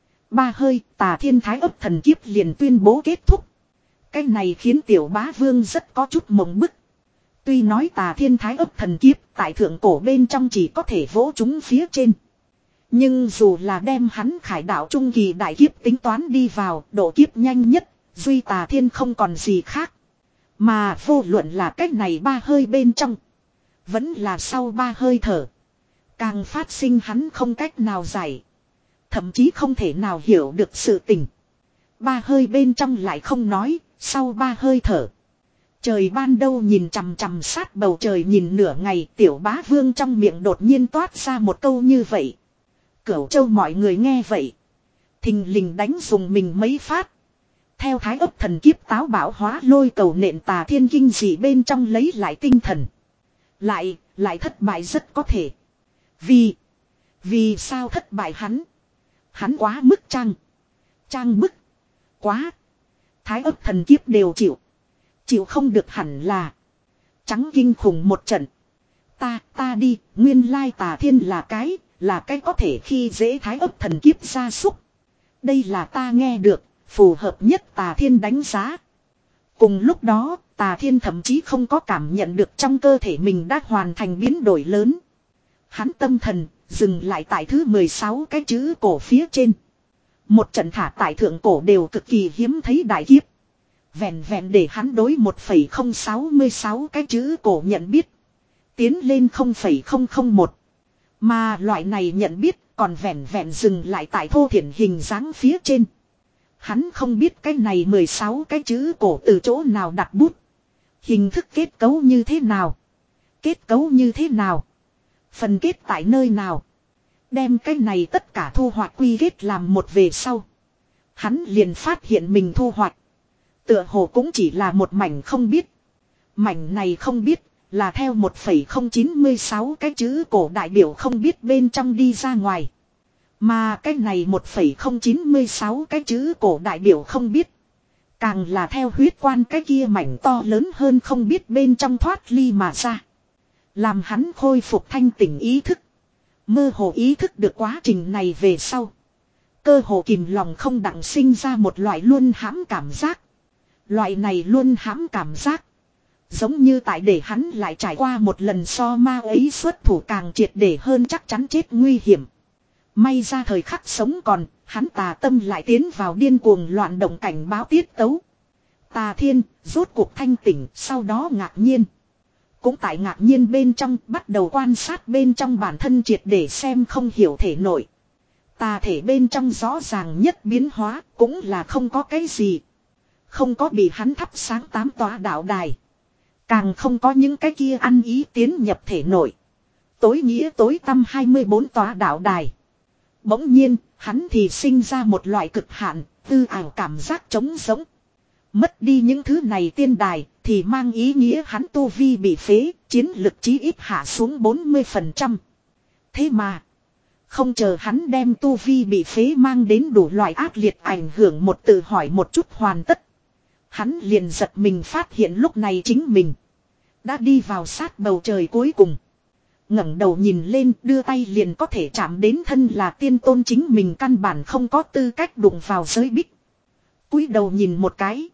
Ba hơi Tà Thiên thái ấp thần kiếp liền tuyên bố kết thúc. Cái này khiến tiểu bá vương rất có chút mộng bức. Tuy nói Tà Thiên thái ấp thần kiếp tại thượng cổ bên trong chỉ có thể vỗ chúng phía trên. Nhưng dù là đem hắn khải đạo trung kỳ đại kiếp tính toán đi vào độ kiếp nhanh nhất, duy Tà Thiên không còn gì khác. Mà vô luận là cách này ba hơi bên trong. Vẫn là sau ba hơi thở. Càng phát sinh hắn không cách nào giải. Thậm chí không thể nào hiểu được sự tình. Ba hơi bên trong lại không nói, sau ba hơi thở. Trời ban đâu nhìn chằm chằm sát bầu trời nhìn nửa ngày tiểu bá vương trong miệng đột nhiên toát ra một câu như vậy. Cửu Châu mọi người nghe vậy. Thình lình đánh dùng mình mấy phát. Theo thái ấp thần kiếp táo bạo hóa lôi cầu nện Tà Thiên kinh dị bên trong lấy lại tinh thần. Lại, lại thất bại rất có thể. Vì, vì sao thất bại hắn? Hắn quá mức trang. Trang bức. Quá. Thái ấp thần kiếp đều chịu. Chịu không được hẳn là. Trắng kinh khủng một trận. Ta, ta đi, nguyên lai Tà Thiên là cái, là cái có thể khi dễ Thái ấp thần kiếp gia súc. Đây là ta nghe được, phù hợp nhất Tà Thiên đánh giá. Cùng lúc đó, Tà Thiên thậm chí không có cảm nhận được trong cơ thể mình đã hoàn thành biến đổi lớn. Hắn tâm thần, dừng lại tại thứ mười sáu cái chữ cổ phía trên. Một trận thả tại thượng cổ đều cực kỳ hiếm thấy đại kiếp. Vẹn vẹn để hắn đối một phẩy không sáu sáu cái chữ cổ nhận biết. Tiến lên không phẩy không không một. Mà loại này nhận biết còn vẹn vẹn dừng lại tại thô thiển hình dáng phía trên. Hắn không biết cái này mười sáu cái chữ cổ từ chỗ nào đặt bút. Hình thức kết cấu như thế nào. Kết cấu như thế nào. Phần kết tại nơi nào. Đem cái này tất cả thu hoạch quy kết làm một về sau. Hắn liền phát hiện mình thu hoạch. Tựa hồ cũng chỉ là một mảnh không biết. Mảnh này không biết là theo một phẩy không chín sáu cái chữ cổ đại biểu không biết bên trong đi ra ngoài. Mà cái này một phẩy không chín sáu cái chữ cổ đại biểu không biết. Càng là theo huyết quan cái kia mảnh to lớn hơn không biết bên trong thoát ly mà ra. Làm hắn khôi phục thanh tỉnh ý thức. Mơ hồ ý thức được quá trình này về sau. Cơ hồ kìm lòng không đặng sinh ra một loại luôn hãm cảm giác. Loại này luôn hãm cảm giác. Giống như tại để hắn lại trải qua một lần so ma ấy xuất thủ càng triệt để hơn chắc chắn chết nguy hiểm. May ra thời khắc sống còn, hắn tà tâm lại tiến vào điên cuồng loạn động cảnh báo tiết tấu. Tà Thiên, rốt cuộc thanh tỉnh, sau đó ngạc nhiên. Cũng tại ngạc nhiên bên trong, bắt đầu quan sát bên trong bản thân triệt để xem không hiểu thể nội. Tà thể bên trong rõ ràng nhất biến hóa, cũng là không có cái gì. Không có bị hắn thắp sáng tám tòa đạo đài. Càng không có những cái kia ăn ý tiến nhập thể nội. Tối nghĩa tối tăm hai mươi bốn tòa đạo đài. Bỗng nhiên, hắn thì sinh ra một loại cực hạn, tư ảo cảm giác trống sống. Mất đi những thứ này tiên đài, thì mang ý nghĩa hắn tu vi bị phế, chiến lực chí ít hạ xuống bốn mươi phần trăm. Thế mà, không chờ hắn đem tu vi bị phế mang đến đủ loại ác liệt ảnh hưởng một tự hỏi một chút hoàn tất. Hắn liền giật mình phát hiện lúc này chính mình đã đi vào sát bầu trời cuối cùng. Ngẩng đầu nhìn lên đưa tay liền có thể chạm đến thân là tiên tôn chính mình căn bản không có tư cách đụng vào giới bích. Cúi đầu nhìn một cái.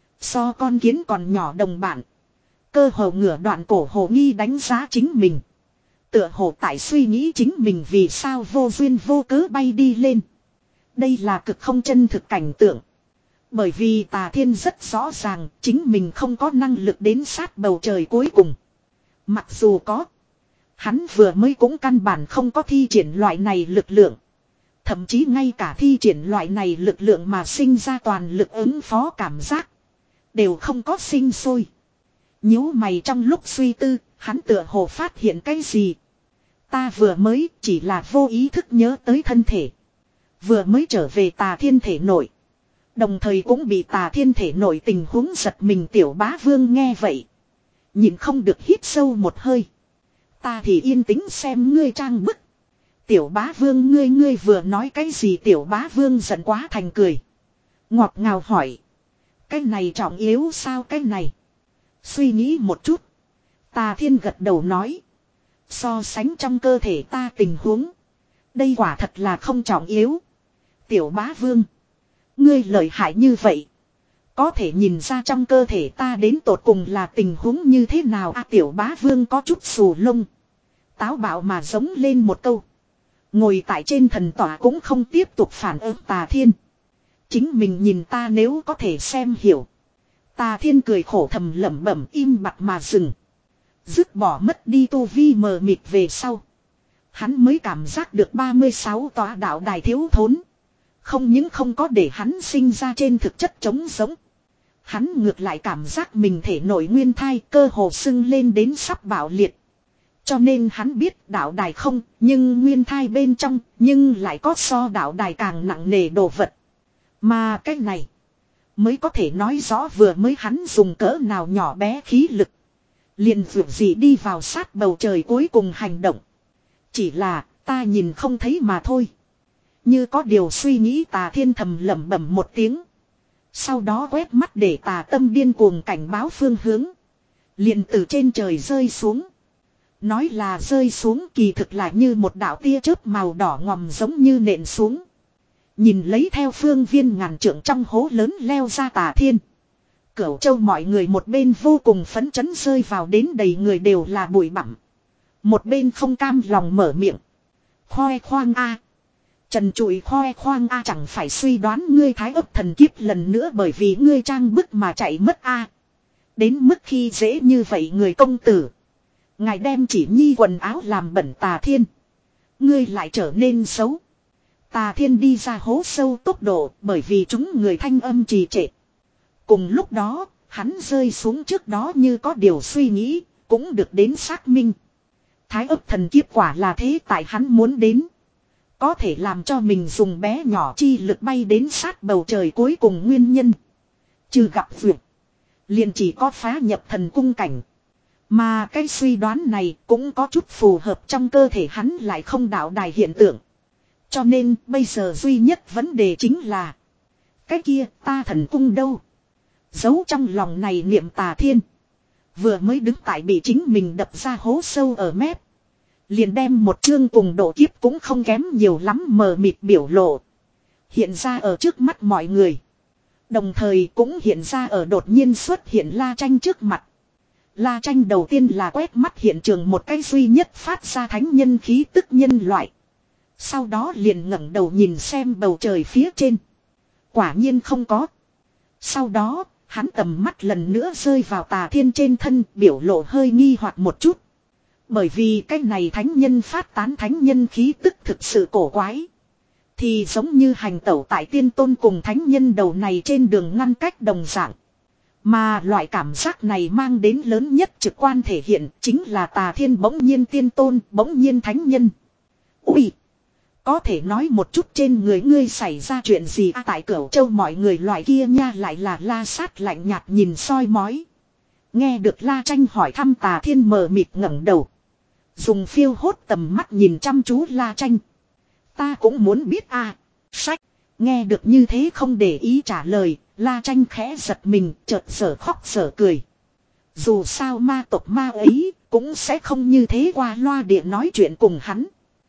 So con kiến còn nhỏ đồng bạn. Cơ hồ ngửa đoạn cổ hồ nghi đánh giá chính mình. Tựa hồ tại suy nghĩ chính mình vì sao vô duyên vô cớ bay đi lên. Đây là cực không chân thực cảnh tượng. Bởi vì Tà Thiên rất rõ ràng chính mình không có năng lực đến sát bầu trời cuối cùng. Mặc dù có. Hắn vừa mới cũng căn bản không có thi triển loại này lực lượng. Thậm chí ngay cả thi triển loại này lực lượng mà sinh ra toàn lực ứng phó cảm giác. Đều không có sinh sôi. Nhíu mày trong lúc suy tư, hắn tựa hồ phát hiện cái gì. Ta vừa mới chỉ là vô ý thức nhớ tới thân thể. Vừa mới trở về Tà Thiên thể nội. Đồng thời cũng bị Tà Thiên thể nội tình huống giật mình Tiểu Bá Vương nghe vậy. Nhìn không được hít sâu một hơi. Ta thì yên tĩnh xem ngươi trang bức. Tiểu Bá Vương ngươi ngươi vừa nói cái gì Tiểu Bá Vương giận quá thành cười. Ngọt ngào hỏi. Cái này trọng yếu sao cái này. Suy nghĩ một chút. Tà Thiên gật đầu nói. So sánh trong cơ thể ta tình huống. Đây quả thật là không trọng yếu. Tiểu Bá Vương. Ngươi lợi hại như vậy. Có thể nhìn ra trong cơ thể ta đến tột cùng là tình huống như thế nào à, Tiểu Bá Vương có chút xù lông. Táo bạo mà giống lên một câu. Ngồi tại trên thần tỏa cũng không tiếp tục phản ứng Tà Thiên. Chính mình nhìn ta nếu có thể xem hiểu. Tà Thiên cười khổ thầm lẩm bẩm im bặt mà dừng. Dứt bỏ mất đi tu vi mờ mịt về sau. Hắn mới cảm giác được ba mươi sáu tòa đạo đài thiếu thốn. Không những không có để hắn sinh ra trên thực chất trống giống. Hắn ngược lại cảm giác mình thể nội nguyên thai cơ hồ sưng lên đến sắp bạo liệt. Cho nên hắn biết đạo đài không, nhưng nguyên thai bên trong, nhưng lại có so đạo đài càng nặng nề đồ vật. Mà cái này, mới có thể nói rõ vừa mới hắn dùng cỡ nào nhỏ bé khí lực. Liền vượt gì đi vào sát bầu trời cuối cùng hành động. Chỉ là, ta nhìn không thấy mà thôi. Như có điều suy nghĩ Tà Thiên thầm lẩm bẩm một tiếng. Sau đó quét mắt để tà tâm điên cuồng cảnh báo phương hướng. Liền từ trên trời rơi xuống. Nói là rơi xuống kỳ thực là như một đạo tia chớp màu đỏ ngòm giống như nện xuống. Nhìn lấy theo phương viên ngàn trượng trong hố lớn leo ra Tà Thiên. Cửu Châu mọi người một bên vô cùng phấn chấn rơi vào đến đầy người đều là bụi bặm. Một bên không cam lòng mở miệng. Khoe khoang a, Trần trụi khoe khoang a, chẳng phải suy đoán ngươi thái ấp thần kiếp lần nữa bởi vì ngươi trang bức mà chạy mất a. Đến mức khi dễ như vậy người công tử. Ngài đem chỉ nhi quần áo làm bẩn Tà Thiên. Ngươi lại trở nên xấu. Tà Thiên đi ra hố sâu tốc độ bởi vì chúng người thanh âm trì trệ. Cùng lúc đó, hắn rơi xuống trước đó như có điều suy nghĩ, cũng được đến xác minh. Thái ấp thần kiếp quả là thế tại hắn muốn đến. Có thể làm cho mình dùng bé nhỏ chi lực bay đến sát bầu trời cuối cùng nguyên nhân. Trừ gặp vượt. Liền chỉ có phá nhập thần cung cảnh. Mà cái suy đoán này cũng có chút phù hợp trong cơ thể hắn lại không đạo đài hiện tượng. Cho nên bây giờ duy nhất vấn đề chính là. Cái kia ta thần cung đâu? Giấu trong lòng này niệm Tà Thiên. Vừa mới đứng tại bị chính mình đập ra hố sâu ở mép. Liền đem một chương cùng độ kiếp cũng không kém nhiều lắm mờ mịt biểu lộ. Hiện ra ở trước mắt mọi người. Đồng thời cũng hiện ra ở đột nhiên xuất hiện La Tranh trước mặt. La Tranh đầu tiên là quét mắt hiện trường một cái duy nhất phát ra thánh nhân khí tức nhân loại. Sau đó liền ngẩng đầu nhìn xem bầu trời phía trên. Quả nhiên không có. Sau đó, hắn tầm mắt lần nữa rơi vào Tà Thiên trên thân, biểu lộ hơi nghi hoặc một chút. Bởi vì cái này thánh nhân phát tán thánh nhân khí tức thực sự cổ quái. Thì giống như hành tẩu tại tiên tôn cùng thánh nhân đầu này trên đường ngăn cách đồng dạng. Mà loại cảm giác này mang đến lớn nhất trực quan thể hiện chính là Tà Thiên bỗng nhiên tiên tôn, bỗng nhiên thánh nhân. Ui! Có thể nói một chút trên người ngươi xảy ra chuyện gì à, tại Cửu Châu mọi người loại kia nha lại là La Sát lạnh nhạt nhìn soi mói. Nghe được La Tranh hỏi thăm Tà Thiên mờ mịt ngẩng đầu. Dùng phiêu hốt tầm mắt nhìn chăm chú La Tranh. Ta cũng muốn biết à. Sách. Nghe được như thế không để ý trả lời. La Tranh khẽ giật mình chợt sở khóc sở cười. Dù sao ma tộc ma ấy cũng sẽ không như thế qua loa địa nói chuyện cùng hắn.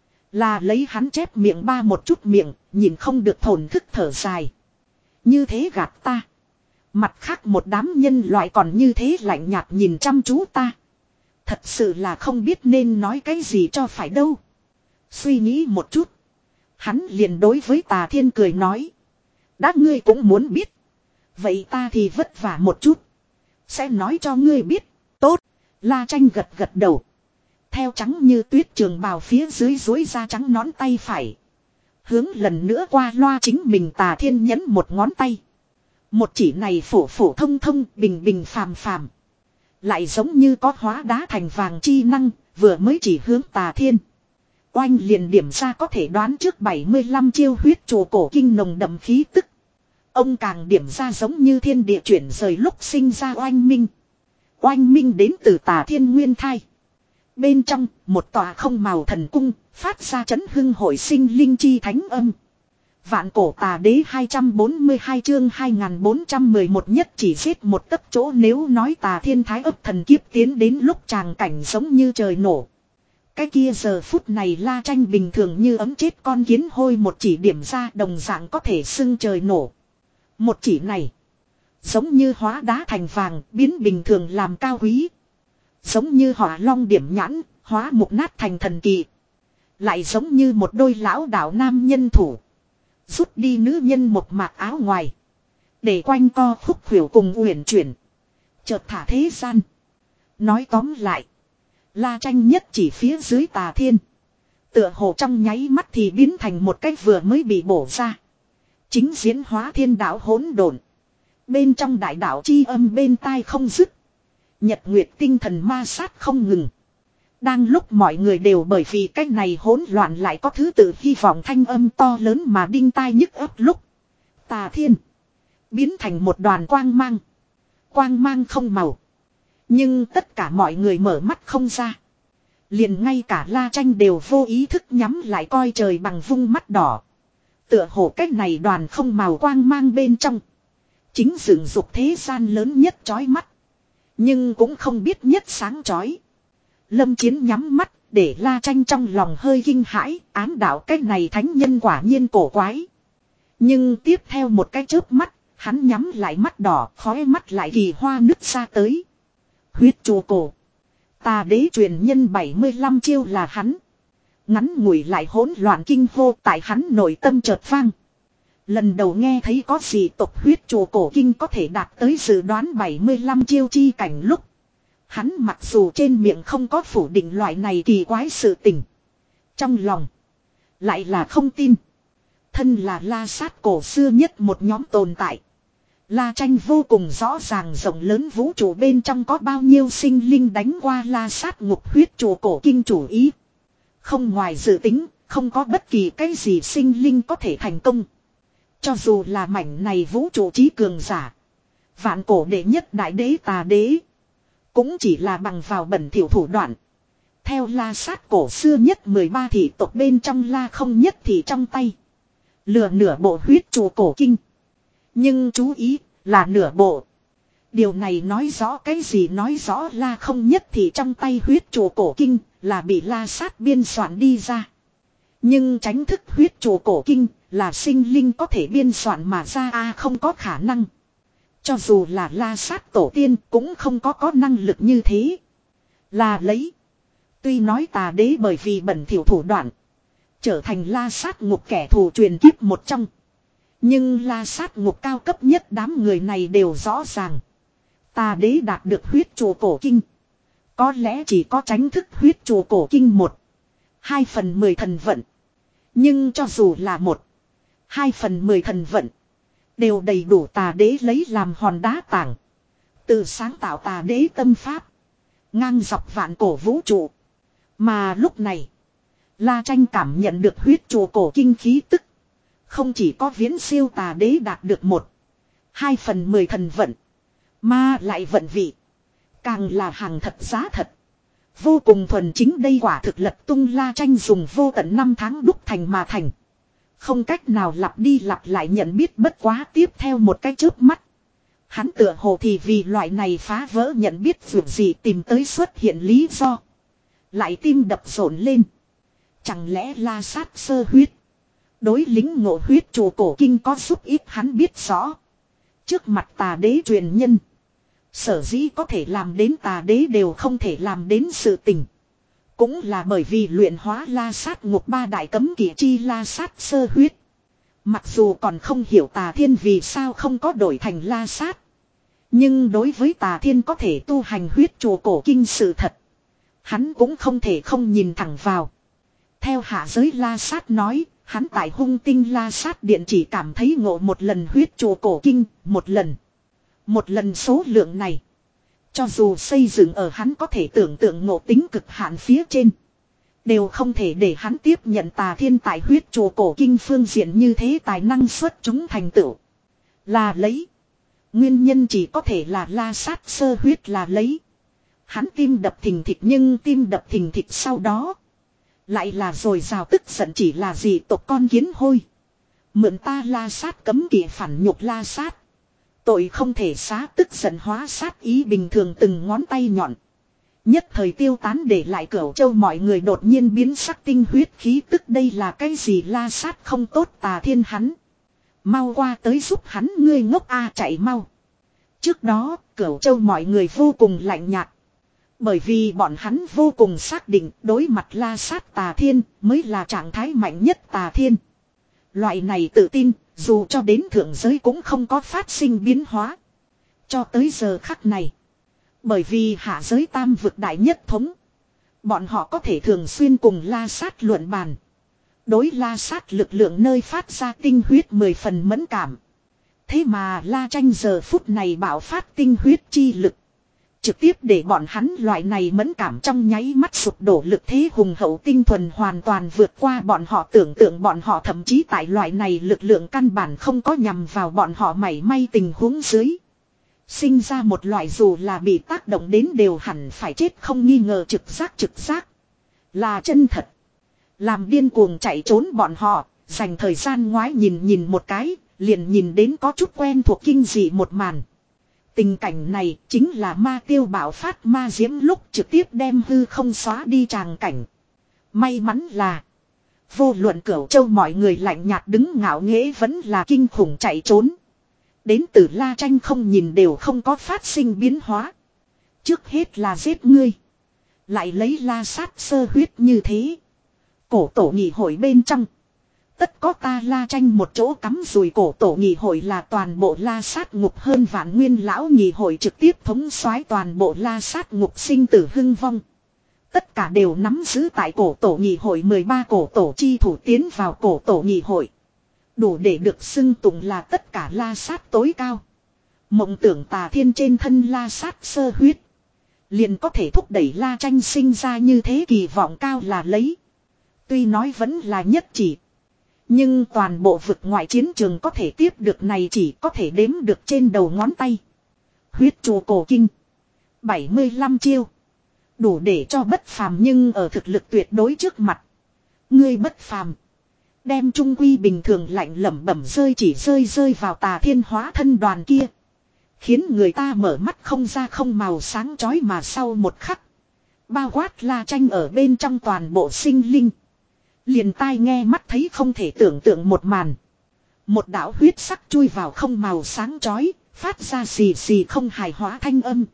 Là lấy hắn chép miệng ba một chút miệng, nhìn không được thổn thức thở dài. Như thế gạt ta. Mặt khác một đám nhân loại còn như thế lạnh nhạt nhìn chăm chú ta. Thật sự là không biết nên nói cái gì cho phải đâu. Suy nghĩ một chút. Hắn liền đối với Tà Thiên cười nói. Đã ngươi cũng muốn biết. Vậy ta thì vất vả một chút. Sẽ nói cho ngươi biết. Tốt. La Tranh gật gật đầu. Theo trắng như tuyết trường bào phía dưới dối ra trắng nón tay phải. Hướng lần nữa qua loa chính mình Tà Thiên nhấn một ngón tay. Một chỉ này phổ phổ thông thông bình bình phàm phàm. Lại giống như có hóa đá thành vàng chi năng, vừa mới chỉ hướng Tà Thiên. Oanh liền điểm ra có thể đoán trước bảy mươi lăm chiêu huyết trù cổ kinh nồng đậm khí tức. Ông càng điểm ra giống như thiên địa chuyển rời lúc sinh ra oanh minh. Oanh minh đến từ Tà Thiên nguyên thai. Bên trong, một tòa không màu thần cung, phát ra chấn hưng hội sinh linh chi thánh âm. Vạn cổ Tà Đế hai trăm bốn mươi hai chương hai nghìn bốn trăm mười một nhất chỉ giết một tấc chỗ, nếu nói Tà Thiên thái ấp thần kiếp tiến đến lúc tràng cảnh giống như trời nổ. Cái kia giờ phút này La Tranh bình thường như ấm chết con kiến hôi một chỉ điểm ra đồng dạng có thể xưng trời nổ. Một chỉ này, giống như hóa đá thành vàng, biến bình thường làm cao quý. Giống như hỏa long điểm nhãn, hóa mục nát thành thần kỳ. Lại giống như một đôi lão đạo nam nhân thủ. Rút đi nữ nhân một mạc áo ngoài. Để quanh co khúc khuỷu cùng uyển chuyển. Chợt thả thế gian. Nói tóm lại. La Tranh nhất chỉ phía dưới Tà Thiên. Tựa hồ trong nháy mắt thì biến thành một cái vừa mới bị bổ ra. Chính diễn hóa thiên đạo hỗn độn. Bên trong đại đạo chi âm bên tai không dứt. Nhật nguyệt tinh thần ma sát không ngừng. Đang lúc mọi người đều bởi vì cách này hỗn loạn lại có thứ tự hy vọng thanh âm to lớn mà đinh tai nhức ấp lúc. Tà Thiên. Biến thành một đoàn quang mang. Quang mang không màu. Nhưng tất cả mọi người mở mắt không ra. Liền ngay cả La Tranh đều vô ý thức nhắm lại coi trời bằng vung mắt đỏ. Tựa hồ cách này đoàn không màu quang mang bên trong. Chính dựng dục thế gian lớn nhất chói mắt. Nhưng cũng không biết nhất sáng chói. Lâm Chiến nhắm mắt, để La Tranh trong lòng hơi kinh hãi, ám đạo cái này thánh nhân quả nhiên cổ quái. Nhưng tiếp theo một cái chớp mắt, hắn nhắm lại mắt đỏ, khóe mắt lại kỳ hoa nứt ra tới. Huyết chu cổ. Tà đế truyền nhân bảy mươi lăm chiêu là hắn. Ngắn ngủi lại hỗn loạn kinh hô tại hắn nội tâm chợt vang. Lần đầu nghe thấy có gì tộc huyết chu cổ kinh có thể đạt tới dự đoán bảy mươi lăm chiêu chi cảnh lúc. Hắn mặc dù trên miệng không có phủ định loại này kỳ quái sự tình. Trong lòng. Lại là không tin. Thân là La Sát cổ xưa nhất một nhóm tồn tại. La Tranh vô cùng rõ ràng rộng lớn vũ trụ bên trong có bao nhiêu sinh linh đánh qua La Sát ngục huyết chu cổ kinh chủ ý. Không ngoài dự tính, không có bất kỳ cái gì sinh linh có thể thành công. Cho dù là mảnh này vũ trụ trí cường giả. Vạn cổ đệ nhất đại đế tà đế. Cũng chỉ là bằng vào bẩn thỉu thủ đoạn. Theo La Sát cổ xưa nhất mười ba thị tộc bên trong La không nhất thì trong tay. Lừa nửa bộ huyết chu cổ kinh. Nhưng chú ý là nửa bộ. Điều này nói rõ cái gì, nói rõ La không nhất thì trong tay huyết chu cổ kinh là bị La Sát biên soạn đi ra. Nhưng tránh thức huyết chu cổ kinh là sinh linh có thể biên soạn mà ra a à, không có khả năng. Cho dù là La Sát tổ tiên cũng không có có năng lực như thế. Là lấy. Tuy nói tà đế bởi vì bẩn thỉu thủ đoạn. Trở thành La Sát ngục kẻ thù truyền kiếp một trong. Nhưng La Sát ngục cao cấp nhất đám người này đều rõ ràng. Tà đế đạt được huyết chu cổ kinh. Có lẽ chỉ có tránh thức huyết chu cổ kinh một. Hai phần mười thần vận. Nhưng cho dù là một. Hai phần mười thần vận. Đều đầy đủ tà đế lấy làm hòn đá tảng. Từ sáng tạo tà đế tâm pháp. Ngang dọc vạn cổ vũ trụ. Mà lúc này. La Tranh cảm nhận được huyết chu cổ kinh khí tức. Không chỉ có viễn siêu tà đế đạt được một. Hai phần mười thần vận. Mà lại vận vị. Càng là hàng thật giá thật. Vô cùng thuần chính, đây quả thực lật tung. La Tranh dùng vô tận năm tháng đúc thành mà thành. Không cách nào lặp đi lặp lại nhận biết, bất quá tiếp theo một cái chớp mắt. Hắn tựa hồ thì vì loại này phá vỡ nhận biết vượt gì tìm tới xuất hiện lý do. Lại tim đập rộn lên. Chẳng lẽ La Sát sơ huyết. Đối lính ngộ huyết chu cổ kinh có giúp ít hắn biết rõ. Trước mặt tà đế truyền nhân. Sở dĩ có thể làm đến tà đế đều không thể làm đến sự tình. Cũng là bởi vì luyện hóa La Sát ngục ba đại cấm kỵ chi La Sát sơ huyết. Mặc dù còn không hiểu Tà Thiên vì sao không có đổi thành La Sát. Nhưng đối với Tà Thiên có thể tu hành huyết chu cổ kinh sự thật. Hắn cũng không thể không nhìn thẳng vào. Theo hạ giới La Sát nói, hắn tại hung tinh La Sát điện chỉ cảm thấy ngộ một lần huyết chu cổ kinh, một lần. Một lần số lượng này. Cho dù xây dựng ở hắn có thể tưởng tượng ngộ tính cực hạn phía trên. Đều không thể để hắn tiếp nhận Tà Thiên tại huyết chu cổ kinh phương diện như thế tài năng xuất chúng thành tựu. Là lấy. Nguyên nhân chỉ có thể là La Sát sơ huyết là lấy. Hắn tim đập thình thịch, nhưng tim đập thình thịch sau đó. Lại là rồi rào tức giận, chỉ là gì tộc con kiến hôi. Mượn ta La Sát cấm kỵ phản nhục La Sát. Tội không thể xá, tức giận hóa sát ý bình thường từng ngón tay nhọn. Nhất thời tiêu tán, để lại Cửu Châu mọi người đột nhiên biến sắc, tinh huyết khí tức, đây là cái gì? La Sát không tốt, Tà Thiên hắn. Mau qua tới giúp hắn, ngươi ngốc a, chạy mau. Trước đó, Cửu Châu mọi người vô cùng lạnh nhạt. Bởi vì bọn hắn vô cùng xác định đối mặt La Sát Tà Thiên mới là trạng thái mạnh nhất Tà Thiên. Loại này tự tin, dù cho đến thượng giới cũng không có phát sinh biến hóa. Cho tới giờ khắc này. Bởi vì hạ giới tam vực đại nhất thống. Bọn họ có thể thường xuyên cùng La Sát luận bàn. Đối La Sát lực lượng nơi phát ra tinh huyết mười phần mẫn cảm. Thế mà La Tranh giờ phút này bạo phát tinh huyết chi lực. Trực tiếp để bọn hắn loại này mẫn cảm trong nháy mắt sụp đổ, lực thế hùng hậu tinh thuần hoàn toàn vượt qua bọn họ tưởng tượng. Bọn họ thậm chí tại loại này lực lượng căn bản không có nhằm vào bọn họ mảy may tình huống dưới. Sinh ra một loại dù là bị tác động đến đều hẳn phải chết không nghi ngờ trực giác trực giác. Là chân thật. Làm điên cuồng chạy trốn bọn họ, dành thời gian ngoái nhìn nhìn một cái, liền nhìn đến có chút quen thuộc kinh dị một màn. Tình cảnh này chính là ma tiêu bạo phát ma diễm lúc trực tiếp đem hư không xóa đi tràng cảnh. May mắn là vô luận Cửu Châu mọi người lạnh nhạt đứng ngạo nghễ vẫn là kinh khủng chạy trốn. Đến từ La Tranh không nhìn đều không có phát sinh biến hóa. Trước hết là giết ngươi. Lại lấy la sát sơ huyết như thế. Cổ tổ nghị hội bên trong. Tất có ta La Tranh một chỗ cắm rùi. Cổ tổ nghị hội là toàn bộ la sát ngục hơn vạn nguyên lão nghị hội trực tiếp thống soái toàn bộ la sát ngục sinh tử hưng vong. Tất cả đều nắm giữ tại cổ tổ nghị hội mười ba cổ tổ chi thủ tiến vào cổ tổ nghị hội. Đủ để được xưng tụng là tất cả la sát tối cao. Mộng tưởng tà thiên trên thân la sát sơ huyết. Liền có thể thúc đẩy La Tranh sinh ra như thế kỳ vọng cao là lấy. Tuy nói vẫn là nhất chỉ. Nhưng toàn bộ vực ngoại chiến trường có thể tiếp được này chỉ có thể đếm được trên đầu ngón tay. Huyết trụ cổ kinh. bảy mươi lăm chiêu. Đủ để cho bất phàm nhưng ở thực lực tuyệt đối trước mặt. Ngươi bất phàm. Đem trung quy bình thường lạnh lẩm bẩm rơi chỉ rơi rơi vào tà thiên hóa thân đoàn kia. Khiến người ta mở mắt không ra không màu sáng chói mà sau một khắc. Bao quát La Tranh ở bên trong toàn bộ sinh linh. Liền tai nghe mắt thấy không thể tưởng tượng một màn. Một đạo huyết sắc chui vào không màu sáng chói, phát ra xì xì không hài hóa thanh âm.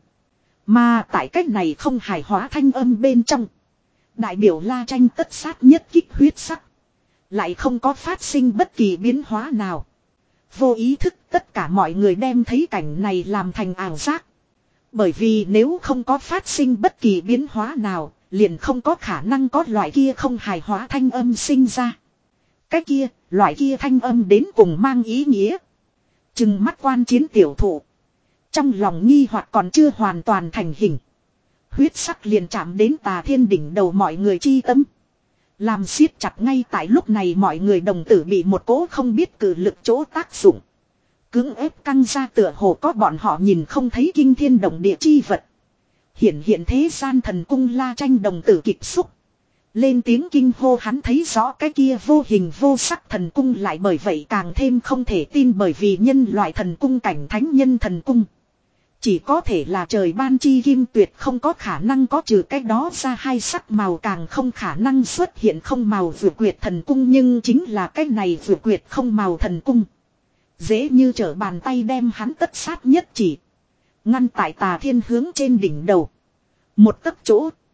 Mà tại cách này không hài hóa thanh âm bên trong. Đại biểu La Tranh tất sát nhất kích huyết sắc. Lại không có phát sinh bất kỳ biến hóa nào. Vô ý thức tất cả mọi người đem thấy cảnh này làm thành ảo giác. Bởi vì nếu không có phát sinh bất kỳ biến hóa nào, liền không có khả năng có loại kia không hài hóa thanh âm sinh ra. Cái kia, loại kia thanh âm đến cùng mang ý nghĩa. Chừng mắt quan chiến tiểu thụ. Trong lòng nghi hoặc còn chưa hoàn toàn thành hình. Huyết sắc liền chạm đến tà thiên đỉnh đầu mọi người chi tâm. Làm siết chặt ngay tại lúc này mọi người đồng tử bị một cỗ không biết cử lực chỗ tác dụng. Cưỡng ép căng ra tựa hồ có bọn họ nhìn không thấy kinh thiên động địa chi vật. Hiện hiện thế gian thần cung La Tranh đồng tử kịch xúc. Lên tiếng kinh hô hắn thấy rõ cái kia vô hình vô sắc thần cung lại bởi vậy càng thêm không thể tin bởi vì nhân loại thần cung cảnh thánh nhân thần cung. Chỉ có thể là trời ban chi kim tuyệt không có khả năng có trừ cách đó ra hai sắc màu càng không khả năng xuất hiện không màu vượt quyệt thần cung nhưng chính là cái này vượt quyệt không màu thần cung. Dễ như trở bàn tay đem hắn tất sát nhất chỉ. Ngăn tại tà thiên hướng trên đỉnh đầu. Một tấc chỗ,